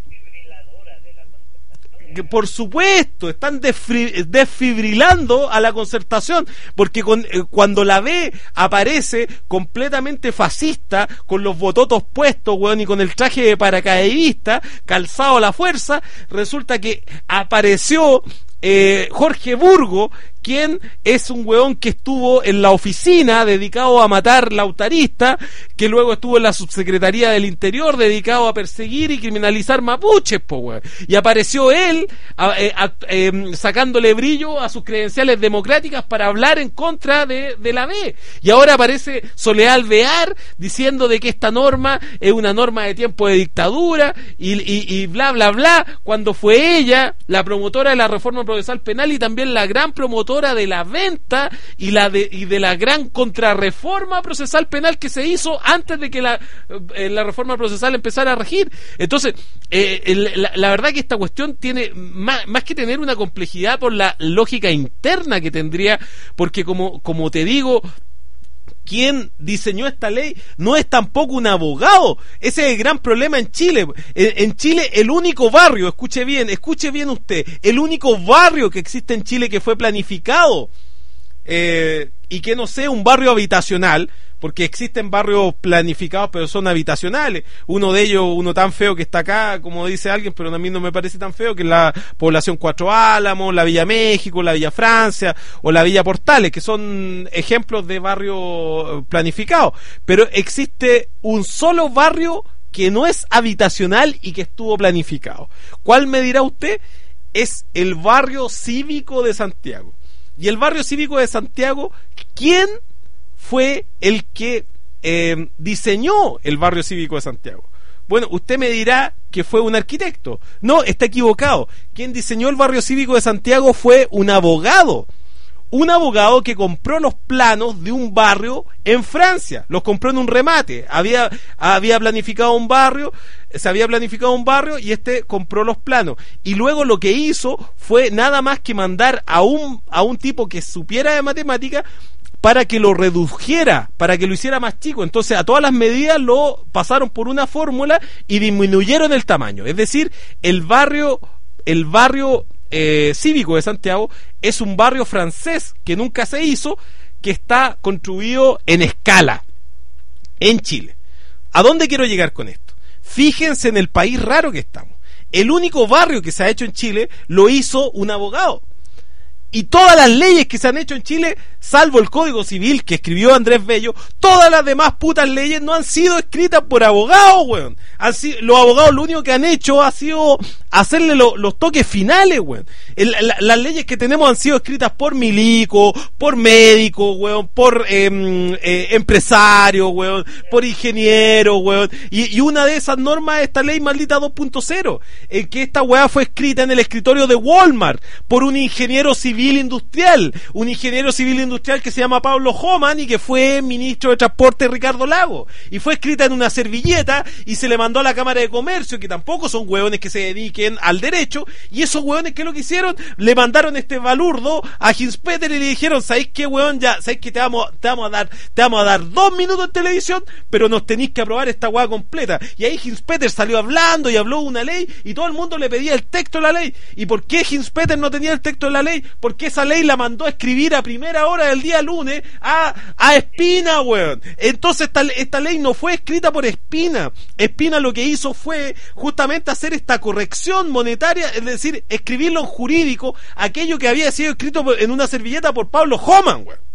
Que por supuesto están desfri- desfibrilando a la concertación, porque con, eh, cuando la ve aparece completamente fascista, con los bototos puestos, weón, y con el traje de paracaidista calzado a la fuerza, resulta que apareció eh, Jorge Burgo, quien es un weón que estuvo en la oficina dedicado a matar lautarista, que luego estuvo en la subsecretaría del Interior dedicado a perseguir y criminalizar mapuches, po, weón. Y apareció él a, a, a, eh, sacándole brillo a sus credenciales democráticas para hablar en contra de, de la B. Y ahora aparece Soledad Alvear diciendo de que esta norma es una norma de tiempo de dictadura y, y, y bla bla bla, cuando fue ella la promotora de la reforma procesal penal y también la gran promotora defensora de la venta y la de y de la gran contrarreforma procesal penal que se hizo antes de que la, eh, la reforma procesal empezara a regir. Entonces, eh, el, la, la verdad que esta cuestión tiene más, más que tener una complejidad por la lógica interna que tendría, porque como, como te digo, quien diseñó esta ley no es tampoco un abogado. Ese es el gran problema en Chile. En, en Chile el único barrio, escuche bien, escuche bien usted, el único barrio que existe en Chile que fue planificado eh, y que no sea un barrio habitacional, porque existen barrios planificados pero son habitacionales. Uno de ellos, uno tan feo que está acá, como dice alguien, pero a mí no me parece tan feo, que es la población Cuatro Álamos, la Villa México, la Villa Francia o la Villa Portales, que son ejemplos de barrios planificados. Pero existe un solo barrio que no es habitacional y que estuvo planificado. ¿Cuál me dirá usted? Es el barrio cívico de Santiago. Y el barrio cívico de Santiago, ¿quién fue el que eh, diseñó el barrio cívico de Santiago? Bueno, usted me dirá que fue un arquitecto. No, está equivocado. Quien diseñó el barrio cívico de Santiago fue un abogado. Un abogado que compró los planos de un barrio en Francia. Los compró en un remate. Había, había planificado un barrio, se había planificado un barrio y este compró los planos. Y luego lo que hizo fue nada más que mandar a un, a un tipo que supiera de matemática para que lo redujera, para que lo hiciera más chico. Entonces a todas las medidas lo pasaron por una fórmula y disminuyeron el tamaño. Es decir, el barrio, el barrio eh, cívico de Santiago es un barrio francés que nunca se hizo, que está construido en escala en Chile. ¿A dónde quiero llegar con esto? Fíjense en el país raro que estamos. El único barrio que se ha hecho en Chile lo hizo un abogado. Y todas las leyes que se han hecho en Chile, salvo el Código Civil que escribió Andrés Bello, todas las demás putas leyes no han sido escritas por abogados, weón. Han sido, los abogados lo único que han hecho ha sido hacerle lo, los toques finales, weón. El, la, las leyes que tenemos han sido escritas por milicos, por médicos, weón, por eh, eh, empresarios, weón, por ingenieros, weón. Y, y una de esas normas es esta ley maldita dos punto cero, en que esta weá fue escrita en el escritorio de Walmart por un ingeniero civil industrial, un ingeniero civil industrial que se llama Pablo Homan y que fue ministro de Transporte Ricardo Lago, y fue escrita en una servilleta y se le mandó a la Cámara de Comercio, que tampoco son hueones que se dediquen al derecho, y esos hueones que lo que hicieron, le mandaron este balurdo a Hinspeter y le dijeron: ¿sabéis qué, hueón? Ya, ¿sabéis que te vamos, te vamos a dar, te vamos a dar dos minutos en televisión, pero nos tenéis que aprobar esta hueá completa? Y ahí Hinspeter salió hablando y habló una ley y todo el mundo le pedía el texto de la ley. ¿Y por qué Hinspeter no tenía el texto de la ley? Porque esa ley la mandó a escribir a primera hora del día lunes a, a Espina, weón. Entonces esta, esta ley no fue escrita por Espina. Espina lo que hizo fue justamente hacer esta corrección monetaria, es decir, escribirlo en jurídico, aquello que había sido escrito en una servilleta por Pablo Homan, weón.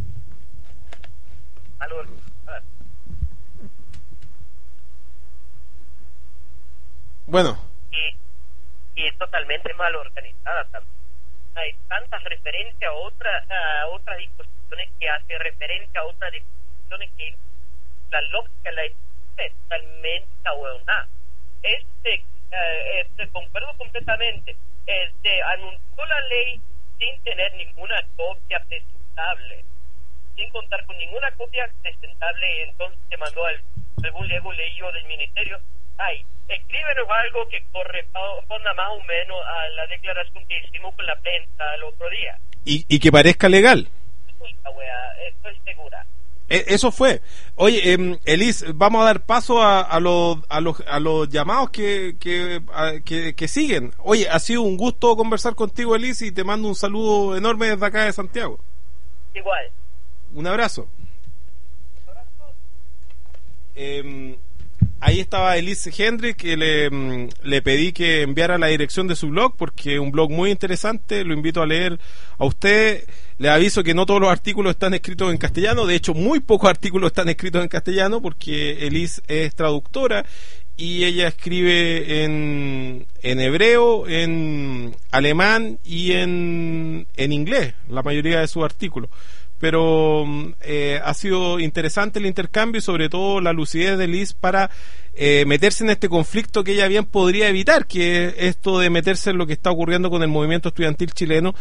Bueno. Y, y totalmente mal organizada también. Hay tantas referencias a, otra, a otras disposiciones que hace referencia a otras disposiciones que la lógica la es totalmente ahueonada. Este, eh, este, concuerdo completamente. Este, anunció la ley sin tener ninguna copia presentable, sin contar con ninguna copia presentable, y entonces se mandó al, algún lego leído del ministerio. Ay, escríbenos algo que corresponda más o menos a la declaración que hicimos con la prensa el otro día. Y, y que parezca legal. Esta wea, estoy segura. Eh, eso fue. Oye, eh, Elis, vamos a dar paso a, a, los, a, los, a los llamados que, que, a, que, que siguen. Oye, ha sido un gusto conversar contigo, Elis, y te mando un saludo enorme desde acá de Santiago. Igual. Un abrazo. Un abrazo. Eh, Ahí estaba Elise Hendrix, que le, le pedí que enviara la dirección de su blog, porque es un blog muy interesante, lo invito a leer a usted. Le aviso que no todos los artículos están escritos en castellano, de hecho muy pocos artículos están escritos en castellano, porque Elise es traductora y ella escribe en, en hebreo, en alemán y en, en inglés, la mayoría de sus artículos. Pero eh, ha sido interesante el intercambio y sobre todo la lucidez de Liz para eh, meterse en este conflicto que ella bien podría evitar, que es esto de meterse en lo que está ocurriendo con el movimiento estudiantil chileno,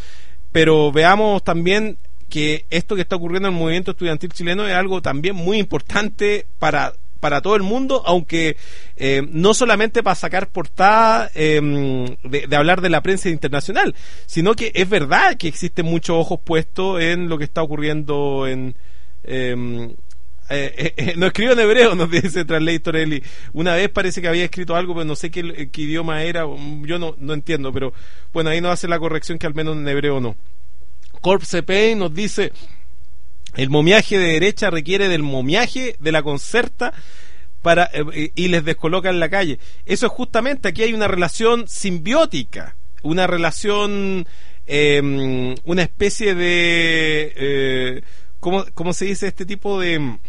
pero veamos también que esto que está ocurriendo en el movimiento estudiantil chileno es algo también muy importante para para todo el mundo, aunque eh, no solamente para sacar portada eh, de, de hablar de la prensa internacional, sino que es verdad que existen muchos ojos puestos en lo que está ocurriendo en eh, eh, eh, no escribo en hebreo, nos dice Translator Eli. Una vez parece que había escrito algo, pero no sé qué, qué idioma era, yo no, no entiendo, pero bueno, ahí nos hace la corrección que al menos en hebreo no. Corpse Pay nos dice: el momiaje de derecha requiere del momiaje de la concerta para eh, y les descoloca en la calle. Eso es justamente, aquí hay una relación simbiótica, una relación, eh, una especie de, eh, ¿cómo, cómo se dice? Este tipo de,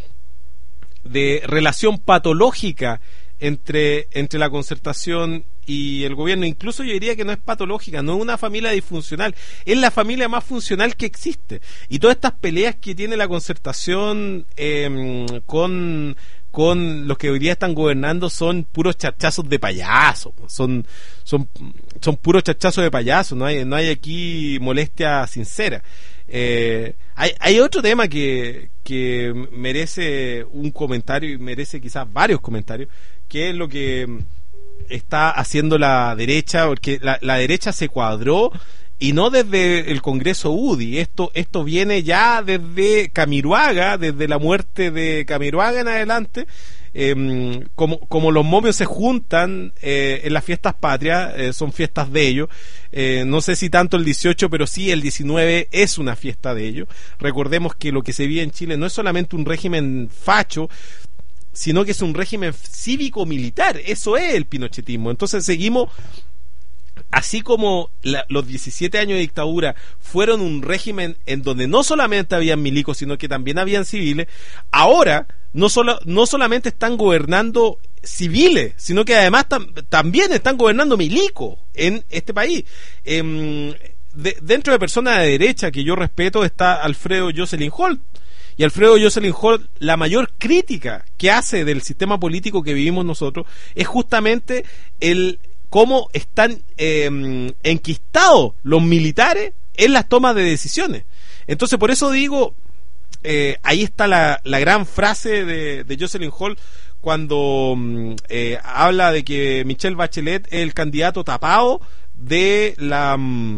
de relación patológica entre, entre la concertación y el gobierno. Incluso yo diría que no es patológica, no es una familia disfuncional, es la familia más funcional que existe. Y todas estas peleas que tiene la concertación eh, con, con los que hoy día están gobernando son puros chachazos de payaso, son, son, son puros chachazos de payaso, no hay, no hay aquí molestia sincera. Eh, hay, hay otro tema que, que merece un comentario y merece quizás varios comentarios, que es lo que está haciendo la derecha, porque la, la derecha se cuadró, y no desde el Congreso U D I, esto, esto viene ya desde Camiroaga, desde la muerte de Camiroaga en adelante. Eh, como, como los momios se juntan eh, en las fiestas patrias, eh, son fiestas de ellos, eh, no sé si tanto el dieciocho, pero sí el diecinueve es una fiesta de ellos. Recordemos que lo que se vive en Chile no es solamente un régimen facho, sino que es un régimen cívico-militar. Eso es el pinochetismo. Entonces seguimos, así como la, los diecisiete años de dictadura fueron un régimen en donde no solamente habían milicos, sino que también habían civiles. Ahora no, solo, no solamente están gobernando civiles, sino que además tam, también están gobernando milicos en este país. Eh, de, dentro de personas de derecha que yo respeto está Alfredo Jocelyn Holt. Y Alfredo Jocelyn Holt, la mayor crítica que hace del sistema político que vivimos nosotros es justamente el cómo están eh, enquistados los militares en las tomas de decisiones. Entonces, por eso digo, eh, ahí está la, la gran frase de, de Jocelyn Holt cuando eh, habla de que Michelle Bachelet es el candidato tapado de la...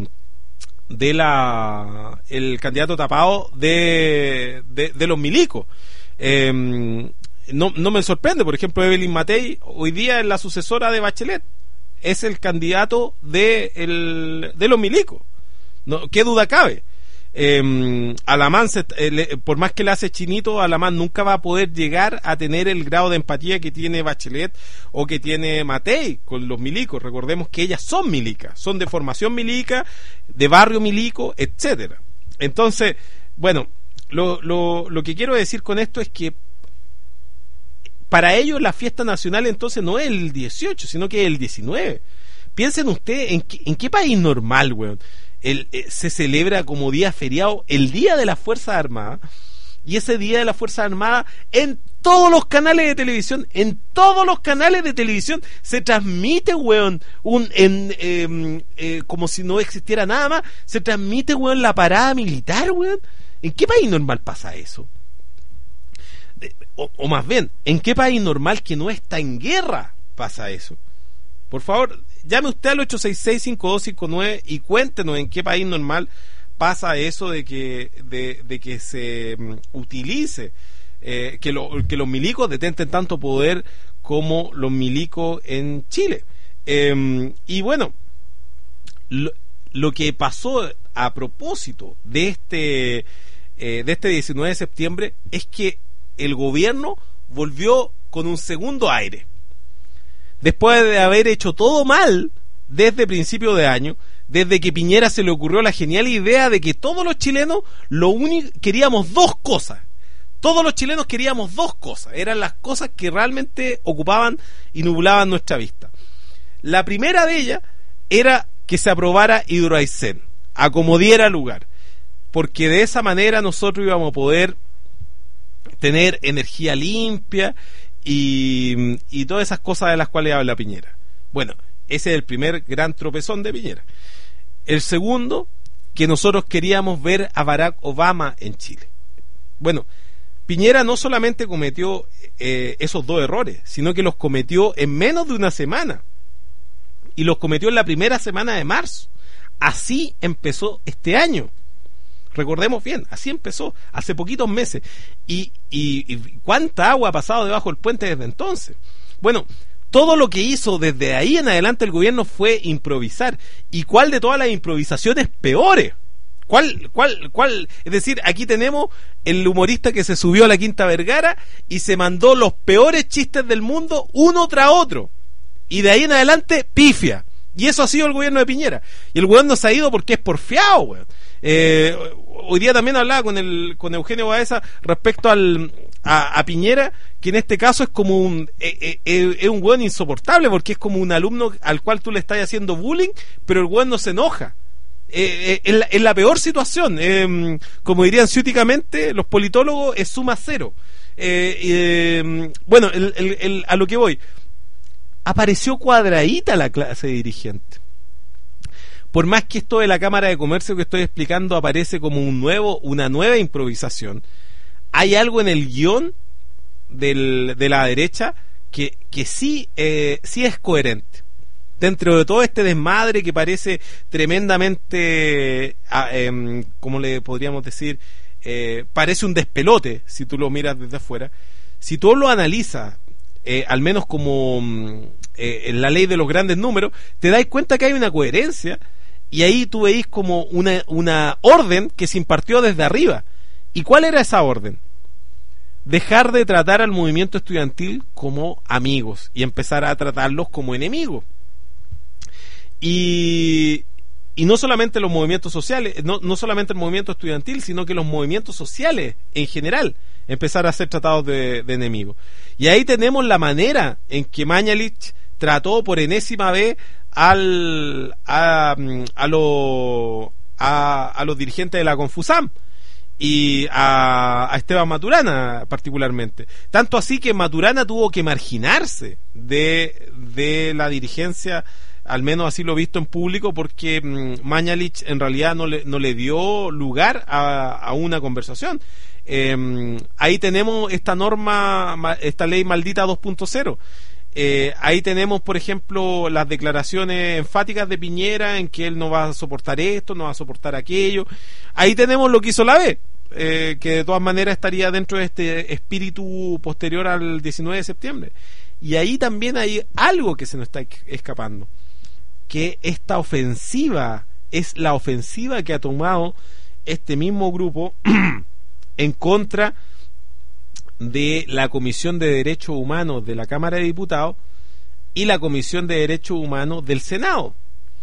de la el candidato tapado de, de, de los milicos. Eh, no, no me sorprende, por ejemplo, Evelyn Matei hoy día es la sucesora de Bachelet, es el candidato de, el, de los milicos, no, qué duda cabe. Eh, Alamán, se, eh, le, por más que le hace chinito, Alamán nunca va a poder llegar a tener el grado de empatía que tiene Bachelet o que tiene Matei con los milicos. Recordemos que ellas son milicas, son de formación milica, de barrio milico, etcétera. Entonces, bueno, lo, lo, lo que quiero decir con esto es que para ellos la fiesta nacional entonces no es el dieciocho, sino que es el diecinueve. Piensen ustedes en, en qué país normal, weón, El, eh, se celebra como día feriado el Día de las Fuerzas Armadas, y ese Día de las Fuerzas Armadas en todos los canales de televisión, en todos los canales de televisión se transmite, weón, un, en, eh, eh, como si no existiera nada más, se transmite, weón, la parada militar, weón. ¿En qué país normal pasa eso? De, o, o más bien, ¿en qué país normal que no está en guerra pasa eso? Por favor, llame usted al ocho seis seis, cinco dos cinco nueve y cuéntenos en qué país normal pasa eso de que de, de que se um, utilice eh, que, lo, que los milicos detenten tanto poder como los milicos en Chile. Eh, y bueno, lo, lo que pasó a propósito de este eh, de este diecinueve de septiembre es que el gobierno volvió con un segundo aire. Después de haber hecho todo mal desde principio de año, desde que Piñera se le ocurrió la genial idea de que todos los chilenos lo único queríamos dos cosas. Todos los chilenos queríamos dos cosas. Eran las cosas que realmente ocupaban y nublaban nuestra vista. La primera de ellas era que se aprobara Hidroaicén, a como diera lugar, porque de esa manera nosotros íbamos a poder tener energía limpia y, y todas esas cosas de las cuales habla Piñera. Bueno, ese es el primer gran tropezón de Piñera. El segundo que nosotros queríamos ver a Barack Obama en Chile. Bueno, Piñera no solamente cometió eh, esos dos errores, sino que los cometió en menos de una semana. Y los cometió en la primera semana de marzo. Así empezó este año. Recordemos bien, así empezó, hace poquitos meses. Y, y, y cuánta agua ha pasado debajo del puente desde entonces. Bueno, todo lo que hizo desde ahí en adelante el gobierno fue improvisar. ¿Y cuál de todas las improvisaciones peores? ¿Cuál, cuál, cuál? Es decir, aquí tenemos el humorista que se subió a la Quinta Vergara y se mandó los peores chistes del mundo uno tras otro. Y de ahí en adelante, pifia. Y eso ha sido el gobierno de Piñera. Y el gobierno se ha ido porque es porfiado, weón. Eh, hoy día también hablaba con el con Eugenio Baeza respecto al a, a Piñera, que en este caso es como un eh, eh, eh, es un weón insoportable, porque es como un alumno al cual tú le estás haciendo bullying, pero el weón no se enoja. Eh, eh, es, la, es la peor situación. Eh, como dirían ciúticamente los politólogos, es suma cero. Eh, eh, bueno, el, el, el, a lo que voy, apareció cuadradita la clase dirigente. Por más que esto de la Cámara de Comercio que estoy explicando aparece como un nuevo, una nueva improvisación, hay algo en el guión del, de la derecha que, que sí, eh, sí es coherente. Dentro de todo este desmadre que parece tremendamente, eh, ¿cómo le podríamos decir? Eh, parece un despelote si tú lo miras desde afuera. Si tú lo analizas, eh, al menos como eh, en la ley de los grandes números, te das cuenta que hay una coherencia. Y ahí tú veis como una, una orden que se impartió desde arriba. ¿Y cuál era esa orden? Dejar de tratar al movimiento estudiantil como amigos y empezar a tratarlos como enemigos. Y, y no solamente los movimientos sociales, no, no solamente el movimiento estudiantil, sino que los movimientos sociales en general empezar a ser tratados de, de enemigos. Y ahí tenemos la manera en que Mañalich trató por enésima vez al a, a, lo, a, a los dirigentes de la Confusam y a, a Esteban Maturana particularmente, tanto así que Maturana tuvo que marginarse de, de la dirigencia, al menos así lo he visto en público, porque mmm, Mañalich en realidad no le, no le dio lugar a, a una conversación. Eh, ahí tenemos esta norma, esta ley maldita dos punto cero. Eh, ahí tenemos, por ejemplo, las declaraciones enfáticas de Piñera en que él no va a soportar esto, no va a soportar aquello. Ahí tenemos lo que hizo la B, eh, que de todas maneras estaría dentro de este espíritu posterior al diecinueve de septiembre. Y ahí también hay algo que se nos está escapando, que esta ofensiva es la ofensiva que ha tomado este mismo grupo en contra de la Comisión de Derechos Humanos de la Cámara de Diputados y la Comisión de Derechos Humanos del Senado.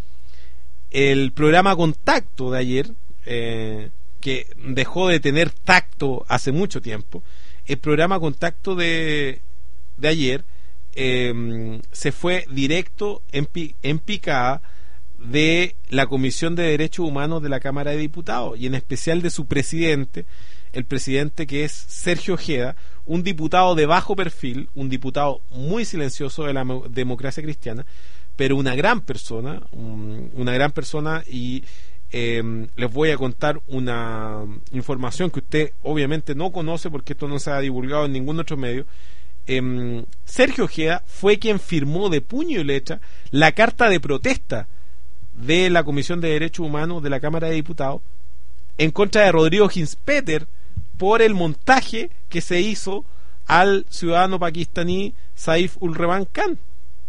El programa Contacto de ayer, eh, que dejó de tener tacto hace mucho tiempo, el programa Contacto de, de ayer eh, se fue directo en, pi, en picada de la Comisión de Derechos Humanos de la Cámara de Diputados y en especial de su presidente, el presidente que es Sergio Ojeda, un diputado de bajo perfil, un diputado muy silencioso de la democracia cristiana, pero una gran persona, un, una gran persona y eh, les voy a contar una información que usted obviamente no conoce porque esto no se ha divulgado en ningún otro medio. Eh, Sergio Ojeda fue quien firmó de puño y letra la carta de protesta de la Comisión de Derechos Humanos de la Cámara de Diputados en contra de Rodrigo Ginspeter por el montaje que se hizo al ciudadano pakistaní Saif ul Revan Khan.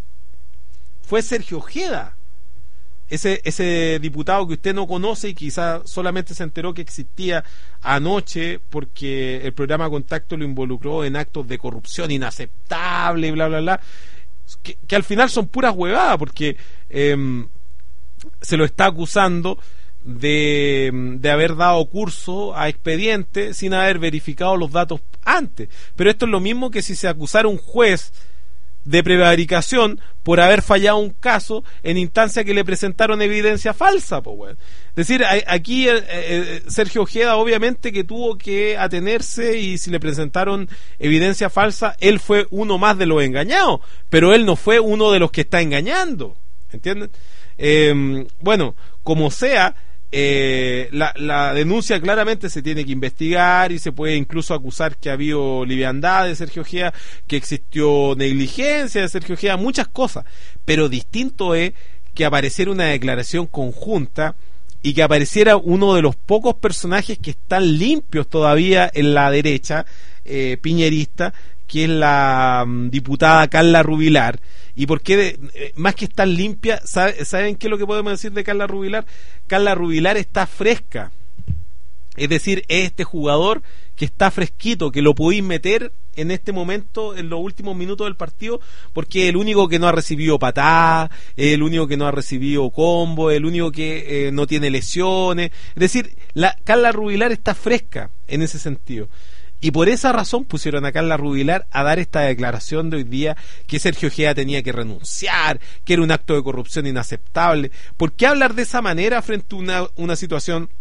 Fue Sergio Ojeda, ese, ese diputado que usted no conoce y quizá solamente se enteró que existía anoche porque el programa Contacto lo involucró en actos de corrupción inaceptable y bla bla bla, que, que al final son puras huevadas porque eh, se lo está acusando de, de haber dado curso a expedientes sin haber verificado los datos antes. Pero esto es lo mismo que si se acusara un juez de prevaricación por haber fallado un caso en instancia que le presentaron evidencia falsa, pues, bueno. Es decir, aquí eh, eh, Sergio Ojeda obviamente que tuvo que atenerse y si le presentaron evidencia falsa, él fue uno más de los engañados, pero él no fue uno de los que está engañando, ¿entienden? Eh, bueno, como sea, eh, la, la denuncia claramente se tiene que investigar y se puede incluso acusar que ha habido liviandad de Sergio Ojeda, que existió negligencia de Sergio Ojeda, muchas cosas, pero distinto es que apareciera una declaración conjunta y que apareciera uno de los pocos personajes que están limpios todavía en la derecha eh, piñerista, que es la um, diputada Carla Rubilar. ¿Y por qué? De, eh, más que estar limpia, ¿sabe, ¿saben qué es lo que podemos decir de Carla Rubilar? Carla Rubilar está fresca. Es decir, es este jugador que está fresquito, que lo podéis meter en este momento, en los últimos minutos del partido, porque es el único que no ha recibido patada, es el único que no ha recibido combo, es el único que eh, no tiene lesiones. Es decir, la Carla Rubilar está fresca en ese sentido. Y por esa razón pusieron a Carla Rubilar a dar esta declaración de hoy día, que Sergio Ojeda tenía que renunciar, que era un acto de corrupción inaceptable. ¿Por qué hablar de esa manera frente a una, una situación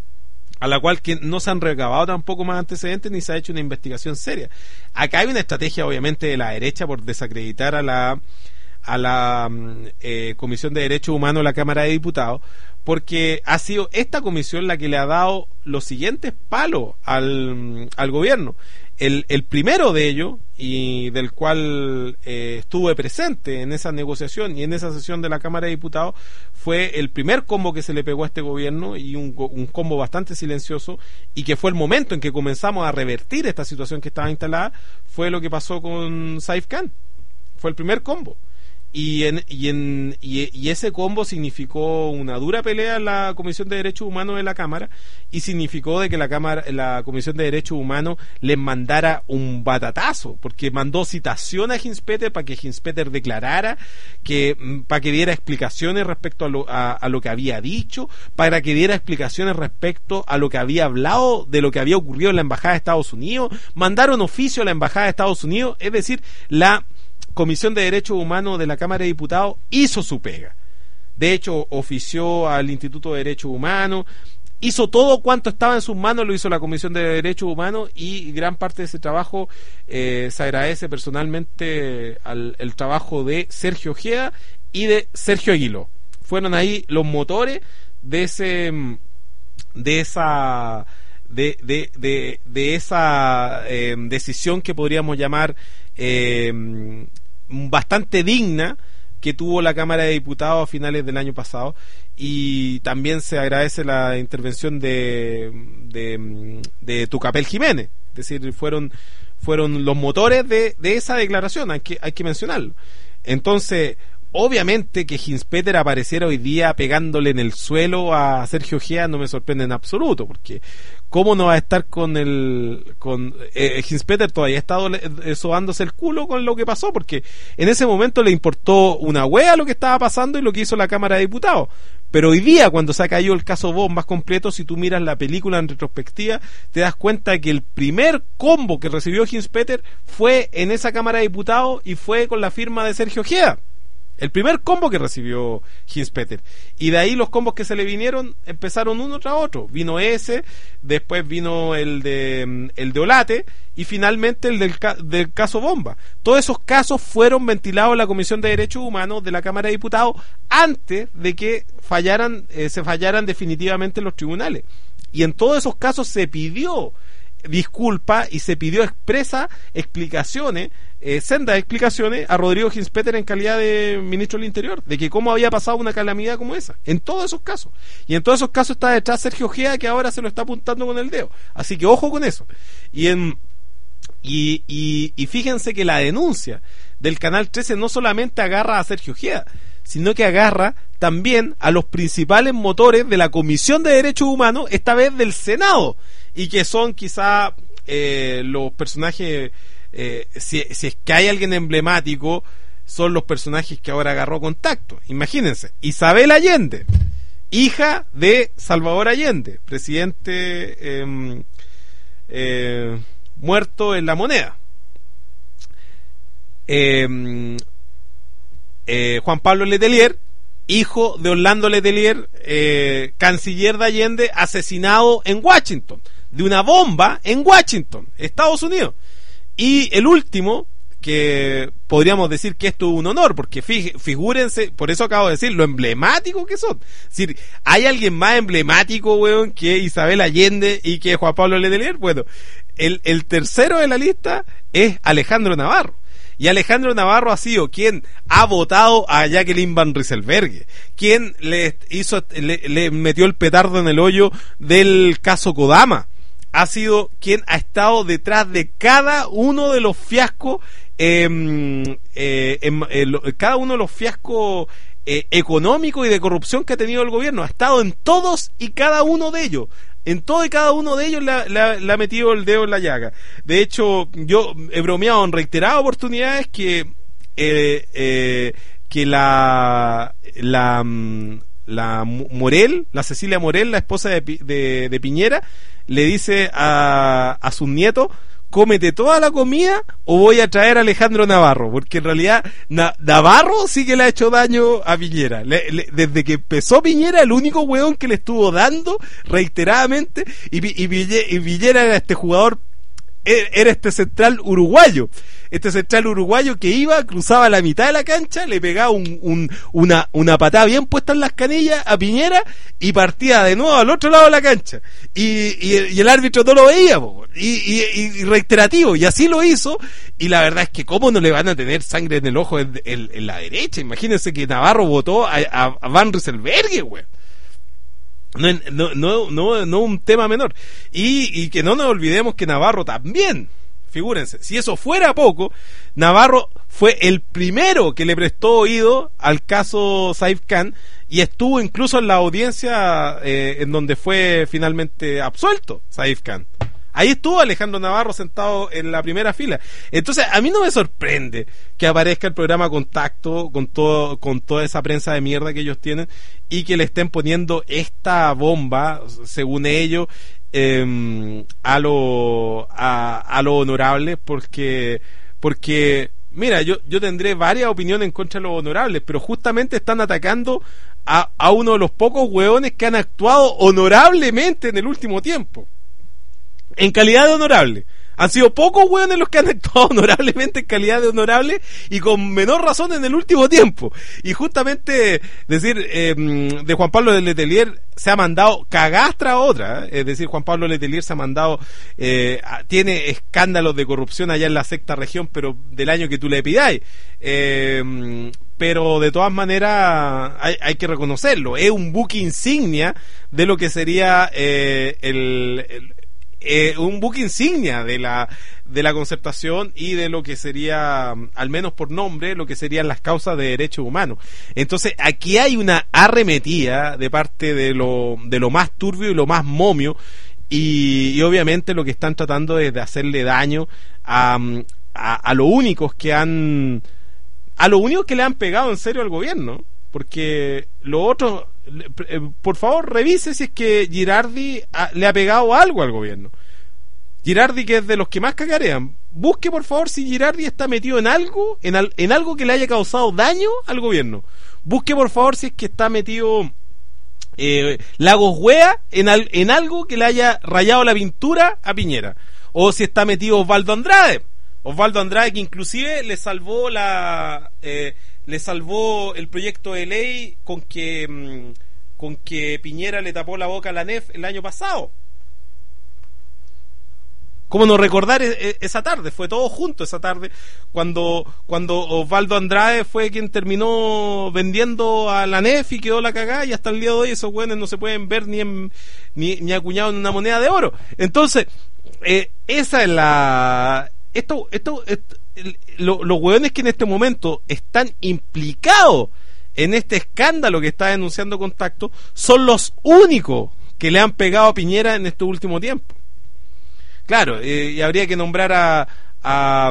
a la cual que no se han recabado tampoco más antecedentes ni se ha hecho una investigación seria? Acá hay una estrategia obviamente de la derecha por desacreditar a la a la eh, Comisión de Derechos Humanos de la Cámara de Diputados, porque ha sido esta comisión la que le ha dado los siguientes palos al, al gobierno. El, el primero de ellos, y del cual eh, estuve presente en esa negociación y en esa sesión de la Cámara de Diputados, fue el primer combo que se le pegó a este gobierno, y un, un combo bastante silencioso, y que fue el momento en que comenzamos a revertir esta situación que estaba instalada, fue lo que pasó con Saif Khan. Fue el primer combo. Y, en, y, en, y, y ese combo significó una dura pelea en la Comisión de Derechos Humanos de la Cámara, y significó de que la Cámara, la Comisión de Derechos Humanos les mandara un batatazo, porque mandó citación a Ginspeter para que Ginspeter declarara, que para que diera explicaciones respecto a lo, a, a lo que había dicho, para que diera explicaciones respecto a lo que había hablado, de lo que había ocurrido en la Embajada de Estados Unidos. Mandaron oficio a la Embajada de Estados Unidos, es decir, la Comisión de Derechos Humanos de la Cámara de Diputados hizo su pega. De hecho, ofició al Instituto de Derechos Humanos, hizo todo cuanto estaba en sus manos, lo hizo la Comisión de Derechos Humanos, y gran parte de ese trabajo eh, se agradece personalmente al el trabajo de Sergio Ojeda y de Sergio Aguiló. Fueron ahí los motores de ese de esa de, de, de, de esa eh, decisión que podríamos llamar eh, bastante digna que tuvo la Cámara de Diputados a finales del año pasado. Y también se agradece la intervención de de, de Tucapel Jiménez, es decir, fueron fueron los motores de, de esa declaración, hay que, hay que mencionarlo. Entonces, obviamente que Ginspeter apareciera hoy día pegándole en el suelo a Sergio Ojeda no me sorprende en absoluto, porque cómo no va a estar con el con eh, Ginspeter todavía ha estado eh, sobándose el culo con lo que pasó, porque en ese momento le importó una wea lo que estaba pasando y lo que hizo la Cámara de Diputados. Pero hoy día, cuando se ha caído el caso Bombas completo, si tú miras la película en retrospectiva, te das cuenta que el primer combo que recibió Ginspeter fue en esa Cámara de Diputados y fue con la firma de Sergio Ojeda. El primer combo que recibió Ginspeter. Y de ahí los combos que se le vinieron empezaron uno tras otro. Vino ese, después vino el de el de Olate, y finalmente el del, del caso Bomba. Todos esos casos fueron ventilados en la Comisión de Derechos Humanos de la Cámara de Diputados antes de que fallaran eh, se fallaran definitivamente los tribunales. Y en todos esos casos se pidió disculpa y se pidió expresa explicaciones, eh, sendas explicaciones a Rodrigo Ginspeter en calidad de ministro del Interior, de que cómo había pasado una calamidad como esa, en todos esos casos. Y en todos esos casos está detrás Sergio Ojeda, que ahora se lo está apuntando con el dedo. Así que ojo con eso. Y en y, y, y fíjense que la denuncia del Canal trece no solamente agarra a Sergio Ojeda, sino que agarra también a los principales motores de la Comisión de Derechos Humanos, esta vez del Senado, y que son quizá eh, los personajes, eh, si, si es que hay alguien emblemático, son los personajes que ahora agarró contacto. Imagínense, Isabel Allende, hija de Salvador Allende, presidente eh, eh, muerto en La Moneda. Eh, eh, Juan Pablo Letelier, hijo de Orlando Letelier, eh, canciller de Allende, asesinado en Washington, de una bomba en Washington, Estados Unidos. Y el último, que podríamos decir que esto es un honor, porque fí- figúrense, por eso acabo de decir lo emblemático que son. Es decir, ¿hay alguien más emblemático, weón, que Isabel Allende y que Juan Pablo Letelier? Bueno, el, el tercero de la lista es Alejandro Navarro. Y Alejandro Navarro ha sido quien ha votado a Jacqueline Van Rieselberghe, quien le hizo, le, le metió el petardo en el hoyo del caso Kodama, ha sido quien ha estado detrás de cada uno de los fiascos, eh, eh, en, en, cada uno de los fiascos eh, económicos y de corrupción que ha tenido el gobierno, ha estado en todos y cada uno de ellos. En todo y cada uno de ellos le ha, le, ha, le ha metido el dedo en la llaga. De hecho, yo he bromeado en reiteradas oportunidades que eh, eh, que la la la Morel, la Cecilia Morel, la esposa de, de, de Piñera, le dice a, a sus nietos: cómete toda la comida o voy a traer a Alejandro Navarro, porque en realidad Na- Navarro sí que le ha hecho daño a Piñera. Le, le, desde que empezó Piñera, el único weón que le estuvo dando reiteradamente, y, y, y Piñera era este jugador, era este central uruguayo, este central uruguayo que iba, cruzaba la mitad de la cancha, le pegaba un, un, una, una patada bien puesta en las canillas a Piñera y partía de nuevo al otro lado de la cancha, y, y, y el árbitro no lo veía, po, y, y, y reiterativo, y así lo hizo. Y la verdad es que cómo no le van a tener sangre en el ojo en, en, en la derecha. Imagínense que Navarro votó a, a, a Van Rieselberghe, güey. No, no, no, no, no un tema menor. Y, y que no nos olvidemos que Navarro también, figúrense, si eso fuera poco, Navarro fue el primero que le prestó oído al caso Saif Khan y estuvo incluso en la audiencia eh, en donde fue finalmente absuelto Saif Khan. Ahí estuvo Alejandro Navarro sentado en la primera fila. Entonces, a mí no me sorprende que aparezca el programa Contacto con todo, con toda esa prensa de mierda que ellos tienen y que le estén poniendo esta bomba, según ellos, eh, a lo a, a lo honorable, porque porque mira, yo yo tendré varias opiniones en contra de los honorables, pero justamente están atacando a, a uno de los pocos hueones que han actuado honorablemente en el último tiempo. En calidad de honorable. Han sido pocos hueones los que han actuado honorablemente en calidad de honorable y con menor razón en el último tiempo. Y justamente decir eh, de Juan Pablo Letelier se ha mandado cagadas tras otra, ¿eh? Es decir, Juan Pablo Letelier se ha mandado eh, tiene escándalos de corrupción allá en la sexta región, pero del año que tú le pidáis. Eh, pero de todas maneras hay, hay que reconocerlo, es un buque insignia de lo que sería eh, el, el Eh, un buque insignia de la de la concertación y de lo que sería, al menos por nombre, lo que serían las causas de derechos humanos. Entonces aquí hay una arremetida de parte de lo de lo más turbio y lo más momio, y, y obviamente lo que están tratando es de hacerle daño a, a, a los únicos que han a los únicos que le han pegado en serio al gobierno, porque lo otro, por favor revise si es que Girardi ha, le ha pegado algo al gobierno. Girardi, que es de los que más cagarean, busque por favor si Girardi está metido en algo en, al, en algo que le haya causado daño al gobierno. Busque por favor si es que está metido eh, Lagos Wea en, al, en algo que le haya rayado la pintura a Piñera, o si está metido Osvaldo Andrade Osvaldo Andrade que inclusive le salvó la eh, le salvó el proyecto de ley con que con que Piñera le tapó la boca a la N E F el año pasado. ¿Cómo no recordar esa tarde? Fue todo junto esa tarde cuando cuando Osvaldo Andrade fue quien terminó vendiendo a la N E F y quedó la cagada, y hasta el día de hoy esos güeyes no se pueden ver ni en, ni, ni acuñados en una moneda de oro. Entonces eh, esa es la esto esto, esto Lo, los hueones que en este momento están implicados en este escándalo que está denunciando Contacto son los únicos que le han pegado a Piñera en este último tiempo. Claro, eh, y habría que nombrar a, a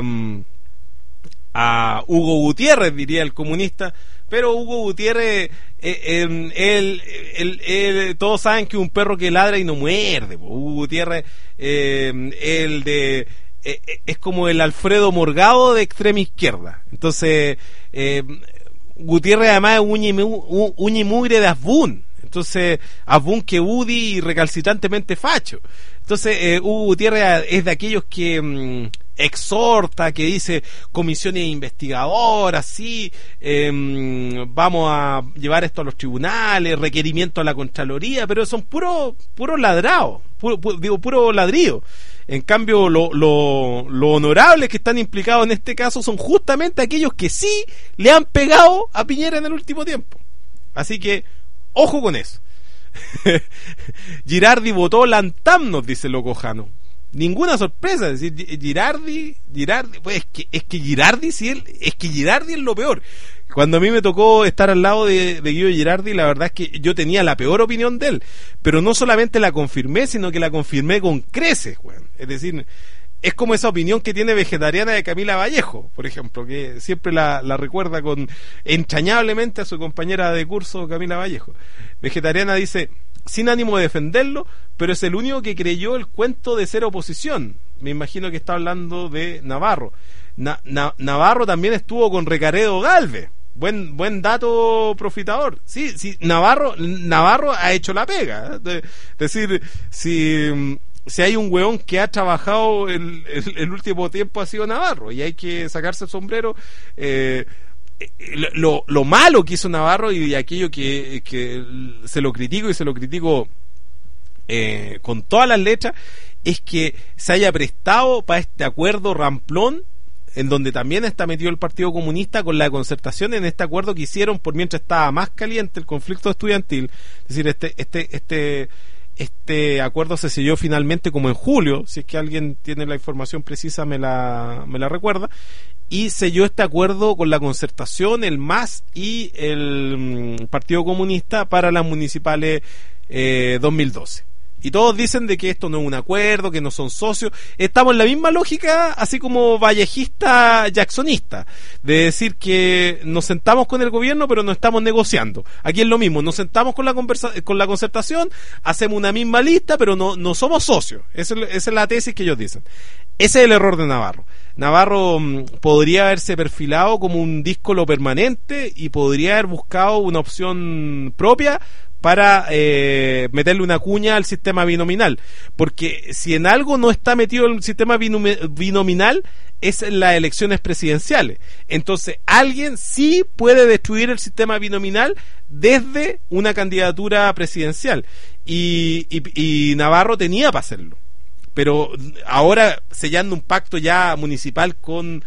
a Hugo Gutiérrez, diría el comunista, pero Hugo Gutiérrez eh, eh, él, él, él, todos saben que es un perro que ladra y no muerde. Hugo Gutiérrez eh, el de es como el Alfredo Morgado de extrema izquierda. Entonces eh, Gutiérrez además es uña y, uña y mugre de Asbun. Entonces Asbun que Udi y recalcitrantemente facho. Entonces eh, Hugo Gutiérrez es de aquellos que exhorta, que dice comisiones investigadoras, sí, eh, vamos a llevar esto a los tribunales, requerimiento a la Contraloría, pero son puros puro ladrados, puro, pu, digo, puro ladrillo. En cambio, lo, lo, lo honorables que están implicados en este caso son justamente aquellos que sí le han pegado a Piñera en el último tiempo. Así que, ojo con eso. Girardi votó Lantam, nos dice Loco Jano. Ninguna sorpresa, es decir, Girardi, Girardi, pues es que, es que Girardi, sí, él, es que Girardi es lo peor. Cuando a mí me tocó estar al lado de, de Guido Girardi, la verdad es que yo tenía la peor opinión de él, pero no solamente la confirmé, sino que la confirmé con creces, güey. Es decir, es como esa opinión que tiene vegetariana de Camila Vallejo, por ejemplo, que siempre la, la recuerda con entrañablemente a su compañera de curso Camila Vallejo. Vegetariana dice, sin ánimo de defenderlo, pero es el único que creyó el cuento de ser oposición. Me imagino que está hablando de Navarro. Na, Na, Navarro también estuvo con Recaredo Galvez. Buen buen dato profitador. Sí, sí, Navarro Navarro ha hecho la pega. Es decir, si, si hay un hueón que ha trabajado el, el, el último tiempo ha sido Navarro, y hay que sacarse el sombrero. Eh, Lo, lo malo que hizo Navarro y aquello que, que se lo critico y se lo critico eh, con todas las letras, es que se haya prestado para este acuerdo ramplón, en donde también está metido el Partido Comunista con la Concertación, en este acuerdo que hicieron por mientras estaba más caliente el conflicto estudiantil. Es decir, este este este este acuerdo se selló finalmente como en julio, si es que alguien tiene la información precisa me la me la recuerda, y selló este acuerdo con la Concertación, el M A S y el mm, Partido Comunista para las municipales eh, dos mil doce. Y todos dicen de que esto no es un acuerdo, que no son socios. Estamos en la misma lógica, así como vallejista jacksonista, de decir que nos sentamos con el gobierno pero no estamos negociando. Aquí es lo mismo, nos sentamos con la conversa con la Concertación, hacemos una misma lista pero no, no somos socios. Esa es, esa es la tesis que ellos dicen. Ese es el error de Navarro. Navarro mmm, podría haberse perfilado como un díscolo permanente y podría haber buscado una opción propia para eh, meterle una cuña al sistema binominal, porque si en algo no está metido el sistema binominal es en las elecciones presidenciales. Entonces alguien sí puede destruir el sistema binominal desde una candidatura presidencial, y, y, y Navarro tenía para hacerlo, pero ahora sellando un pacto ya municipal con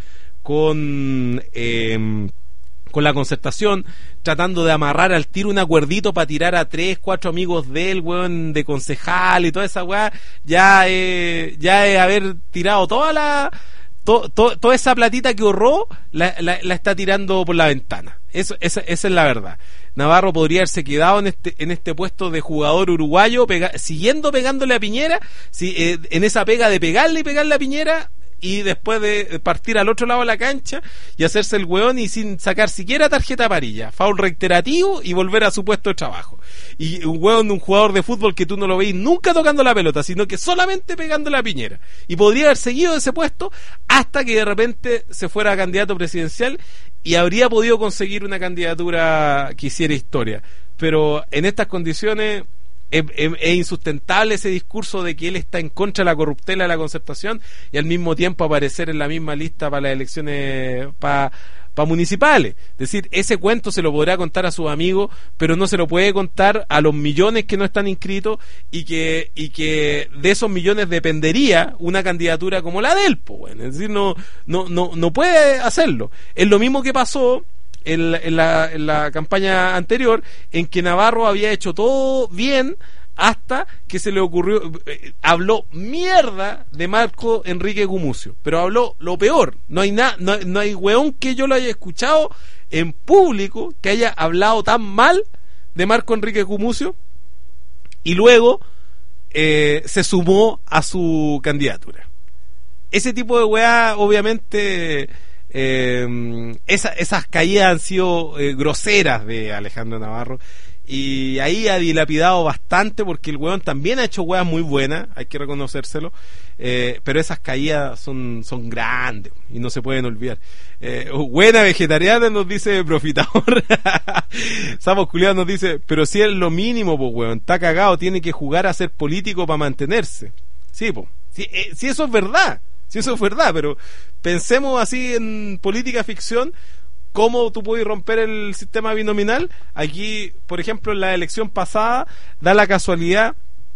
con eh, con la Concertación, tratando de amarrar al tiro un acuerdito para tirar a tres, cuatro amigos del weón de concejal y toda esa weá, ya eh, ya es haber tirado toda la to, to, toda esa platita que ahorró, la, la, la está tirando por la ventana. Eso, esa, esa es la verdad. Navarro podría haberse quedado en este en este puesto de jugador uruguayo, pega, siguiendo pegándole a Piñera, si, eh, en esa pega de pegarle y pegarle a Piñera, y después de partir al otro lado de la cancha y hacerse el hueón y sin sacar siquiera tarjeta amarilla, foul reiterativo y volver a su puesto de trabajo. Y un hueón de un jugador de fútbol que tú no lo veis nunca tocando la pelota, sino que solamente pegando la Piñera. Y podría haber seguido ese puesto hasta que de repente se fuera candidato presidencial y habría podido conseguir una candidatura que hiciera historia. Pero en estas condiciones Es, es, es insustentable ese discurso de que él está en contra de la corruptela de la Concertación y al mismo tiempo aparecer en la misma lista para las elecciones para pa municipales. Es decir, ese cuento se lo podrá contar a sus amigos, pero no se lo puede contar a los millones que no están inscritos y que y que de esos millones dependería una candidatura como la de él, pues, bueno. Es decir, no, no, no, no puede hacerlo. Es lo mismo que pasó En la, en, la, en la campaña anterior, en que Navarro había hecho todo bien hasta que se le ocurrió, eh, habló mierda de Marco Enrique Gumucio, pero habló lo peor. No hay nada, no, no hay weón que yo lo haya escuchado en público que haya hablado tan mal de Marco Enrique Gumucio, y luego eh, se sumó a su candidatura. Ese tipo de weá, obviamente. Eh, esa, esas caídas han sido eh, groseras de Alejandro Navarro, y ahí ha dilapidado bastante, porque el weón también ha hecho weas muy buenas, hay que reconocérselo, eh, pero esas caídas son, son grandes y no se pueden olvidar. Eh, buena vegetariana, nos dice Profitador. Samos Culiados nos dice, pero si es lo mínimo, pues weón, está cagado, tiene que jugar a ser político para mantenerse. Sí, pues, si, eh, si eso es verdad. Si eso es verdad, pero pensemos así en política ficción, cómo tú puedes romper el sistema binominal. Aquí, por ejemplo, en la elección pasada, da la casualidad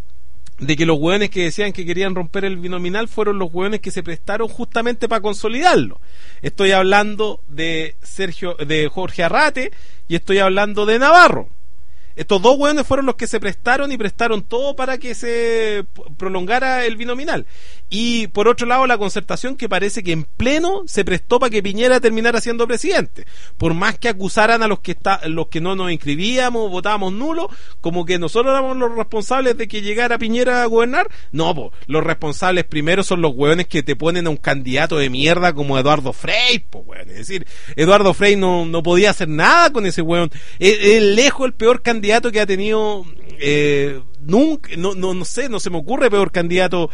de que los hueones que decían que querían romper el binominal fueron los hueones que se prestaron justamente para consolidarlo. Estoy hablando de Sergio, de Jorge Arrate, y estoy hablando de Navarro. Estos dos hueones fueron los que se prestaron y prestaron todo para que se prolongara el binominal. Y por otro lado, la Concertación, que parece que en pleno se prestó para que Piñera terminara siendo presidente. Por más que acusaran a los que está, los que no nos inscribíamos, votábamos nulo, como que nosotros éramos los responsables de que llegara Piñera a gobernar. No, po, los responsables primero son los hueones que te ponen a un candidato de mierda como Eduardo Frei, po, hueón. Es decir, Eduardo Frei no, no podía hacer nada con ese hueón. Es, es lejos el peor candidato candidato que ha tenido eh, nunca, no, no, no sé, no se me ocurre peor candidato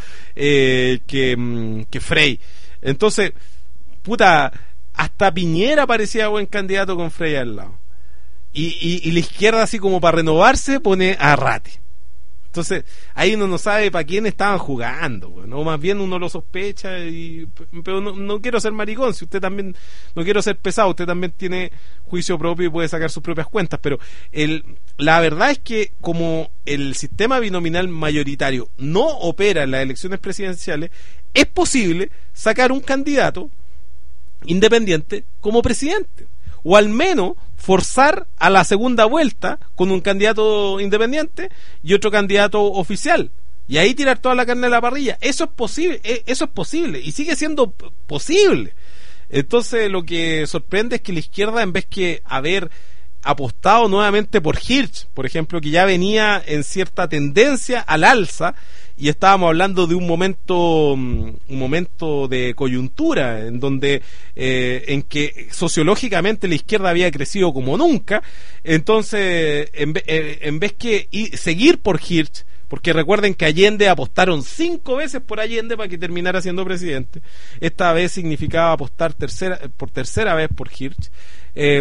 eh, que, que Frei. Entonces, puta, hasta Piñera parecía buen candidato con Frei al lado. Y, y, y la izquierda, así como para renovarse, pone a Arrate. Entonces, ahí uno no sabe para quién estaban jugando, ¿no? Más bien uno lo sospecha, y, pero no, no quiero ser maricón, si usted también, no quiero ser pesado, usted también tiene juicio propio y puede sacar sus propias cuentas, pero el, la verdad es que como el sistema binominal mayoritario no opera en las elecciones presidenciales, es posible sacar un candidato independiente como presidente, o al menos forzar a la segunda vuelta con un candidato independiente y otro candidato oficial, y ahí tirar toda la carne a la parrilla. Eso es posible, eso es posible y sigue siendo posible. Entonces, lo que sorprende es que la izquierda, en vez que haber apostado nuevamente por Hirsch, por ejemplo, que ya venía en cierta tendencia al alza, y estábamos hablando de un momento un momento de coyuntura en donde eh, en que sociológicamente la izquierda había crecido como nunca. Entonces, en, eh, en vez que ir, seguir por Hirsch, porque recuerden que Allende apostaron cinco veces por Allende para que terminara siendo presidente, esta vez significaba apostar tercera por tercera vez por Hirsch. Eh,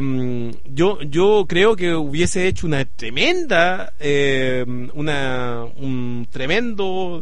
yo yo creo que hubiese hecho una tremenda eh, una un tremendo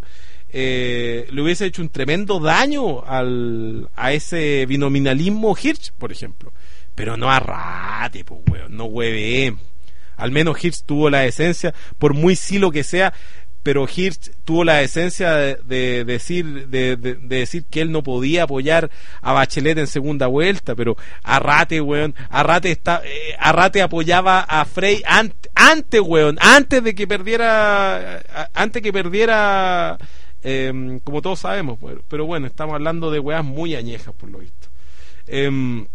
eh, le hubiese hecho un tremendo daño al a ese binominalismo Hirsch, por ejemplo, pero no a Arrate, pues, weón, no hueve. Al menos Hirsch tuvo la esencia, por muy silo que sea, pero Hirsch tuvo la esencia de, de decir de, de, de decir que él no podía apoyar a Bachelet en segunda vuelta. Pero Arrate, weón, Arrate está, eh, Arrate apoyaba a Frei antes, antes, weón, antes de que perdiera, a, antes que perdiera, eh, como todos sabemos, weón. Pero bueno, estamos hablando de weas muy añejas por lo visto. Eh,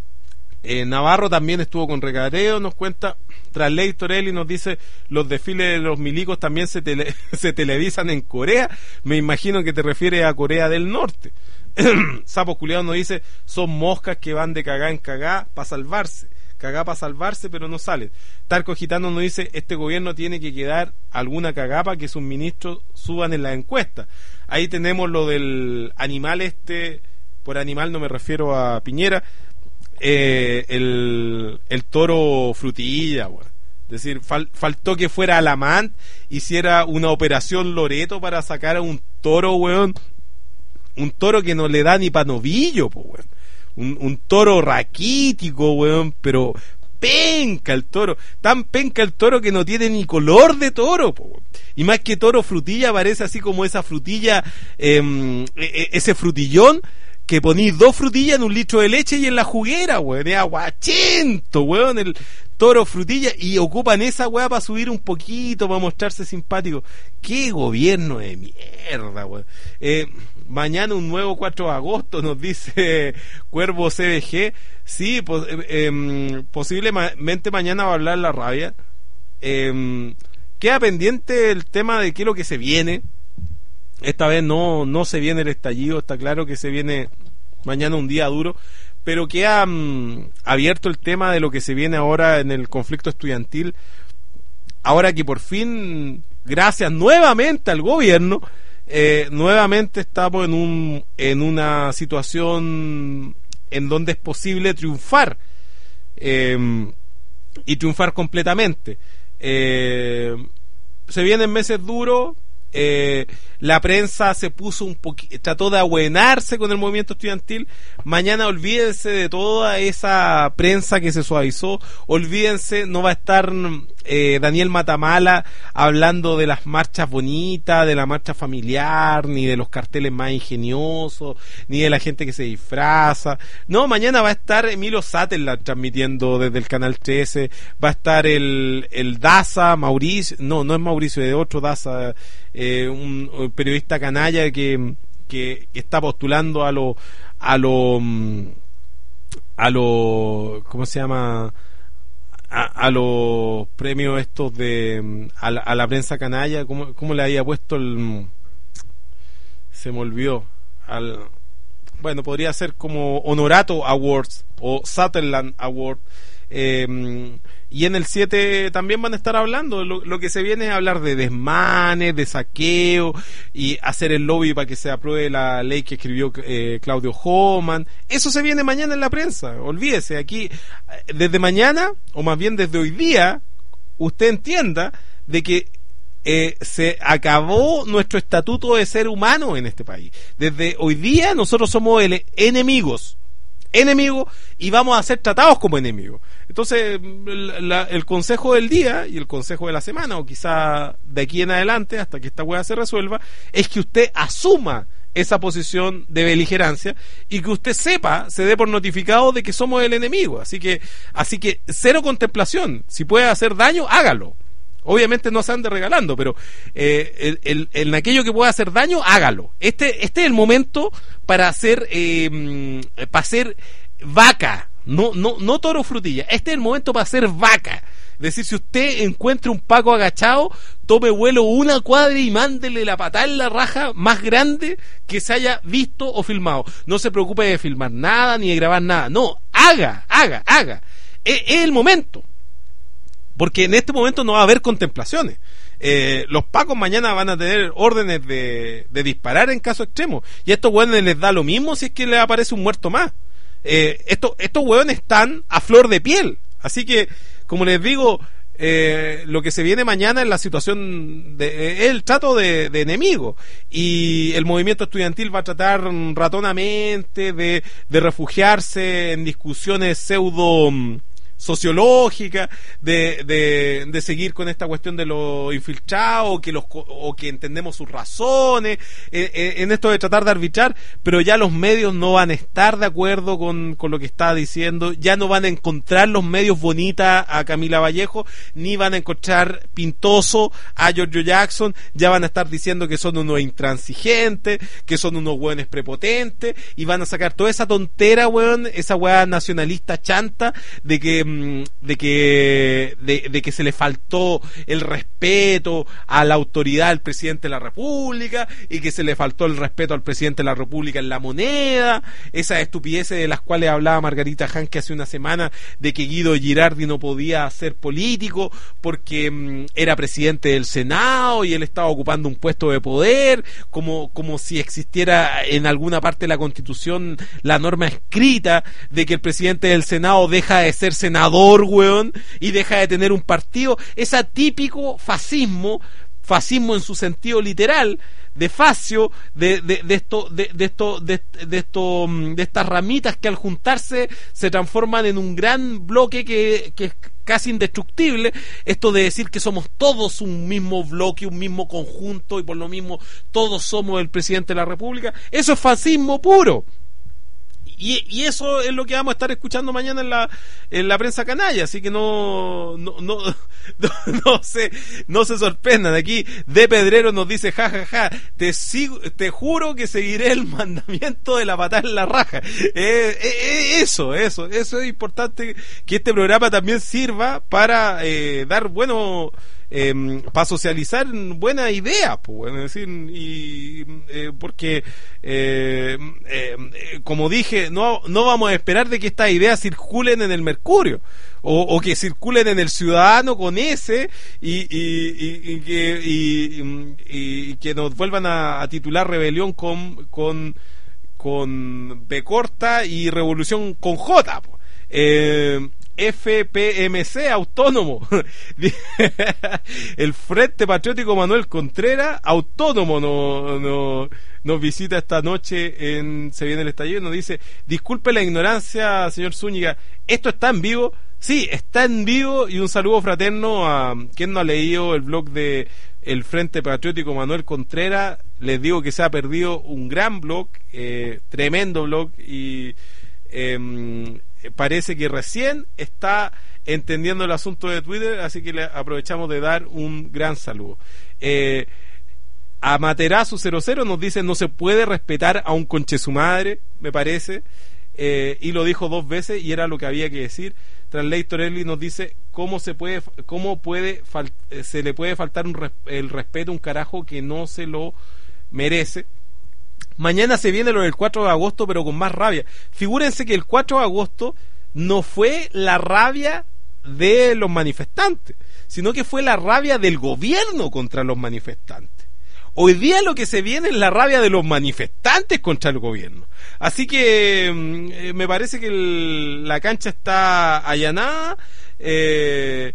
eh, Navarro también estuvo con regateo, nos cuenta. Translate Torelli nos dice: los desfiles de los milicos también se, tele, se televisan en Corea. Me imagino que te refieres a Corea del Norte. Sapo Culeado nos dice: son moscas que van de cagá en cagá para salvarse. Cagá para salvarse, pero no salen. Tarco Gitano nos dice: este gobierno tiene que quedar alguna cagá para que sus ministros suban en la encuesta. Ahí tenemos lo del animal este. Por animal no me refiero a Piñera. Eh, el, el toro Frutilla, bueno. Es decir, fal, faltó que fuera Alamant, hiciera una operación Loreto para sacar a un toro, weón, un toro que no le da ni pa' novillo, po, weón. Un, un toro raquítico, weón, pero penca el toro, tan penca el toro que no tiene ni color de toro, po, weón. Y más que toro Frutilla, parece así como esa frutilla, eh, ese frutillón que ponís dos frutillas en un litro de leche y en la juguera, weón, es aguachento, weón, el toro Frutilla, y ocupan esa weá para subir un poquito, para mostrarse simpático. Qué gobierno de mierda, weón. Eh, mañana un nuevo cuatro de agosto, nos dice Cuervo C B G. Sí, pos, eh, eh, posiblemente mañana va a hablar la rabia. Eh, queda pendiente el tema de qué es lo que se viene. Esta vez no, no se viene el estallido, está claro que se viene mañana un día duro, pero queda um, abierto el tema de lo que se viene ahora en el conflicto estudiantil, ahora que por fin, gracias nuevamente al gobierno, eh, nuevamente estamos en un en una situación en donde es posible triunfar, eh, y triunfar completamente. Eh, se vienen meses duros. eh, la prensa se puso un poquito, trató de ahuenarse con el movimiento estudiantil. Mañana olvídense de toda esa prensa que se suavizó, olvídense, no va a estar eh, Daniel Matamala hablando de las marchas bonitas, de la marcha familiar, ni de los carteles más ingeniosos, ni de la gente que se disfraza. No, mañana va a estar Emilio Satterland transmitiendo desde el Canal trece, va a estar el, el Daza, Mauricio, no, no es Mauricio, es otro Daza, eh, un, un periodista canalla que, que está postulando a lo a lo a lo ¿cómo se llama? A, a los premios estos de a la, a la prensa canalla. ¿Cómo, cómo le había puesto el? Se me olvidó. Al, bueno, podría ser como Honorato Awards o Sutherland Award. Eh, y en el siete también van a estar hablando. Lo, lo que se viene es hablar de desmanes, de saqueo y hacer el lobby para que se apruebe la ley que escribió eh, Claudio Homan. Eso se viene mañana en la prensa. Olvídese, aquí desde mañana, o más bien desde hoy día, usted entienda de que eh, se acabó nuestro estatuto de ser humano en este país. Desde hoy día nosotros somos el, enemigos. enemigos y vamos a ser tratados como enemigos. Entonces la, el consejo del día y el consejo de la semana, o quizá de aquí en adelante hasta que esta hueá se resuelva, es que usted asuma esa posición de beligerancia y que usted sepa, se dé por notificado de que somos el enemigo. Así que así que cero contemplación. Si puede hacer daño, hágalo. Obviamente no se ande regalando, pero eh, el, el, en aquello que pueda hacer daño, hágalo. Este, este es el momento para hacer, eh, para hacer vaca, no, no, no toro frutilla. Este es el momento para hacer vaca. Es decir, si usted encuentra un Paco agachado, tome vuelo una cuadra y mándele la patada en la raja más grande que se haya visto o filmado. No se preocupe de filmar nada ni de grabar nada. No, haga, haga, haga. Es, es el momento. Porque en este momento no va a haber contemplaciones. Eh, los pacos mañana van a tener órdenes de, de disparar en caso extremo. Y a estos hueones les da lo mismo si es que les aparece un muerto más. Eh, esto, estos hueones están a flor de piel. Así que, como les digo, eh, lo que se viene mañana es la situación, de, eh, el trato de, de enemigo. Y el movimiento estudiantil va a tratar ratonamente de, de refugiarse en discusiones pseudo sociológica, de, de, de seguir con esta cuestión de los infiltrados, que los, o que entendemos sus razones, eh, en esto de tratar de arbitrar, pero ya los medios no van a estar de acuerdo con, con lo que está diciendo, ya no van a encontrar los medios bonita a Camila Vallejo, ni van a encontrar pintoso a Giorgio Jackson, ya van a estar diciendo que son unos intransigentes, que son unos hueones prepotentes, y van a sacar toda esa tontera, hueón, esa hueá nacionalista chanta, de que de que de, de que se le faltó el respeto a la autoridad del presidente de la República y que se le faltó el respeto al presidente de la República en la moneda, esas estupideces de las cuales hablaba Margarita Hanke hace una semana, de que Guido Girardi no podía ser político porque mm, era presidente del Senado y él estaba ocupando un puesto de poder, como, como si existiera en alguna parte de la Constitución la norma escrita de que el presidente del Senado deja de ser senador senador, weón, y deja de tener un partido. Ese típico fascismo, fascismo en su sentido literal, de fascio, de, de, de esto, de, de esto, de, de esto, de estas ramitas que al juntarse se transforman en un gran bloque que, que es casi indestructible. Esto de decir que somos todos un mismo bloque, un mismo conjunto, y por lo mismo todos somos el presidente de la República, eso es fascismo puro. Y, y eso es lo que vamos a estar escuchando mañana en la en la prensa canalla, así que no no no no, no se no se sorprendan. Aquí De Pedrero nos dice jajaja, ja, ja, te sigo, te juro que seguiré el mandamiento de la patada en la raja. Eh, eh, eso, eso, eso es importante, que este programa también sirva para eh, dar bueno Eh, para socializar buenas ideas, pues, es decir, y, eh, porque eh, eh, como dije, no, no vamos a esperar de que estas ideas circulen en el Mercurio o, o que circulen en el Ciudadano con ese y, y, y, y, que, y, y, y que nos vuelvan a, a titular Rebelión con con, con B corta y Revolución con J, pues. eh, F P M C autónomo. El Frente Patriótico Manuel Contreras autónomo no, no, nos visita esta noche en Se Viene el Estallido. Nos dice: disculpe la ignorancia, señor Zúñiga, ¿esto está en vivo? Sí, está en vivo. Y un saludo fraterno a quien no ha leído el blog de el Frente Patriótico Manuel Contreras. Les digo que se ha perdido un gran blog, eh, tremendo blog, y eh, parece que recién está entendiendo el asunto de Twitter, así que le aprovechamos de dar un gran saludo. eh, Amaterasu cero cero nos dice: no se puede respetar a un conche su madre, me parece, eh, y lo dijo dos veces y era lo que había que decir. Translator Ellie nos dice: cómo se puede cómo puede fal- se le puede faltar un res- el respeto a un carajo que no se lo merece. Mañana se viene lo del cuatro de agosto, pero con más rabia. Figúrense que el cuatro de agosto no fue la rabia de los manifestantes, sino que fue la rabia del gobierno contra los manifestantes. Hoy día lo que se viene es la rabia de los manifestantes contra el gobierno. Así que eh, me parece que el, la cancha está allanada. Eh,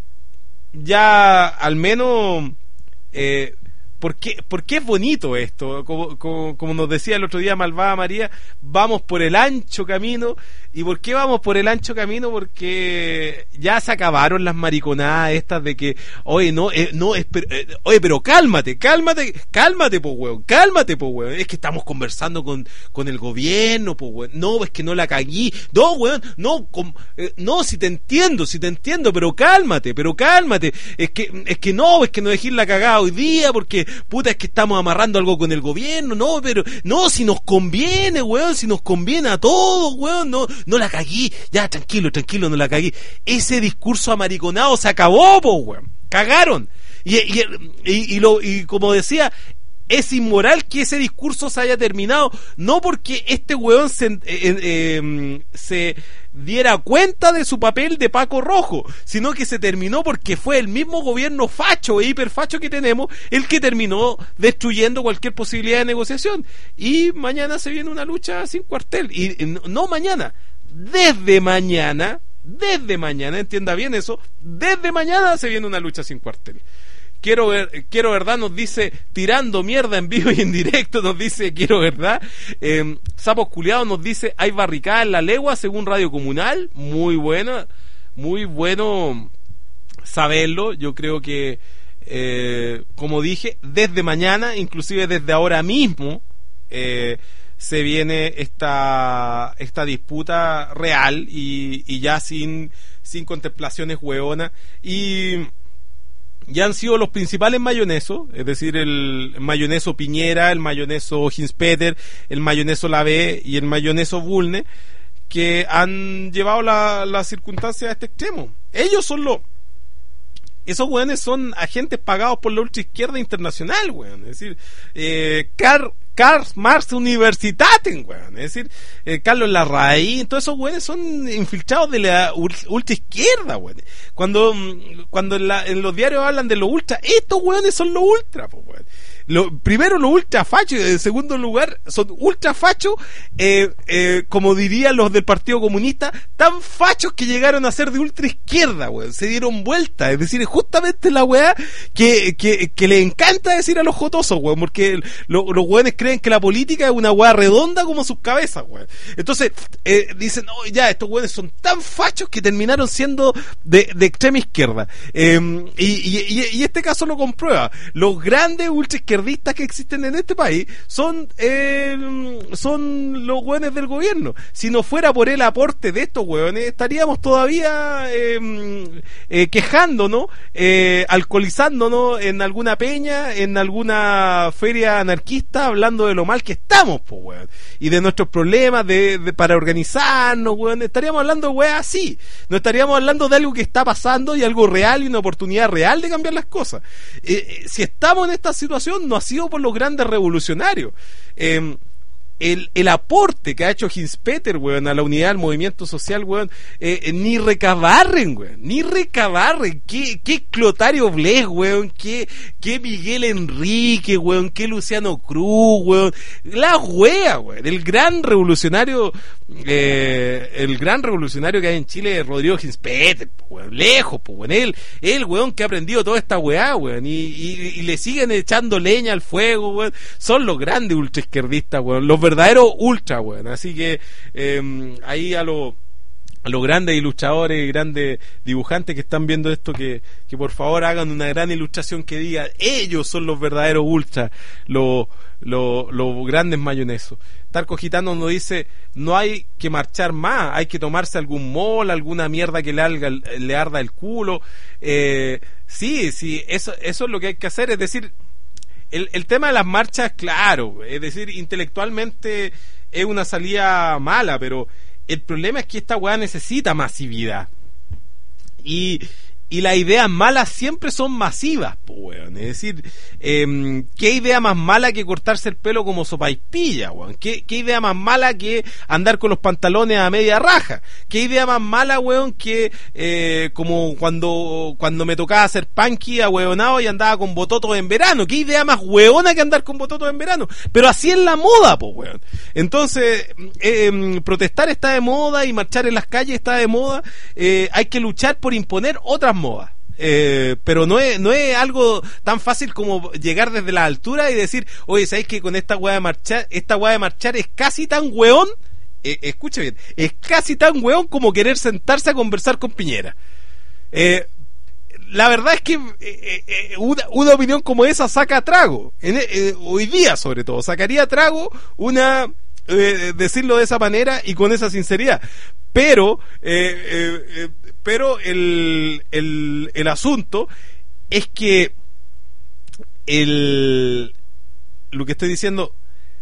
ya al menos... Eh, ¿Por qué, ¿Por qué es bonito esto? Como, como, como nos decía el otro día Malvada María, vamos por el ancho camino. ¿Y por qué vamos por el ancho camino? Porque ya se acabaron las mariconadas estas de que, oye, no, eh, no, es, eh, oye, pero cálmate, cálmate, cálmate, po weón, cálmate, po weón. Es que estamos conversando con, con el gobierno, po weón. No, es que no la caguí. No, weón, no, com, eh, no, si te entiendo, si te entiendo, pero cálmate, pero cálmate. Es que, es que no, es que no dejé la cagada hoy día porque, puta, es que estamos amarrando algo con el gobierno. No, pero, no, si nos conviene, weón, si nos conviene a todos, weón, no. No la cagué, ya tranquilo, tranquilo, no la cagué. Ese discurso amariconado se acabó, po, weón. Cagaron. Y, y, y, y, lo, y como decía, es inmoral que ese discurso se haya terminado, no porque este weón se, eh, eh, se diera cuenta de su papel de Paco Rojo, sino que se terminó porque fue el mismo gobierno facho e hiperfacho que tenemos el que terminó destruyendo cualquier posibilidad de negociación. Y mañana se viene una lucha sin cuartel. Y no mañana, desde mañana, desde mañana, entienda bien eso, desde mañana se viene una lucha sin cuartel. Quiero ver, quiero verdad, nos dice, tirando mierda en vivo y en directo, nos dice, quiero verdad. eh, Sapos Culiados nos dice: hay barricada en la legua según Radio Comunal. Muy buena, muy bueno saberlo. Yo creo que eh, como dije, desde mañana, inclusive desde ahora mismo, eh, se viene esta esta disputa real y, y ya sin sin contemplaciones hueonas. Y ya han sido los principales mayonesos, es decir, el mayoneso Piñera, el mayoneso Hinspeter, el mayoneso Lavé y el mayoneso Bulne, que han llevado la, la circunstancia a este extremo. Ellos son los... Esos weones son agentes pagados por la ultraizquierda internacional, weón. Es decir, eh, Karl, Karl Marx Universitaten, weón. Es decir, eh, Carlos Larraín, todos esos weones son infiltrados de la ultraizquierda, weón. Cuando, cuando en, la, en los diarios hablan de los ultra, estos weones son los ultra, pues, weón. Lo, primero los ultra fachos, en segundo lugar son ultra fachos, eh, eh, como dirían los del Partido Comunista, tan fachos que llegaron a ser de ultra izquierda, weón. Se dieron vuelta, es decir, es justamente la weá que, que, que le encanta decir a los jotosos, weón, porque lo, los weones creen que la política es una weá redonda como sus cabezas, weón. Entonces eh, dicen, no, ya, estos weones son tan fachos que terminaron siendo de, de extrema izquierda, eh, y, y, y este caso lo comprueba. Los grandes ultra izquierda que existen en este país son eh, son los hueones del gobierno. Si no fuera por el aporte de estos hueones, estaríamos todavía eh, eh, quejándonos, eh, alcoholizándonos en alguna peña, en alguna feria anarquista, hablando de lo mal que estamos, pues, hueón, y de nuestros problemas de, de para organizarnos, hueón. Estaríamos hablando de hueas así, no estaríamos hablando de algo que está pasando y algo real y una oportunidad real de cambiar las cosas. Eh, eh, si estamos en esta situación, no ha sido por los grandes revolucionarios. Eh, el, el aporte que ha hecho Hinspeter, weón, a la unidad del movimiento social, weón, eh, eh, ni Recabarren, weón, ni Recabarren, qué, qué Clotario Blés, weón, qué, qué Miguel Enrique, weón, qué Luciano Cruz, weón, la wea, weón, el gran revolucionario, eh, el gran revolucionario que hay en Chile, Rodrigo Hinspeter, weón, lejos, pues, weón, él, él, weón, que ha aprendido toda esta weá, weón, y, y, y le siguen echando leña al fuego, weón, son los grandes ultraizquierdistas, weón, los verdadero ultra, weón. Así que eh, ahí a los a los grandes ilustradores y grandes dibujantes que están viendo esto, que, que por favor hagan una gran ilustración que diga ellos son los verdaderos ultra, los, los, los grandes mayonesos. Tarco Gitano nos dice: no hay que marchar más, hay que tomarse algún mall, alguna mierda que le, alga, le arda el culo. Eh, sí, sí, eso, eso es lo que hay que hacer. Es decir, El, el tema de las marchas, claro, es decir, intelectualmente es una salida mala, pero el problema es que esta weá necesita masividad. Y, y las ideas malas siempre son masivas, po, weón. Es decir, eh, ¿qué idea más mala que cortarse el pelo como sopaipilla, weón? ¿Qué, ¿Qué idea más mala que andar con los pantalones a media raja? ¿Qué idea más mala, weón, que eh, como cuando cuando me tocaba hacer punky a weonado y andaba con bototos en verano? ¿Qué idea más weona que andar con bototos en verano? Pero así es la moda, po, weón. Entonces, eh, protestar está de moda y marchar en las calles está de moda. Eh, hay que luchar por imponer otras modas. Eh, pero no es, no es algo tan fácil como llegar desde la altura y decir: oye, ¿sabéis que con esta weá de marchar, esta weá de marchar es casi tan weón? Eh, escuche bien, es casi tan weón como querer sentarse a conversar con Piñera. Eh, la verdad es que eh, eh, una, una opinión como esa saca trago. En, eh, hoy día, sobre todo, sacaría trago una eh, decirlo de esa manera y con esa sinceridad. Pero, eh, eh, eh, pero el, el, el asunto es que el, lo que estoy diciendo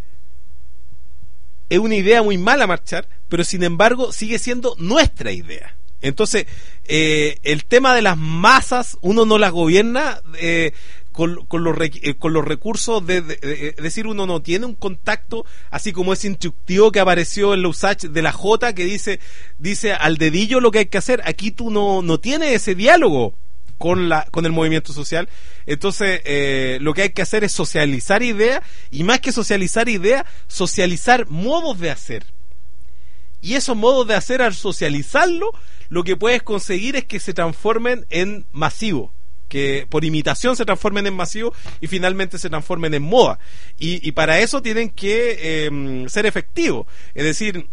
es una idea muy mala marchar, pero sin embargo sigue siendo nuestra idea. Entonces, eh, el tema de las masas, uno no las gobierna eh, con, con, los, eh, con los recursos de, de, de, es decir, uno no tiene un contacto, así como ese instructivo que apareció en la U S A C de la J, que dice, dice al dedillo lo que hay que hacer. Aquí tú no, no tienes ese diálogo con la con el movimiento social. Entonces eh, lo que hay que hacer es socializar ideas, y más que socializar ideas, socializar modos de hacer. Y esos modos de hacer, al socializarlo, lo que puedes conseguir es que se transformen en masivo, que por imitación se transformen en masivo y finalmente se transformen en moda. Y, y para eso tienen que eh, ser efectivos. Es decir,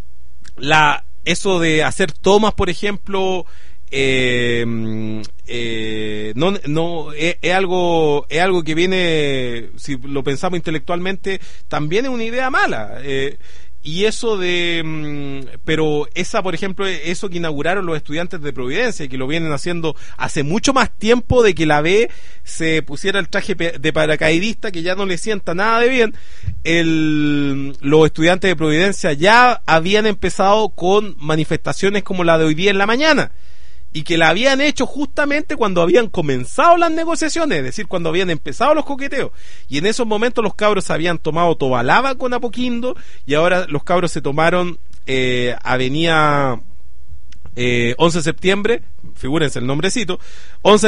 la eso de hacer tomas, por ejemplo, eh, eh, no, no es, es algo es algo que viene, si lo pensamos intelectualmente, también es una idea mala. Eh, Y eso de... Pero esa, por ejemplo, eso que inauguraron los estudiantes de Providencia, y que lo vienen haciendo hace mucho más tiempo de que la B se pusiera el traje de paracaidista, que ya no le sienta nada de bien. El, los estudiantes de Providencia ya habían empezado con manifestaciones como la de hoy día en la mañana, y que la habían hecho justamente cuando habían comenzado las negociaciones, es decir, cuando habían empezado los coqueteos. Y en esos momentos los cabros se habían tomado Tobalaba con Apoquindo, y ahora los cabros se tomaron eh, Avenida eh, once de septiembre, figúrense el nombrecito, once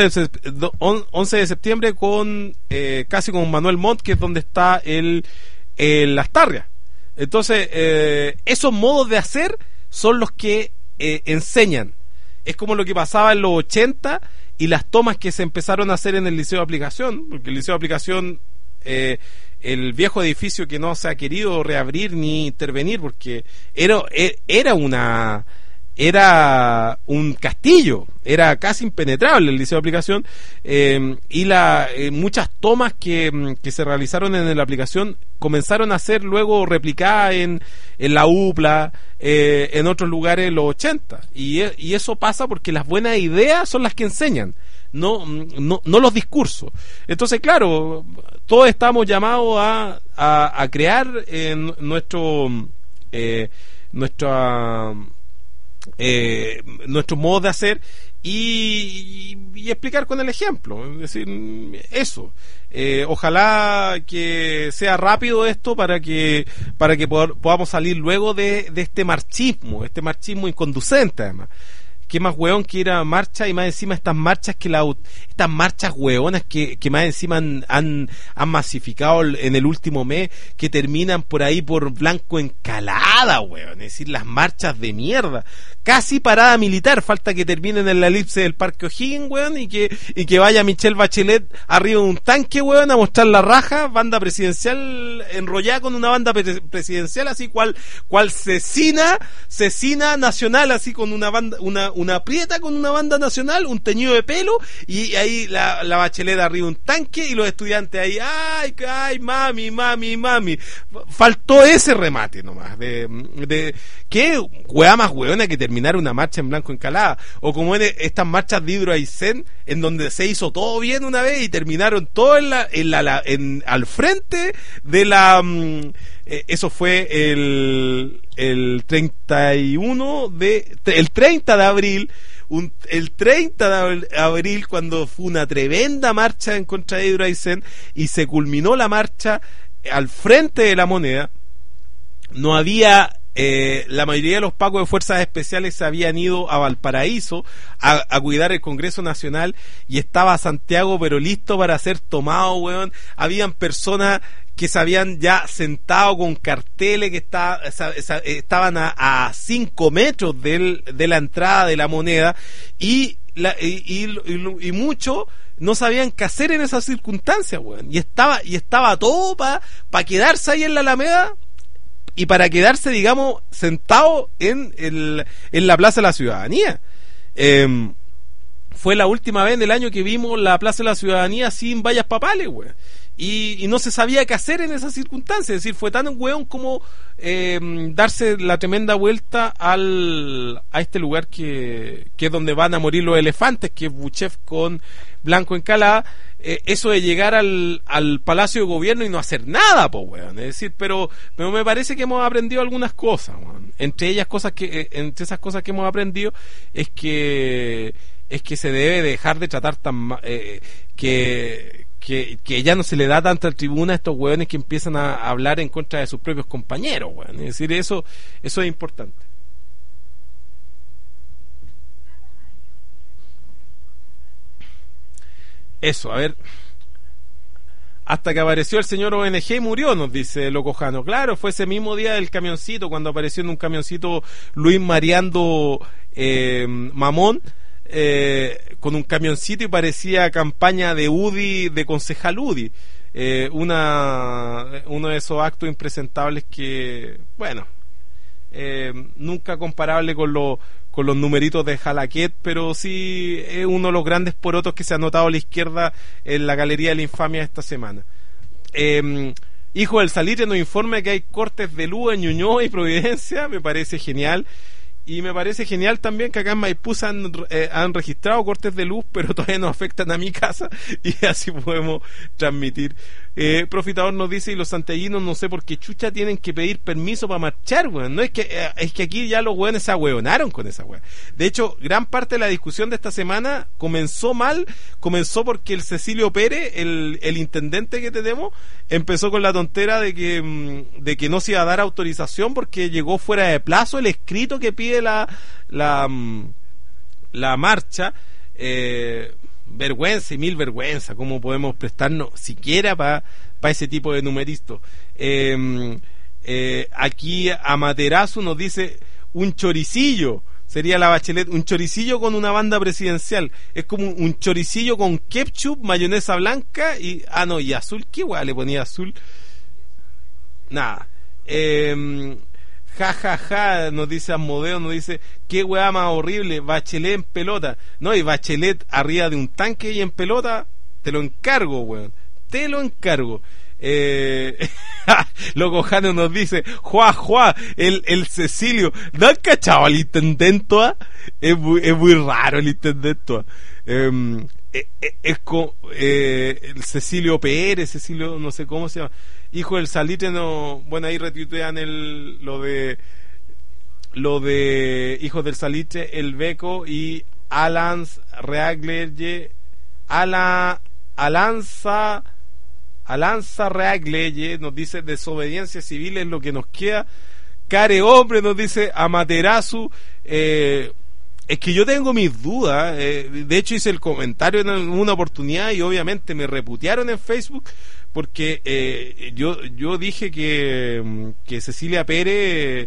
de septiembre con eh, casi con Manuel Montt, que es donde está el, el Lastarria. Entonces, eh, esos modos de hacer son los que eh, enseñan. Es como lo que pasaba en los ochenta y las tomas que se empezaron a hacer en el Liceo de Aplicación, porque el Liceo de Aplicación, eh, el viejo edificio que no se ha querido reabrir ni intervenir, porque era, era una era un castillo, era casi impenetrable el Liceo de Aplicación, eh, y la, eh, muchas tomas que, que se realizaron en la Aplicación comenzaron a ser luego replicadas en, en la U P L A, eh, en otros lugares en los ochenta, y, y eso pasa porque las buenas ideas son las que enseñan, no, no, no los discursos. Entonces, claro, todos estamos llamados a, a, a crear eh, nuestro eh, nuestra Eh, nuestro modo de hacer, y, y explicar con el ejemplo, es decir, eso. Eh, ojalá que sea rápido esto para que para que pod- podamos salir luego de, de este marchismo, este marchismo inconducente además. Qué más hueón que ir a marcha, y más encima estas marchas que la, estas marchas hueonas que, que más encima han, han, han masificado en el último mes, que terminan por ahí por Blanco Encalada, hueón, es decir, las marchas de mierda, casi parada militar, falta que terminen en la elipse del Parque O'Higgins, hueón, y que, y que vaya Michelle Bachelet arriba de un tanque, hueón, a mostrar la raja, banda presidencial enrollada con una banda pre- presidencial, así cual, cual cecina, cecina nacional, así con una banda, una, una prieta con una banda nacional, un teñido de pelo, y ahí la, la Bachelet arriba un tanque, y los estudiantes ahí, ay, ay, mami, mami, mami. Faltó ese remate nomás, de, de qué hueá más hueona que terminar una marcha en Blanco Encalada, o como en estas marchas de Hidro Aysén, en donde se hizo todo bien una vez y terminaron todo en la, en la, la en, al frente de la, um, eh, eso fue el el treinta y uno de el treinta de abril, un, el treinta de abril, cuando fue una tremenda marcha en contra de Hidro Aysén, y se culminó la marcha al frente de la Moneda. No había eh, la mayoría de los pacos de fuerzas especiales se habían ido a Valparaíso a, a cuidar el Congreso Nacional, y estaba Santiago pero listo para ser tomado, weón. Habían personas que se habían ya sentado con carteles que está, esa, esa, estaban a, a cinco metros del, de la entrada de la Moneda, y, la, y, y, y, y muchos no sabían qué hacer en esas circunstancias, weón. Y estaba, y estaba todo para pa quedarse ahí en la Alameda, y para quedarse, digamos, sentado en, el, en la Plaza de la Ciudadanía. Eh, fue la última vez en el año que vimos la Plaza de la Ciudadanía sin vallas papales, weón. Y, y no se sabía qué hacer en esas circunstancias. Es decir, fue tan un hueón como eh, darse la tremenda vuelta al a este lugar que, que es donde van a morir los elefantes, que es Buchef con Blanco Encalada. Eh, eso de llegar al, al Palacio de Gobierno y no hacer nada, pues, weón. Es decir, pero, pero me parece que hemos aprendido algunas cosas, weón. Entre ellas cosas que, eh, entre esas cosas que hemos aprendido es que es que se debe dejar de tratar tan ma- eh, que Que, que ya no se le da tanta tribuna a estos hueones que empiezan a hablar en contra de sus propios compañeros, hueón. Es decir, eso, eso es importante. Eso, a ver. Hasta que apareció el señor O N G y murió, nos dice Locojano. Claro, fue ese mismo día del camioncito, cuando apareció en un camioncito Luis Mariando eh, Mamón, Eh, con un camioncito, y parecía campaña de U D I, de concejal U D I, eh, una uno de esos actos impresentables que, bueno, eh, nunca comparable con los con los numeritos de Jalaquet, pero sí es uno de los grandes porotos que se ha notado a la izquierda en la galería de la infamia esta semana. eh, Hijo del Salitre nos informa que hay cortes de luz en Ñuñoa y Providencia. Me parece genial. Y me parece genial también que acá en Maipú se han, eh, han registrado cortes de luz, pero todavía no afectan a mi casa, y así podemos transmitir. Eh, Profitador nos dice, y los santellinos no sé por qué chucha tienen que pedir permiso para marchar, weón. No es que, eh, es que aquí ya los weones se ahueonaron con esa weón. De hecho, gran parte de la discusión de esta semana comenzó mal, comenzó porque el Cecilio Pérez, el, el intendente que tenemos, empezó con la tontera de que, de que no se iba a dar autorización porque llegó fuera de plazo el escrito que pide la la, la marcha. eh, vergüenza y mil vergüenza, cómo podemos prestarnos siquiera para pa ese tipo de numeritos. eh, eh, aquí Amaterasu nos dice un choricillo, sería la Bachelet, un choricillo con una banda presidencial, es como un, un choricillo con ketchup, mayonesa blanca y, ah no, y azul, ¿qué guay le ponía azul? Nada. eh, Ja, ja, ja, nos dice Asmodeo, nos dice, qué weá más horrible, Bachelet en pelota. No, y Bachelet arriba de un tanque y en pelota, te lo encargo, weón, te lo encargo. Eh, Loco Jano nos dice, Juá, Juá, el, el Cecilio, ¿no han cachado al intendente? ¿Ah? Es muy, es muy raro el intendente. Eh, eh, eh, es como eh, el Cecilio Pérez, Cecilio, no sé cómo se llama. Hijo del Salitre, no, bueno, ahí retuitean el, lo de lo de Hijos del Salitre, el Beco y Alans Reagleye, Ala, Alanza, Alanza Reagleye nos dice desobediencia civil es lo que nos queda. Care Hombre nos dice Amaterasu. Eh, es que yo tengo mis dudas. Eh, de hecho hice el comentario en una oportunidad y obviamente me reputearon en Facebook porque eh, yo yo dije que, que Cecilia Pérez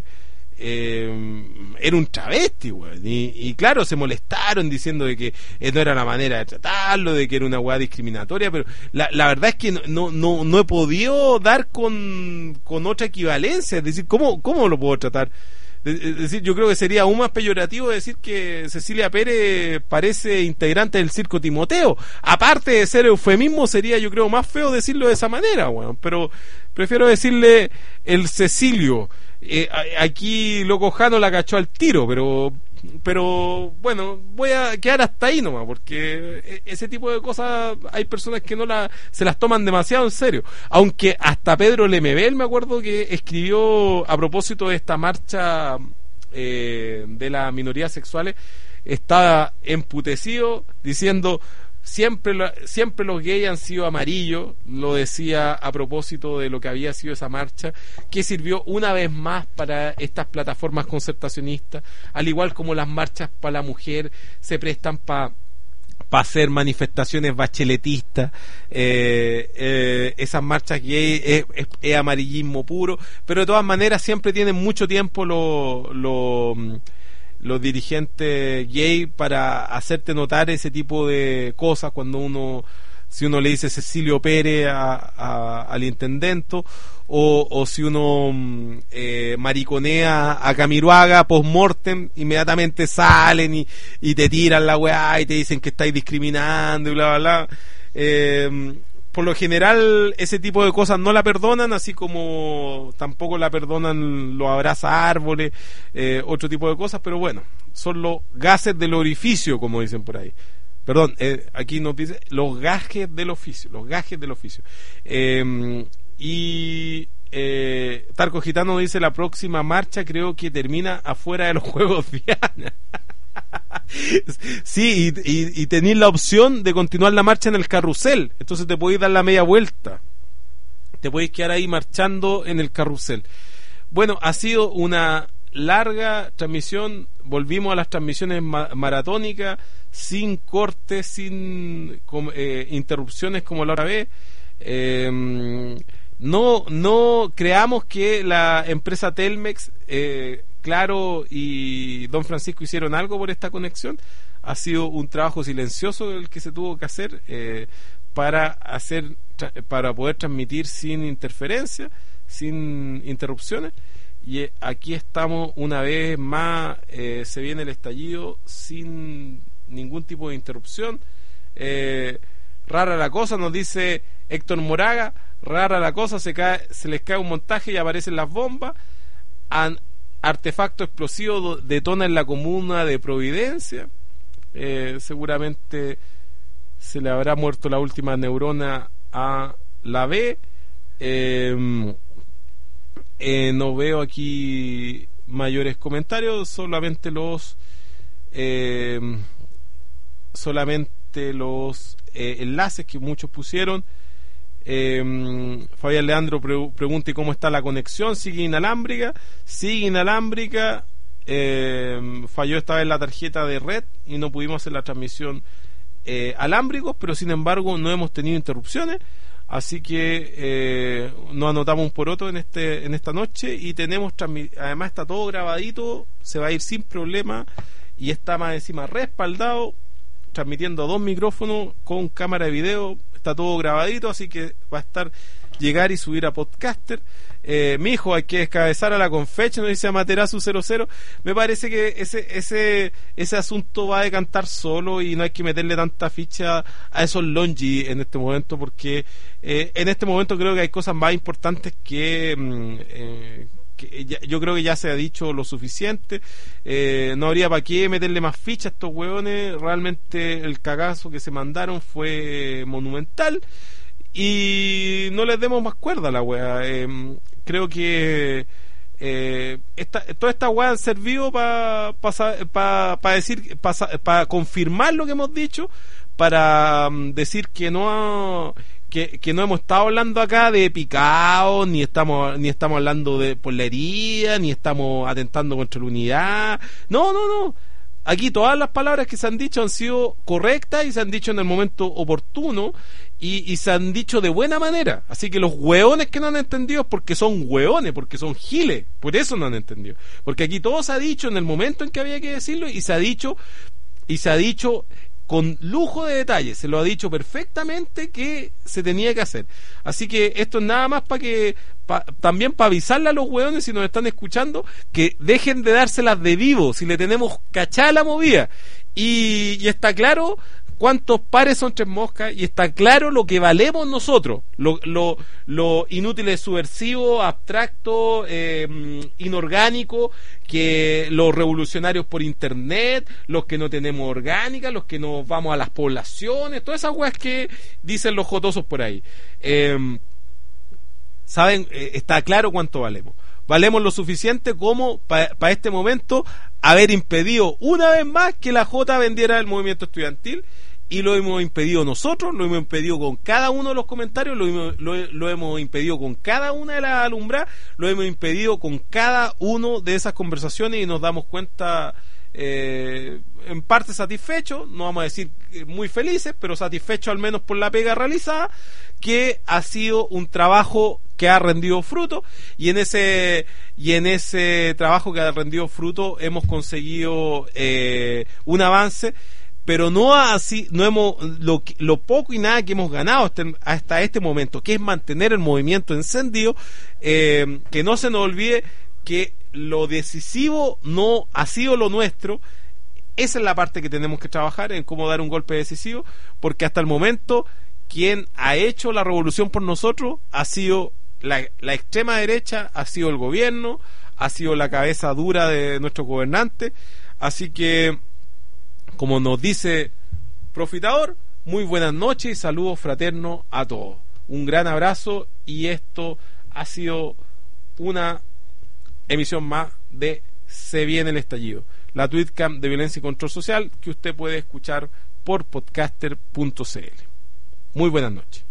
Eh, era un travesti, güey. Y, y claro, se molestaron diciendo de que eh, no era la manera de tratarlo, de que era una weá discriminatoria, pero la, la verdad es que no, no, no, no he podido dar con, con otra equivalencia. Es decir, ¿cómo, cómo lo puedo tratar? Es decir, yo creo que sería aún más peyorativo decir que Cecilia Pérez parece integrante del circo Timoteo. Aparte de ser eufemismo, sería yo creo más feo decirlo de esa manera, bueno, pero prefiero decirle el Cecilio. Eh, aquí Loco Jano la cachó al tiro, pero pero bueno, voy a quedar hasta ahí nomás, porque ese tipo de cosas hay personas que no la, se las toman demasiado en serio, aunque hasta Pedro Lemebel me acuerdo que escribió a propósito de esta marcha eh, de las minorías sexuales, estaba emputecido diciendo siempre siempre los gays han sido amarillos, lo decía a propósito de lo que había sido esa marcha, que sirvió una vez más para estas plataformas concertacionistas, al igual como las marchas para la mujer se prestan para para hacer manifestaciones bacheletistas. eh, eh, esas marchas gay es, es, es amarillismo puro, pero de todas maneras siempre tienen mucho tiempo los lo, los dirigentes gay para hacerte notar ese tipo de cosas. Cuando uno, si uno le dice Cecilio Pérez a, a, al intendento, o, o si uno eh, mariconea a Camiroaga post-mortem, inmediatamente salen y, y te tiran la weá y te dicen que estáis discriminando y bla bla bla. eh, Por lo general ese tipo de cosas no la perdonan, así como tampoco la perdonan los abraza árboles, eh, otro tipo de cosas, pero bueno, son los gases del orificio, como dicen por ahí. Perdón, eh, aquí nos dice los gajes del oficio, los gajes del oficio. Eh, y eh, Tarco Gitano dice la próxima marcha creo que termina afuera de los Juegos Diana. Sí, y, y, y tenéis la opción de continuar la marcha en el carrusel, entonces te podéis dar la media vuelta, te podéis quedar ahí marchando en el carrusel. Bueno, ha sido una larga transmisión, volvimos a las transmisiones ma- maratónicas, sin cortes, sin com- eh, interrupciones como la otra vez. eh, no, no creamos que la empresa Telmex, eh, Claro y Don Francisco hicieron algo por esta conexión. Ha sido un trabajo silencioso el que se tuvo que hacer eh, para hacer tra- para poder transmitir sin interferencia, sin interrupciones. Y eh, aquí estamos una vez más, eh, se viene el estallido sin ningún tipo de interrupción. Eh, rara la cosa, nos dice Héctor Moraga, rara la cosa, se cae, se les cae un montaje y aparecen las bombas. Han Artefacto explosivo detona en la comuna de Providencia. Eh, seguramente se le habrá muerto la última neurona a la B. Eh, eh, no veo aquí mayores comentarios, solamente los eh, solamente los eh, enlaces que muchos pusieron. Eh, Fabián Leandro pre- pregunta: ¿y cómo está la conexión? ¿Sigue inalámbrica? Sigue inalámbrica. Eh, falló esta vez la tarjeta de red y no pudimos hacer la transmisión eh, alámbricos, pero sin embargo no hemos tenido interrupciones, así que eh, nos anotamos un poroto en este en esta noche y tenemos transmi- además está todo grabadito, se va a ir sin problema y está más encima respaldado, transmitiendo a dos micrófonos con cámara de video. Está todo grabadito, así que va a estar llegar y subir a Podcaster. Eh, mi hijo, hay que descabezar a la Confeche, nos dice Amaterasu cero cero. Me parece que ese ese ese asunto va a decantar solo y no hay que meterle tanta ficha a esos longi en este momento, porque eh, en este momento creo que hay cosas más importantes que, mm, eh, que ya, yo creo que ya se ha dicho lo suficiente. Eh, no habría para qué meterle más ficha a estos hueones. Realmente el cagazo que se mandaron fue monumental y no les demos más cuerda a la wea. Eh, creo que Eh, esta, toda esta weá han servido para pa, pa decir, para pa confirmar lo que hemos dicho, para um, decir que no que, que no hemos estado hablando acá de picado, ni estamos ni estamos hablando de por la herida, ni estamos atentando contra la unidad. No, no, no. Aquí todas las palabras que se han dicho han sido correctas y se han dicho en el momento oportuno y, y se han dicho de buena manera. Así que los hueones que no han entendido es porque son hueones, porque son giles. Por eso no han entendido. Porque aquí todo se ha dicho en el momento en que había que decirlo y se ha dicho y se ha dicho con lujo de detalles. Se lo ha dicho perfectamente que se tenía que hacer. Así que esto es nada más para que Pa, también para avisarle a los hueones, si nos están escuchando, que dejen de dárselas de vivo, si le tenemos cachada la movida. Y, y está claro cuántos pares son tres moscas, y está claro lo que valemos nosotros, lo, lo, lo inútil, subversivo, abstracto, eh, inorgánico, que los revolucionarios por internet, los que no tenemos orgánica, los que nos vamos a las poblaciones, todas esas hueas que dicen los jotosos por ahí. Eh, Saben, eh, está claro cuánto valemos. Valemos lo suficiente como para pa este momento haber impedido una vez más que la Jota vendiera el movimiento estudiantil, y lo hemos impedido nosotros, lo hemos impedido con cada uno de los comentarios, lo hemos, lo, lo hemos impedido con cada una de las alumbradas, lo hemos impedido con cada uno de esas conversaciones, y nos damos cuenta eh, en parte satisfechos, no vamos a decir muy felices, pero satisfechos al menos por la pega realizada, que ha sido un trabajo que ha rendido fruto, y en ese y en ese trabajo que ha rendido fruto hemos conseguido eh, un avance, pero no así, no hemos lo, lo poco y nada que hemos ganado hasta, hasta este momento, que es mantener el movimiento encendido, eh, que no se nos olvide que lo decisivo no ha sido lo nuestro. Esa es la parte que tenemos que trabajar, en cómo dar un golpe decisivo, porque hasta el momento quien ha hecho la revolución por nosotros ha sido la, la extrema derecha, ha sido el gobierno, ha sido la cabeza dura de nuestros gobernantes. Así que, como nos dice Profitador, muy buenas noches y saludos fraternos a todos. Un gran abrazo, y esto ha sido una emisión más de Se Viene el Estallido, la Tweetcam de violencia y control social, que usted puede escuchar por podcaster punto c l. Muy buenas noches.